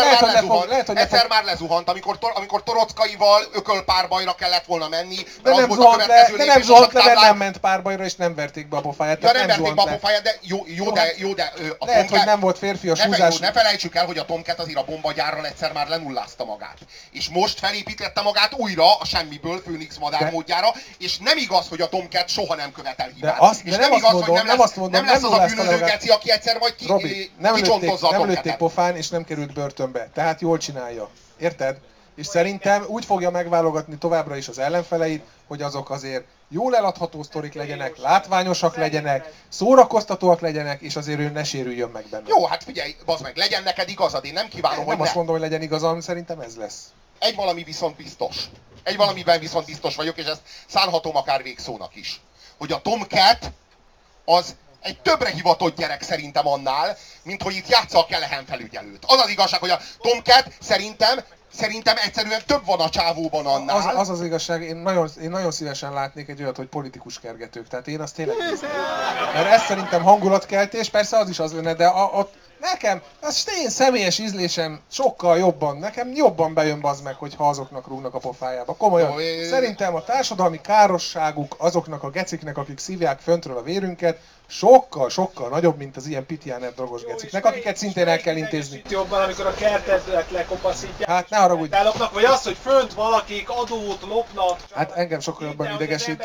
már lezuhant, amikor Torockaival ökölpárbajra kellett volna menni. De nem zuhant le, mert nem ment párbajra, és nem verték be a pofáját. Ja, nem verték be a pofáját, de jó, de a lehet, hogy nem volt férfias húzás. Ne felejtsük el, hogy a Tomcat azért a bombagyárral egyszer már lenullázta magát. És most felépítette magát újra a semmiből Főnix madár módjára, és nem igaz, hogy a Tomcat soha nem követel hibát. És nem igaz, hogy nem lesz az a bűnöző geci, aki egyszer majd kicsontozza a Tomcatet. Nem lőtték pofán, és nem került börtönbe. Tehát jól csinálja. Érted? És szerintem úgy fogja megválogatni továbbra is az ellenfeleit, hogy azok azért jól eladható sztorik legyenek, látványosak legyenek, szórakoztatóak legyenek, és azért ő ne sérüljön meg benne. Jó, hát figyelj, bazd meg, legyen neked igazad, én nem kívánom, hogy nem azt mondom, hogy legyen igazam, szerintem ez lesz. Egy valami viszont biztos. Egy valamiben viszont biztos vagyok, és ezt szánhatom akár végszónak is. Hogy a Tomcat az egy többre hivatott gyerek szerintem annál, mint hogy itt játsza a Kelehen felügyelőt. Az az igazság, hogy a Tomcat szerintem egyszerűen több van a csávóban annál. Az az igazság, én nagyon szívesen látnék egy olyat, hogy politikus kergetők. Tehát én azt tényleg nézem. Mert ez szerintem hangulatkeltés, persze az is az lenne, de nekem, az én személyes ízlésem sokkal jobban, nekem jobban bejön bazd meg, hogyha azoknak rúgnak a pofájába. Komolyan. Szerintem a társadalmi károsságuk azoknak a geciknek, akik szívják föntről a vérünket, sokkal nagyobb, mint az ilyen pitjáner drogos geciknek, akiket szintén el kell intézni. Jobban, amikor a kertet lekopaszítják. Hát ne haragudj. Vagy az, hogy fönt valakik adót lopnak. Hát engem sokkal jobban idegesít.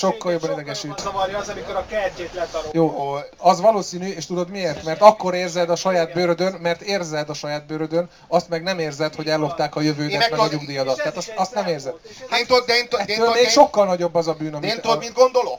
Zavarja az, amikor a kertjét letarok. Jó, az valószínű, és tudod miért? Mert akkor érzed a saját bőrödön, azt meg nem érzed, hogy ellopták a jövődet, meg a nyugdíjadat. Tehát azt nem érzed. Ettől még sokkal nagyobb az a bűn, amit... Én tudod, mit gondolok?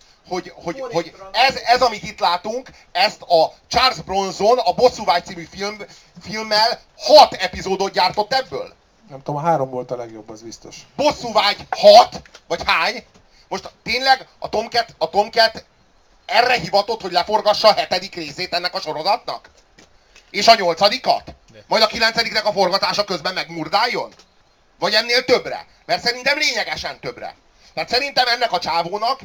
Hogy ez, amit itt látunk, ezt a Charles Bronson a Bosszúvágy című filmmel 6 epizódot gyártott ebből. Nem tudom, a 3 volt a legjobb, az biztos. Bosszúvágy 6? Vagy hány? Most tényleg a Tomcat erre hivatott, hogy leforgassa a 7. részét ennek a sorozatnak? És a 8-at? Majd a 9-nek a forgatása közben megmurdáljon? Vagy ennél többre? Mert szerintem lényegesen többre. Tehát szerintem ennek a csávónak,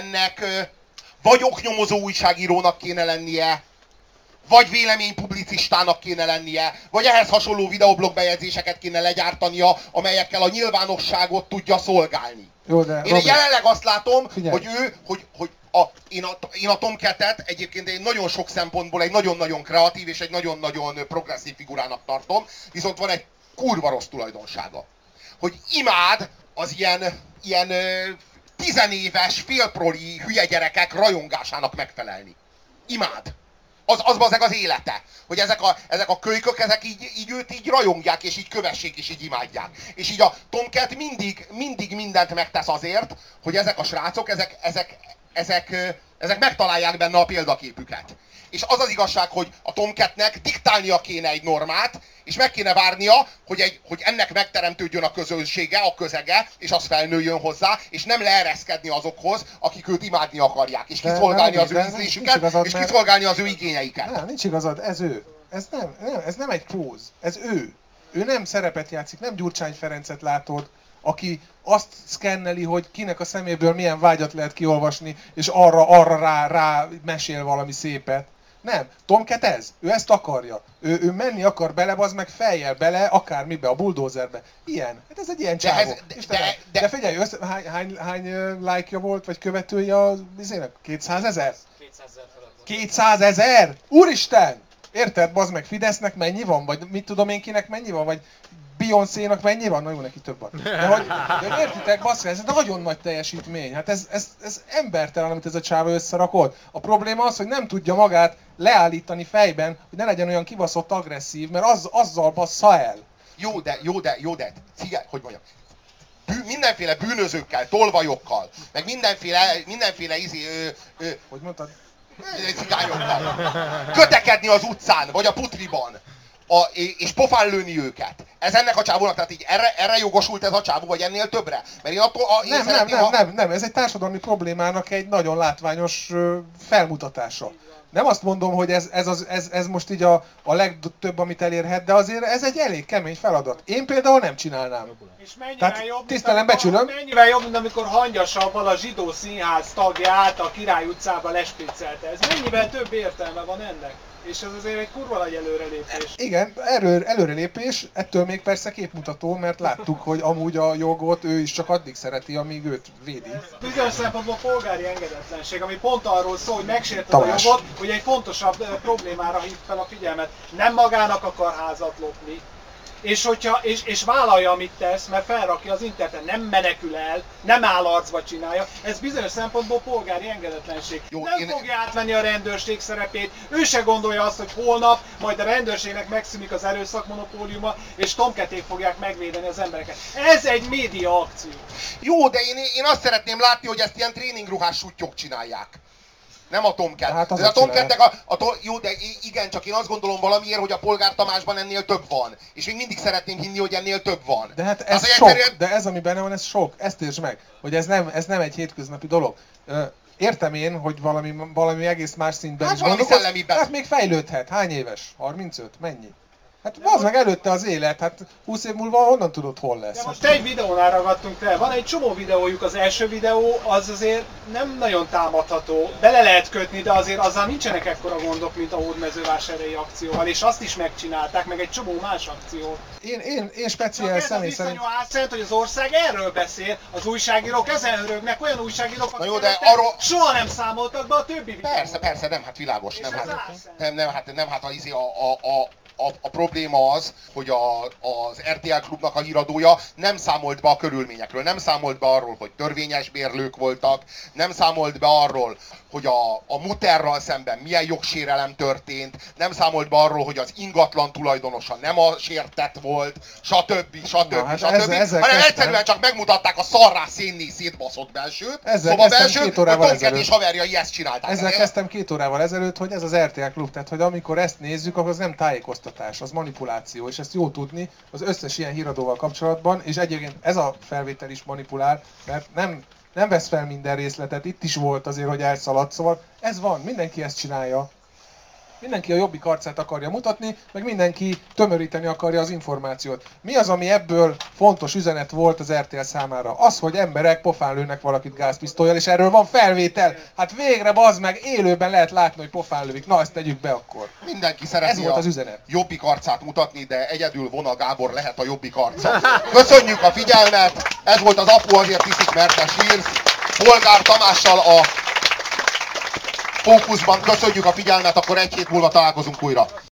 vagy oknyomozó újságírónak kéne lennie, vagy véleménypublicistának kéne lennie, vagy ehhez hasonló videoblog bejegyzéseket kéne legyártania, amelyekkel a nyilvánosságot tudja szolgálni. Jó, de, én jelenleg azt látom, figyelj. hogy én a Tomcatet egyébként egy nagyon sok szempontból egy nagyon-nagyon kreatív és egy nagyon-nagyon progresszív figurának tartom, viszont van egy kurva rossz tulajdonsága. Hogy imád az ilyen tizenéves, félproli hülye gyerekek rajongásának megfelelni. Imád. Az bazeg az élete. Hogy ezek a kölykök, ezek így őt így rajongják, és így kövessék, és így imádják. És így a Tomcat mindig mindent megtesz azért, hogy ezek a srácok, ezek megtalálják benne a példaképüket. És az az igazság, hogy a Tomcatnek diktálnia kéne egy normát, és meg kéne várnia, hogy ennek megteremtődjön a közönsége, a közege, és az felnőjön hozzá, és nem leereszkedni azokhoz, akik őt imádni akarják, és kiszolgálni az ő ízlésüket, és kiszolgálni az ő igényeiket. Nem, nincs igazad, ez ő. Ez nem egy póz, ez ő. Ő nem szerepet játszik, nem Gyurcsány Ferencet látod, aki azt szkenneli, hogy kinek a szeméből milyen vágyat lehet kiolvasni, és arra rá mesél valami szépet. Nem, Tomcat ez. Ő ezt akarja. Ő menni akar bele, az meg fejjel bele, akármibe, a bulldozerbe. Ilyen. Hát ez egy ilyen csávó. De figyelj, hány like-ja volt, vagy követője az izének? 200 000? 200 000? Úristen! Érted, bazd meg, Fidesznek mennyi van? Vagy mit tudom én kinek mennyi van? Vagy Beyoncénak mennyi van? Na jó, neki több van. De értitek, bassza, ez egy nagyon nagy teljesítmény. Hát ez embertelen, amit ez a csáva összerakott. A probléma az, hogy nem tudja magát leállítani fejben, hogy ne legyen olyan kibaszott agresszív, mert azzal bassza el. Jó, de, hogy mondjam, mindenféle bűnözőkkel, tolvajokkal, meg mindenféle hogy mondtad? Cigányokkal. Kötekedni az utcán, vagy a putriban. És pofán lőni őket. Ez ennek a csávónak, tehát így erre jogosult ez a csávó, vagy ennél többre? Mert nem, ez egy társadalmi problémának egy nagyon látványos felmutatása. Nem azt mondom, hogy ez most így a legtöbb, amit elérhet, de azért ez egy elég kemény feladat. Én például nem csinálnám. És mennyivel jobb, mint amikor Hangyasabban a Zsidó Színház tagját a Király utcába lespécelte. Ez mennyivel több értelme van ennek? És ez azért egy kurva nagy előrelépés. Igen, előrelépés, ettől még persze képmutató, mert láttuk, hogy amúgy a jogot ő is csak addig szereti, amíg őt védi. Bizonyos szempontból polgári engedetlenség, ami pont arról szól, hogy megsérted a jogot, hogy egy fontosabb problémára hív fel a figyelmet. Nem magának akar házat lopni, és vállalja, amit tesz, mert felrakja az interneten, nem menekül el, nem állarcba csinálja. Ez bizonyos szempontból polgári engedetlenség. Fogja átvenni a rendőrség szerepét, ő se gondolja azt, hogy holnap majd a rendőrségnek megszűnik az erőszakmonopóliuma, és tomketék fogják megvédeni az embereket. Ez egy média akció. Jó, de én azt szeretném látni, hogy ezt ilyen tréningruhás sutyok csinálják. Nem a Tomcat. Hát a Tomcatnek jó, de igen, csak én azt gondolom valamiért, hogy a Polgár Tamásban ennél több van. És még mindig szeretném hinni, hogy ennél több van. De hát ez sok, de ez ami benne van, ez sok. Ezt értsd meg, hogy ez nem egy hétköznapi dolog. Értem én, hogy valami egész más szintben hát is gondolkodsz. Hát még fejlődhet. Hány éves? 35? Mennyi? Hát az meg előtte az élet, hát 20 év múlva honnan tudod, hol lesz? De most egy videónál ragadtunk fel, van egy csomó videójuk, az első videó az azért nem nagyon támadható, bele lehet kötni, de azért azzal nincsenek ekkora gondok, mint a hódmezővásárhelyi akcióval, és azt is megcsinálták, meg egy csomó más akciót. Én speciál személy szerint... Csak hogy az ország erről beszél, az újságírók ezen örögnek, olyan újságírók, akik soha nem számoltak be a többi videót. Persze, nem, hát világos, nem, a probléma az, hogy az RTL Klubnak a híradója nem számolt be a körülményekről, nem számolt be arról, hogy törvényes bérlők voltak, nem számolt be arról, hogy a Mutterral szemben milyen jogsérelem történt, nem számolt be arról, hogy az ingatlan tulajdonosa nem a sértett volt, stb. Hanem egyszerűen csak megmutatták a szarrá szénné szétbaszott belsőt, hogy Tomcat és haverjai ezt csinálták. Ezzel kezdtem 2 órával ezelőtt, hogy ez az RTL Klub, tehát hogy amikor ezt nézzük, akkor az nem tájékoztatás, az manipuláció, és ezt jó tudni az összes ilyen híradóval kapcsolatban, és egyébként ez a felvétel is manipulál, mert nem vesz fel minden részletet, itt is volt azért, hogy elszaladt, szóval ez van, mindenki ezt csinálja. Mindenki a Jobbik arcát akarja mutatni, meg mindenki tömöríteni akarja az információt. Mi az, ami ebből fontos üzenet volt az RTL számára? Az, hogy emberek pofán lőnek valakit gázpisztollyal, és erről van felvétel. Hát végre, bazd meg, élőben lehet látni, hogy pofán lövik. Na, ezt tegyük be akkor. Mindenki szereti ez volt az üzenet. Jobbik arcát mutatni, de egyedül Vona Gábor lehet a Jobbik arca. Köszönjük a figyelmet! Ez volt az Apu azért iszik, mert te sírsz. Polgár Tamással a Fókuszban. Köszönjük a figyelmet, akkor 1 hét múlva találkozunk újra.